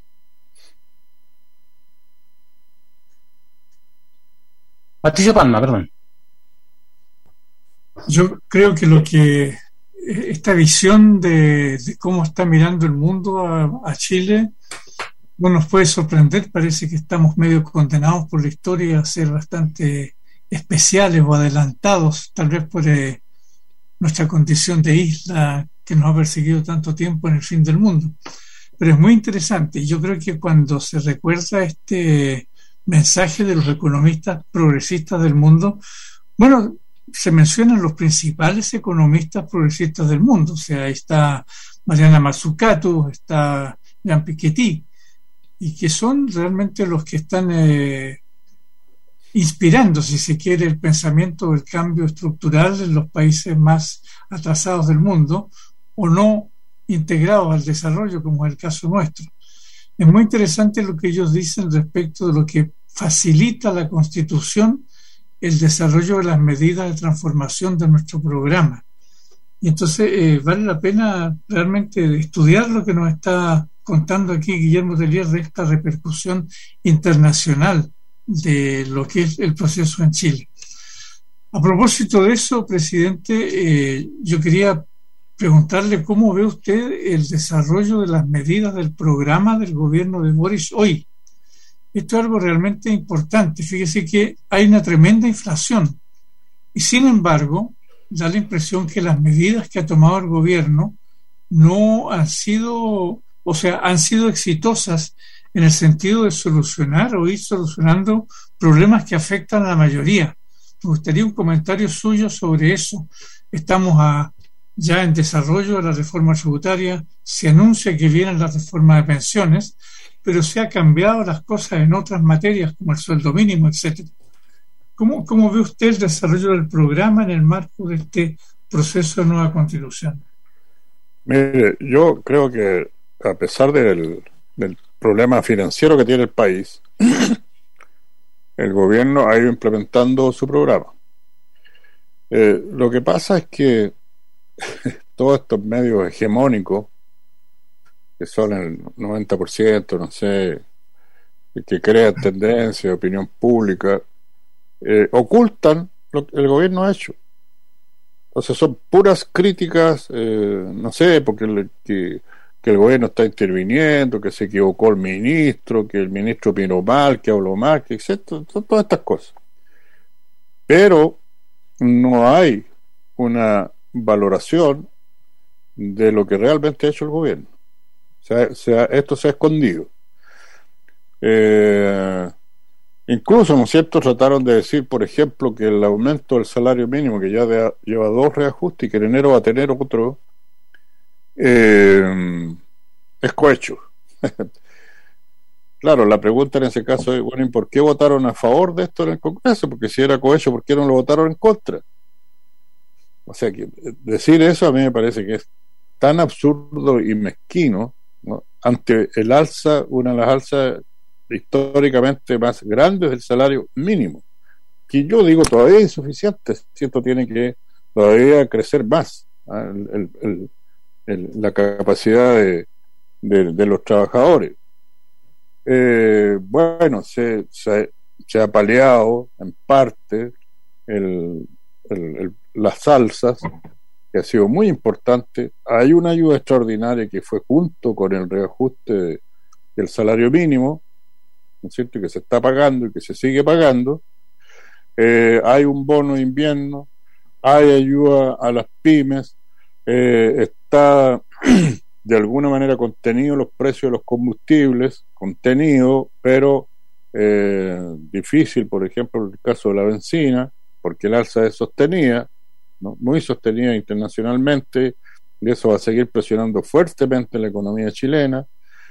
Patricio Palma, perdón. Yo creo que esta visión de cómo está mirando el mundo a Chile no nos puede sorprender. Parece que estamos medio condenados por la historia a ser bastante especiales o adelantados, tal vez por nuestra condición de isla que nos ha perseguido tanto tiempo en el fin del mundo. Pero es muy interesante, y yo creo que cuando se recuerda este mensaje de los economistas progresistas del mundo, bueno, se mencionan los principales economistas progresistas del mundo, o sea, ahí está Mariana Mazzucato, está Jean Piketty, y que son realmente los que están inspirando, si se quiere, el pensamiento del cambio estructural en los países más atrasados del mundo o no integrados al desarrollo, como es el caso nuestro. Es muy interesante lo que ellos dicen respecto de lo que facilita la Constitución el desarrollo de las medidas de transformación de nuestro programa. Y entonces vale la pena realmente estudiar lo que nos está contando aquí Guillermo Tellier de esta repercusión internacional de lo que es el proceso en Chile. A propósito de eso, presidente, yo quería preguntarle cómo ve usted el desarrollo de las medidas del programa del gobierno de Boris hoy. Esto es algo realmente importante. Fíjese que hay una tremenda inflación y, sin embargo, da la impresión que las medidas que ha tomado el gobierno no han sido, o sea, han sido exitosas en el sentido de solucionar o ir solucionando problemas que afectan a la mayoría. Me gustaría un comentario suyo sobre eso. Estamos ya en desarrollo de la reforma tributaria, se anuncia que viene la reforma de pensiones, pero se han cambiado las cosas en otras materias como el sueldo mínimo, etcétera. ¿Cómo ve usted el desarrollo del programa en el marco de este proceso de nueva constitución? Mire, yo creo que a pesar del problema financiero que tiene el país, el gobierno ha ido implementando su programa. Lo que pasa es que todos estos medios hegemónicos, que son el 90%, no sé, que crean tendencia, opinión pública, ocultan lo que el gobierno ha hecho. Entonces son puras críticas, no sé, porque que el gobierno está interviniendo, que se equivocó el ministro, que el ministro opinó mal, que habló mal, que etcétera, todas estas cosas. Pero no hay una valoración de lo que realmente ha hecho el gobierno. Esto se ha escondido. Incluso, ¿no es cierto?, trataron de decir, por ejemplo, que el aumento del salario mínimo, que ya lleva 2 reajustes y que en enero va a tener otro, es cohecho. Claro, la pregunta en ese caso es, bueno, ¿y por qué votaron a favor de esto en el Congreso? Porque si era cohecho, ¿por qué no lo votaron en contra? O sea, que decir eso a mí me parece que es tan absurdo y mezquino, ¿no?, ante el alza, una de las alzas históricamente más grandes del salario mínimo, que yo digo todavía es insuficiente, esto tiene que todavía crecer más, ¿eh? La capacidad de los trabajadores. Bueno, se ha paliado en parte las alzas, que ha sido muy importante. Hay una ayuda extraordinaria que fue junto con el reajuste del salario mínimo, ¿no es cierto?, que se está pagando y que se sigue pagando. Hay un bono de invierno, hay ayuda a las pymes, está de alguna manera contenido los precios de los combustibles, contenido, pero difícil, por ejemplo, en el caso de la benzina, porque el alza es sostenida, ¿no?, muy sostenida internacionalmente, y eso va a seguir presionando fuertemente la economía chilena.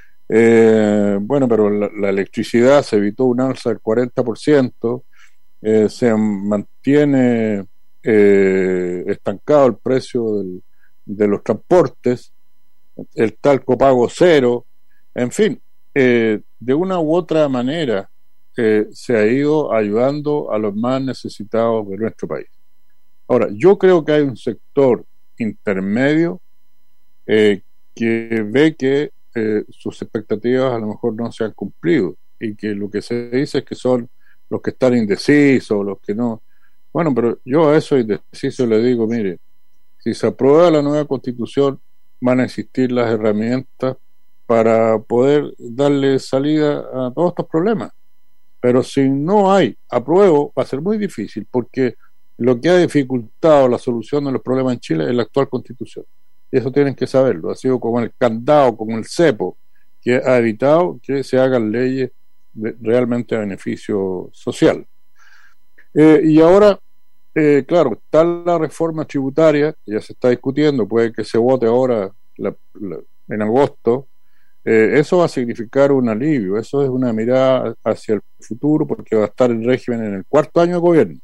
Bueno, pero la electricidad se evitó un alza del 40%, se mantiene estancado el precio de los transportes, el tal copago cero, en fin, de una u otra manera se ha ido ayudando a los más necesitados de nuestro país. Ahora, yo creo que hay un sector intermedio que ve que sus expectativas a lo mejor no se han cumplido y que lo que se dice es que son los que están indecisos, los que no. Bueno, pero yo a esos indecisos le digo, mire, si se aprueba la nueva constitución van a existir las herramientas para poder darle salida a todos estos problemas, pero si no hay apruebo va a ser muy difícil, porque lo que ha dificultado la solución de los problemas en Chile es la actual constitución. Y eso tienen que saberlo. Ha sido como el candado, como el cepo, que ha evitado que se hagan leyes realmente a beneficio social. Y ahora, claro, está la reforma tributaria, que ya se está discutiendo, puede que se vote ahora en agosto. Eso va a significar un alivio, eso es una mirada hacia el futuro, porque va a estar el régimen en el 4º año de gobierno,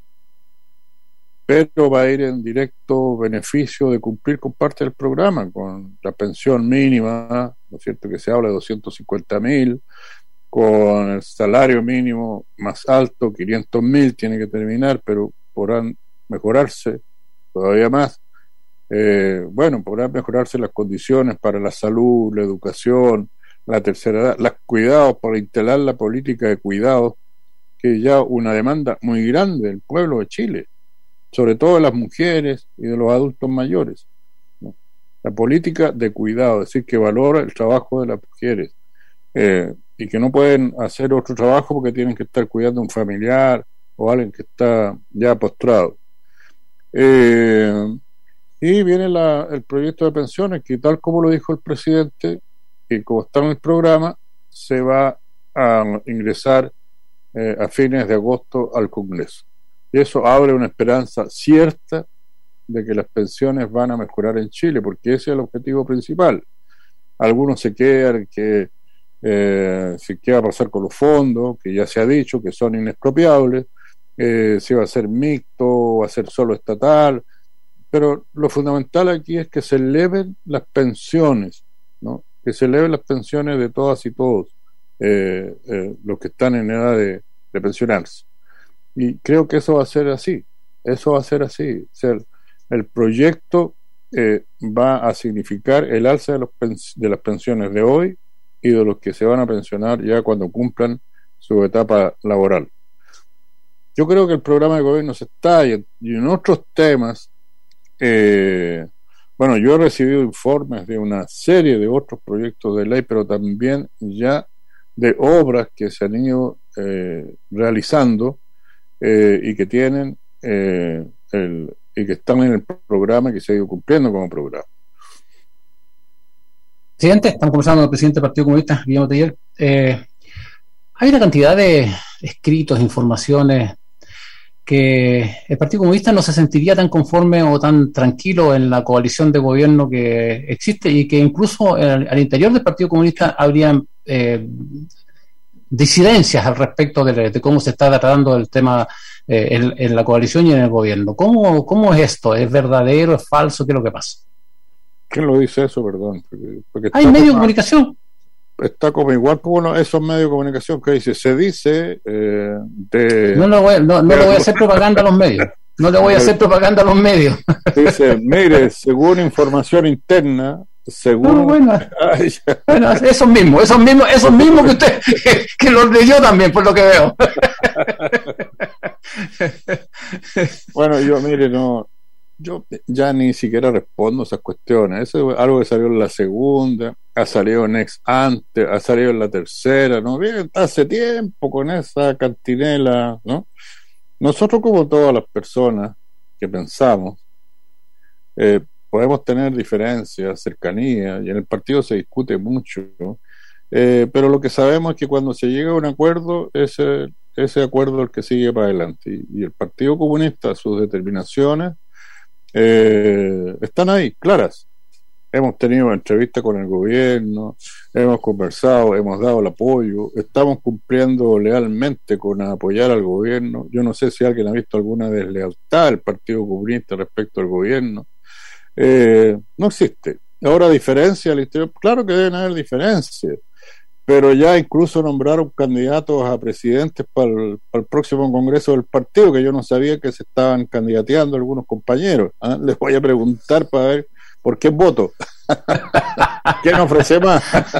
pero va a ir en directo beneficio de cumplir con parte del programa, con la pensión mínima, ¿no es cierto?, que se habla de 250.000, con el salario mínimo más alto, 500.000 tiene que terminar, pero podrán mejorarse todavía más. Bueno, podrán mejorarse las condiciones para la salud, la educación, la tercera edad, los cuidados, para instalar la política de cuidados, que es ya una demanda muy grande del pueblo de Chile, sobre todo de las mujeres y de los adultos mayores, ¿no? la política de cuidado, es decir, que valora el trabajo de las mujeres, y que no pueden hacer otro trabajo porque tienen que estar cuidando a un familiar o alguien que está ya postrado. Y viene el proyecto de pensiones, que tal como lo dijo el presidente, y como está en el programa, se va a ingresar a fines de agosto al Congreso. Y eso abre una esperanza cierta de que las pensiones van a mejorar en Chile, porque ese es el objetivo principal. Algunos se quedan que qué va a pasar con los fondos, que ya se ha dicho que son inexpropiables, si va a ser mixto, va a ser solo estatal, pero lo fundamental aquí es que se eleven las pensiones, ¿no? Que se eleven las pensiones de todas y todos, los que están en edad de pensionarse. Y creo que eso va a ser así. O sea, el proyecto va a significar el alza de las pensiones de hoy y de los que se van a pensionar ya cuando cumplan su etapa laboral. Yo creo que el programa de gobierno se está, y en otros temas, bueno, yo he recibido informes de una serie de otros proyectos de ley, pero también ya de obras que se han ido realizando y que tienen y que están en el programa y que se ha ido cumpliendo como programa. Presidente, estamos conversando con el presidente del Partido Comunista, Guillermo Teller. Hay una cantidad de escritos, informaciones, que el Partido Comunista no se sentiría tan conforme o tan tranquilo en la coalición de gobierno que existe, y que incluso al interior del Partido Comunista habría disidencias al respecto de cómo se está tratando el tema en la coalición y en el gobierno. ¿Cómo es esto? ¿Es verdadero? ¿Es falso? ¿Qué es lo que pasa? ¿Quién lo dice eso? Perdón. Porque hay medios de comunicación. Está como igual como esos medios de comunicación que se dice no le voy a hacer propaganda a los medios. No le voy a hacer propaganda a los medios. Dice, mire, según información interna, según... Bueno, esos mismos que usted que los leyó también, por lo que veo. Bueno, yo ya ni siquiera respondo a esas cuestiones. Eso es algo que salió en la segunda, ha salido en ex ante, ha salido en la tercera, ¿no? Bien, hace tiempo con esa cantinela, ¿no? Nosotros, como todas las personas que pensamos, podemos tener diferencias, cercanía, y en el partido se discute mucho, ¿no? Pero lo que sabemos es que cuando se llega a un acuerdo, ese acuerdo es el que sigue para adelante. Y el Partido Comunista, sus determinaciones están ahí, claras. Hemos tenido entrevistas con el gobierno, hemos conversado, hemos dado el apoyo, estamos cumpliendo lealmente con apoyar al gobierno. Yo no sé si alguien ha visto alguna deslealtad del Partido Comunista respecto al gobierno. No existe. Ahora, diferencia al interior, claro que deben haber diferencias, pero ya incluso nombraron candidatos a presidentes para el próximo congreso del partido, que yo no sabía que se estaban candidateando algunos compañeros. Les voy a preguntar para ver por qué voto. ¿Quién ofrece más?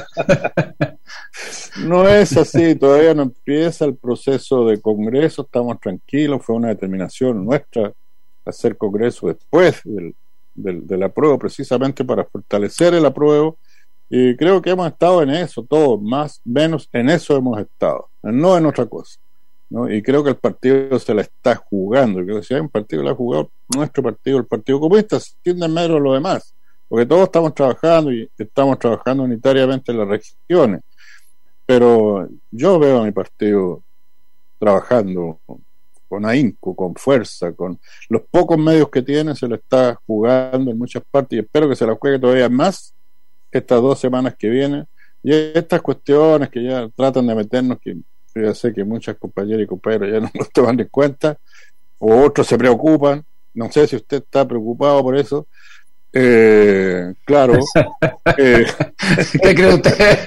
No es así, todavía no empieza el proceso de congreso, estamos tranquilos, fue una determinación nuestra hacer congreso después del apruebo, precisamente para fortalecer el apruebo. Y creo que hemos estado en eso, todos, más o menos en eso hemos estado, no en otra cosa, ¿no? Y creo que el partido se la está jugando. Creo que si hay un partido que la ha jugado, nuestro partido, el Partido Comunista, sin desmedro lo demás, porque todos estamos trabajando y estamos trabajando unitariamente en las regiones. Pero yo veo a mi partido trabajando con ahínco, con fuerza, con los pocos medios que tiene, se lo está jugando en muchas partes, y espero que se la juegue todavía más estas 2 semanas que vienen. Y estas cuestiones que ya tratan de meternos, que yo ya sé que muchas compañeras y compañeros ya no nos toman en cuenta, o otros se preocupan. No sé si usted está preocupado por eso. Claro. ¿Qué cree usted?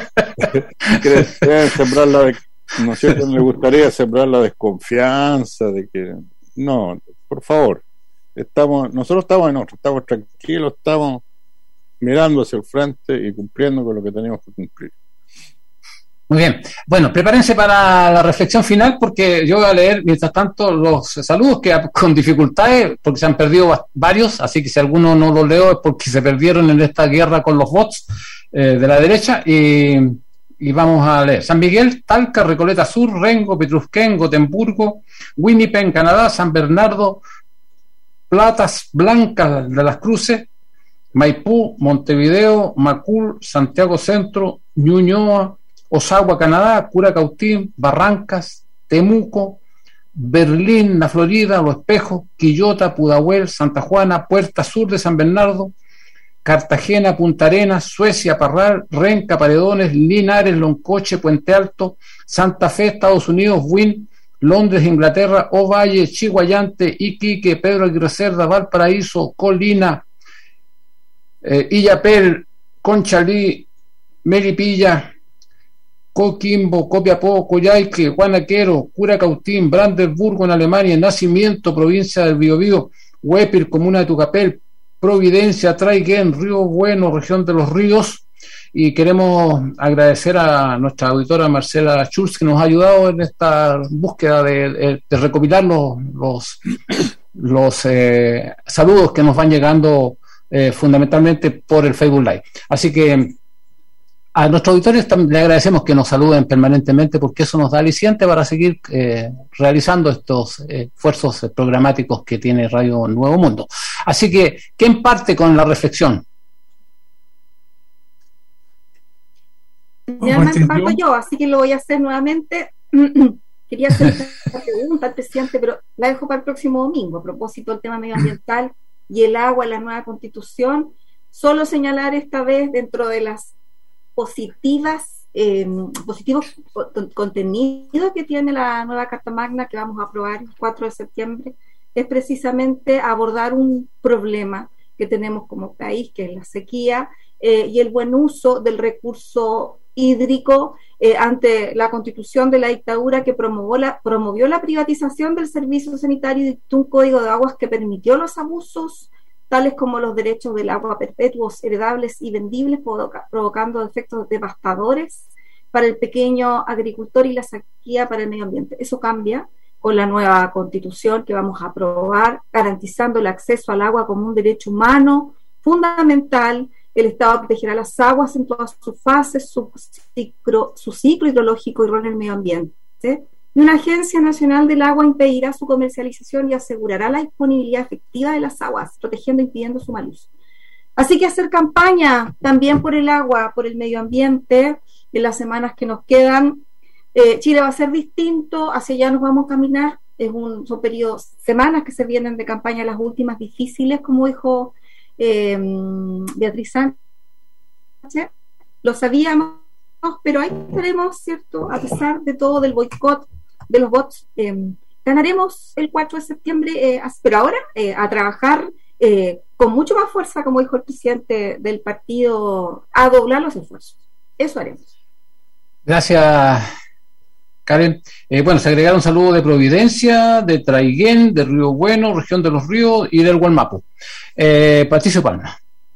Sembrar no sé si le gustaría sembrar la desconfianza de que no, por favor, nosotros estamos en otro, estamos tranquilos, estamos mirando hacia el frente y cumpliendo con lo que tenemos que cumplir. Muy bien. Bueno, prepárense para la reflexión final porque yo voy a leer, mientras tanto, los saludos que con dificultades, porque se han perdido varios, así que si alguno no los leo es porque se perdieron en esta guerra con los bots de la derecha. Y vamos a leer. San Miguel, Talca, Recoleta Sur, Rengo, Petrusquén, Gotemburgo, Winnipeg, Canadá, San Bernardo, Platas Blancas de las Cruces, Maipú, Montevideo, Macul, Santiago Centro, Ñuñoa, Osagua, Canadá, Curacautín, Barrancas, Temuco, Berlín, la Florida, Los Espejos, Quillota, Pudahuel, Santa Juana, Puerta Sur de San Bernardo, Cartagena, Punta Arenas, Suecia, Parral, Renca, Paredones, Linares, Loncoche, Puente Alto, Santa Fe, Estados Unidos, Wynn, Londres, Inglaterra, Ovalle, Chihuayante, Iquique, Pedro Aguirre Cerda, Valparaíso, Colina, Illapel, Conchalí, Melipilla, Coquimbo, Copiapó, Coyhaique, Guanaquero, Curacautín, Brandenburgo en Alemania, Nacimiento, provincia del Biobío, Huépil, comuna de Tucapel, Providencia, Traiguén, Río Bueno, región de los Ríos. Y queremos agradecer a nuestra auditora Marcela Schulz, que nos ha ayudado en esta búsqueda de recopilar los saludos que nos van llegando fundamentalmente por el Facebook Live. Así que a nuestros auditores le agradecemos que nos saluden permanentemente, porque eso nos da aliciente para seguir realizando estos esfuerzos programáticos que tiene Radio Nuevo Mundo. Así que, ¿quién parte con la reflexión? Ya me parto yo, así que lo voy a hacer nuevamente. Quería hacer esta pregunta al presidente, pero la dejo para el próximo domingo, a propósito del tema medioambiental y el agua en la nueva Constitución. Solo señalar esta vez, dentro de las positivos contenidos que tiene la nueva Carta Magna que vamos a aprobar el 4 de septiembre, es precisamente abordar un problema que tenemos como país, que es la sequía y el buen uso del recurso hídrico ante la constitución de la dictadura, que promovió la privatización del servicio sanitario y dictó un código de aguas que permitió los abusos, tales como los derechos del agua perpetuos, heredables y vendibles, provocando efectos devastadores para el pequeño agricultor y la sequía para el medio ambiente. Eso cambia con la nueva constitución que vamos a aprobar, garantizando el acceso al agua como un derecho humano fundamental. El Estado protegerá las aguas en todas sus fases, su ciclo hidrológico y rol en el medio ambiente. Y una Agencia Nacional del Agua impedirá su comercialización y asegurará la disponibilidad efectiva de las aguas, protegiendo e impidiendo su mal uso. Así que hacer campaña también por el agua, por el medio ambiente, en las semanas que nos quedan. Chile va a ser distinto, hacia allá nos vamos a caminar. Son periodos, semanas que se vienen de campaña, las últimas difíciles, como dijo Beatriz Sánchez. Lo sabíamos, pero ahí estaremos, ¿cierto? A pesar de todo, del boicot, de los bots, ganaremos el 4 de septiembre, pero ahora a trabajar con mucho más fuerza, como dijo el presidente del partido, a doblar los esfuerzos. Eso haremos. Gracias, Karen. Bueno, se agregaron saludos de Providencia, de Traiguén, de Río Bueno, región de los Ríos y del Gualmapu. Patricio Palma.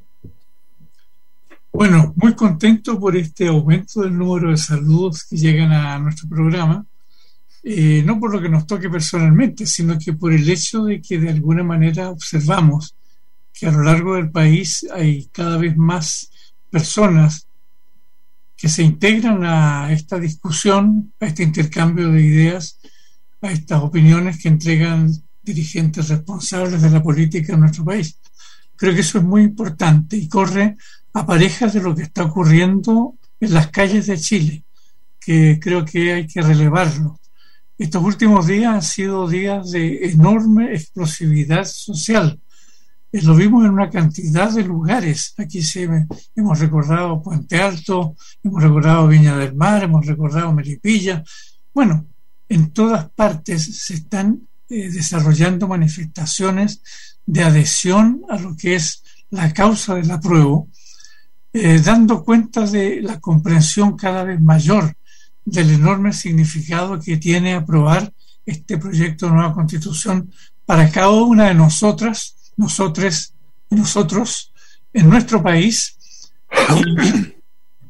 Bueno, muy contento por este aumento del número de saludos que llegan a nuestro programa, no por lo que nos toque personalmente, sino que por el hecho de que de alguna manera observamos que a lo largo del país hay cada vez más personas que se integran a esta discusión, a este intercambio de ideas, a estas opiniones que entregan dirigentes responsables de la política en nuestro país. Creo que eso es muy importante y corre a parejas de lo que está ocurriendo en las calles de Chile, que creo que hay que relevarlo. Estos últimos días han sido días de enorme explosividad social. Lo vimos en una cantidad de lugares. Aquí hemos recordado Puente Alto, hemos recordado Viña del Mar, hemos recordado Melipilla. Bueno, en todas partes se están desarrollando manifestaciones de adhesión a lo que es la causa del apruebo, dando cuenta de la comprensión cada vez mayor del enorme significado que tiene aprobar este proyecto de nueva Constitución para cada una de nosotras, nosotres y nosotros en nuestro país,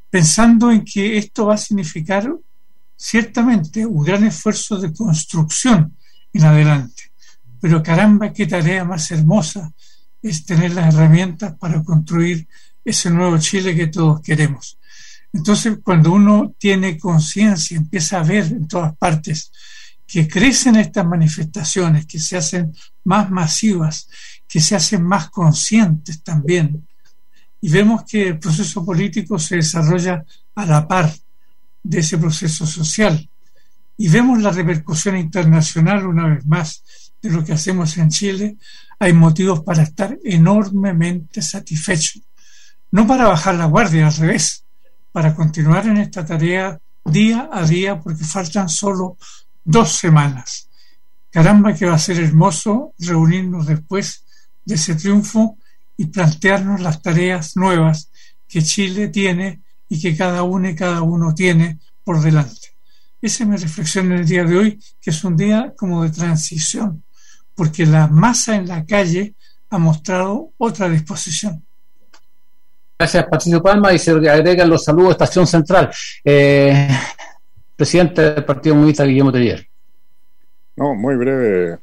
pensando en que esto va a significar ciertamente un gran esfuerzo de construcción en adelante. Pero caramba, qué tarea más hermosa es tener las herramientas para construir ese nuevo Chile que todos queremos. Entonces, cuando uno tiene conciencia, empieza a ver en todas partes que crecen estas manifestaciones, que se hacen más masivas, que se hacen más conscientes también, y vemos que el proceso político se desarrolla a la par de ese proceso social, y vemos la repercusión internacional una vez más de lo que hacemos en Chile, hay motivos para estar enormemente satisfechos, no para bajar la guardia, al revés, para continuar en esta tarea día a día, porque faltan solo 2 semanas. Caramba, que va a ser hermoso reunirnos después de ese triunfo y plantearnos las tareas nuevas que Chile tiene y que cada uno tiene por delante. Esa es mi reflexión en el día de hoy, que es un día como de transición, porque la masa en la calle ha mostrado otra disposición. Gracias, Patricio Palma, y se agregan los saludos a Estación Central. Presidente del Partido Comunista, Guillermo Tellier. No, muy breve.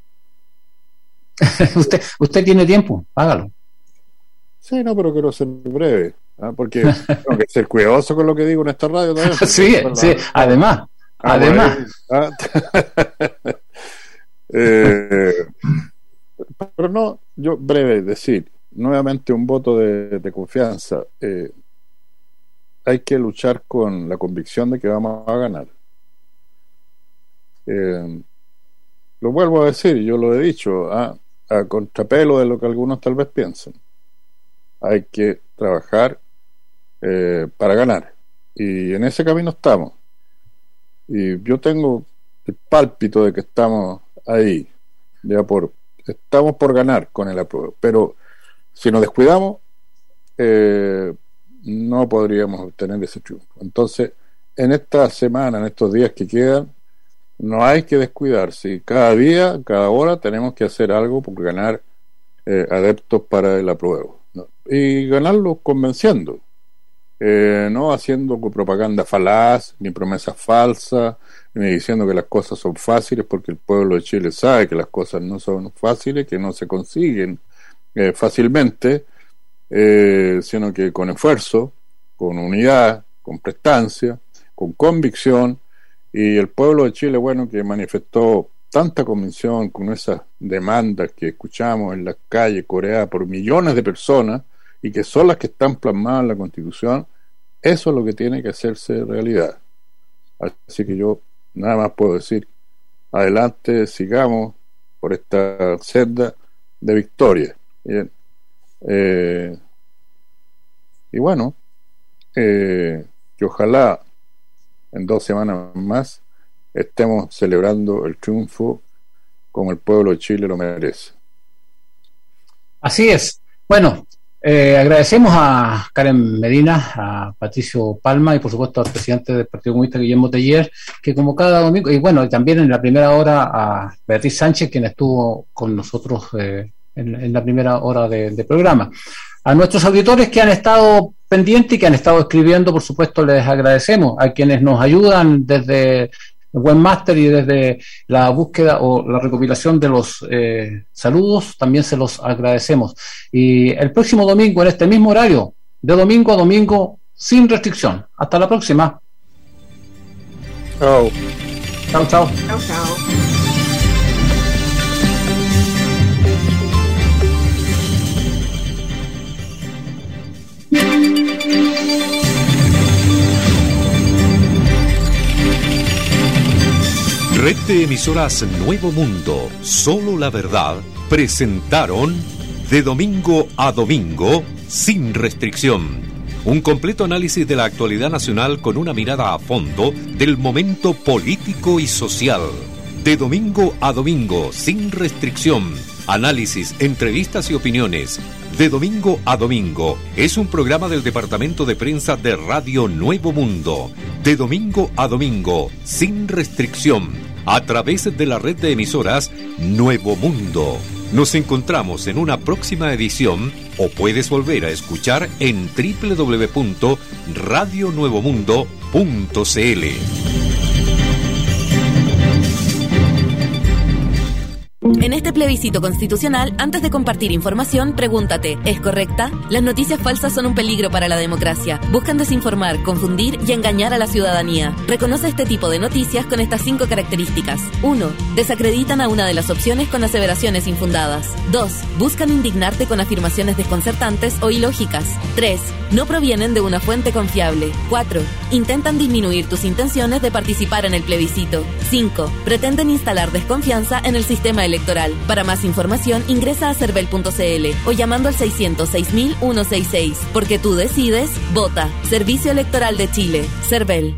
usted tiene tiempo, hágalo. Sí, no, pero quiero ser breve, porque tengo que ser cuidadoso con lo que digo en esta radio también. Sí, además. Pero no, yo breve, decir nuevamente un voto de confianza. Hay que luchar con la convicción de que vamos a ganar. Lo vuelvo a decir, yo lo he dicho a contrapelo de lo que algunos tal vez piensan. Hay que trabajar para ganar, y en ese camino estamos, y yo tengo el pálpito de que estamos ahí, estamos por ganar con el apruebo, pero si nos descuidamos no podríamos obtener ese triunfo. Entonces, en esta semana, en estos días que quedan, no hay que descuidarse, y cada día, cada hora tenemos que hacer algo por ganar adeptos para el apruebo, ¿no? Y ganarlo convenciendo, no haciendo propaganda falaz, ni promesas falsas, ni diciendo que las cosas son fáciles, porque el pueblo de Chile sabe que las cosas no son fáciles, que no se consiguen fácilmente, sino que con esfuerzo, con unidad, con prestancia, con convicción. Y el pueblo de Chile, bueno, que manifestó tanta convicción con esas demandas que escuchamos en las calles coreadas por millones de personas, y que son las que están plasmadas en la Constitución, eso es lo que tiene que hacerse realidad. Así que yo nada más puedo decir, adelante, sigamos por esta senda de victoria. Bien. Y bueno, que ojalá en 2 semanas más estemos celebrando el triunfo como el pueblo de Chile lo merece. Así es. Bueno, agradecemos a Karen Medina, a Patricio Palma y por supuesto al presidente del Partido Comunista, Guillermo Tellier, que como cada domingo, y bueno, también en la primera hora a Beatriz Sánchez, quien estuvo con nosotros en la primera hora de programa. A nuestros auditores que han estado pendientes y que han estado escribiendo, por supuesto les agradecemos. A quienes nos ayudan desde el webmaster y desde la búsqueda o la recopilación de los saludos, también se los agradecemos. Y el próximo domingo, en este mismo horario, de domingo a domingo, sin restricción. Hasta la próxima. Chao. Chao, chao. Chao, chao. Red de emisoras Nuevo Mundo, Solo la Verdad, presentaron De Domingo a Domingo, sin restricción. Un completo análisis de la actualidad nacional con una mirada a fondo del momento político y social. De Domingo a Domingo, sin restricción. Análisis, entrevistas y opiniones. De Domingo a Domingo es un programa del Departamento de Prensa de Radio Nuevo Mundo. De Domingo a Domingo, sin restricción. a través de la red de emisoras Nuevo Mundo. Nos encontramos en una próxima edición o puedes volver a escuchar en www.radionuevomundo.cl. En este plebiscito constitucional, antes de compartir información, pregúntate, ¿es correcta? Las noticias falsas son un peligro para la democracia. Buscan desinformar, confundir y engañar a la ciudadanía. Reconoce este tipo de noticias con estas 5 características. 1. Desacreditan a una de las opciones con aseveraciones infundadas. 2. Buscan indignarte con afirmaciones desconcertantes o ilógicas. 3. No provienen de una fuente confiable. 4. Intentan disminuir tus intenciones de participar en el plebiscito. 5. Pretenden instalar desconfianza en el sistema electoral. Para más información, ingresa a cervel.cl o llamando al 606.166. Porque tú decides, vota. Servicio Electoral de Chile. Cervel.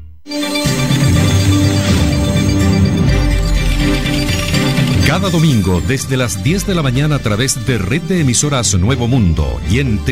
Cada domingo desde las 10 de la mañana a través de Red de Emisoras Nuevo Mundo y en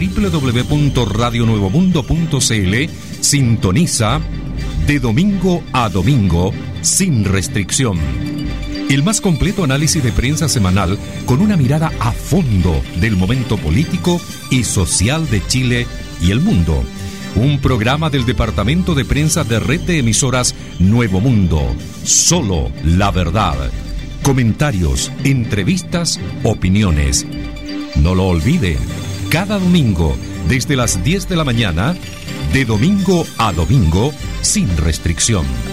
www.radionuevomundo.cl sintoniza De Domingo a Domingo sin restricción. El más completo análisis de prensa semanal con una mirada a fondo del momento político y social de Chile y el mundo. Un programa del Departamento de Prensa de Red de Emisoras Nuevo Mundo. Solo la verdad. Comentarios, entrevistas, opiniones. No lo olvide, cada domingo, desde las 10 de la mañana, de domingo a domingo, sin restricción.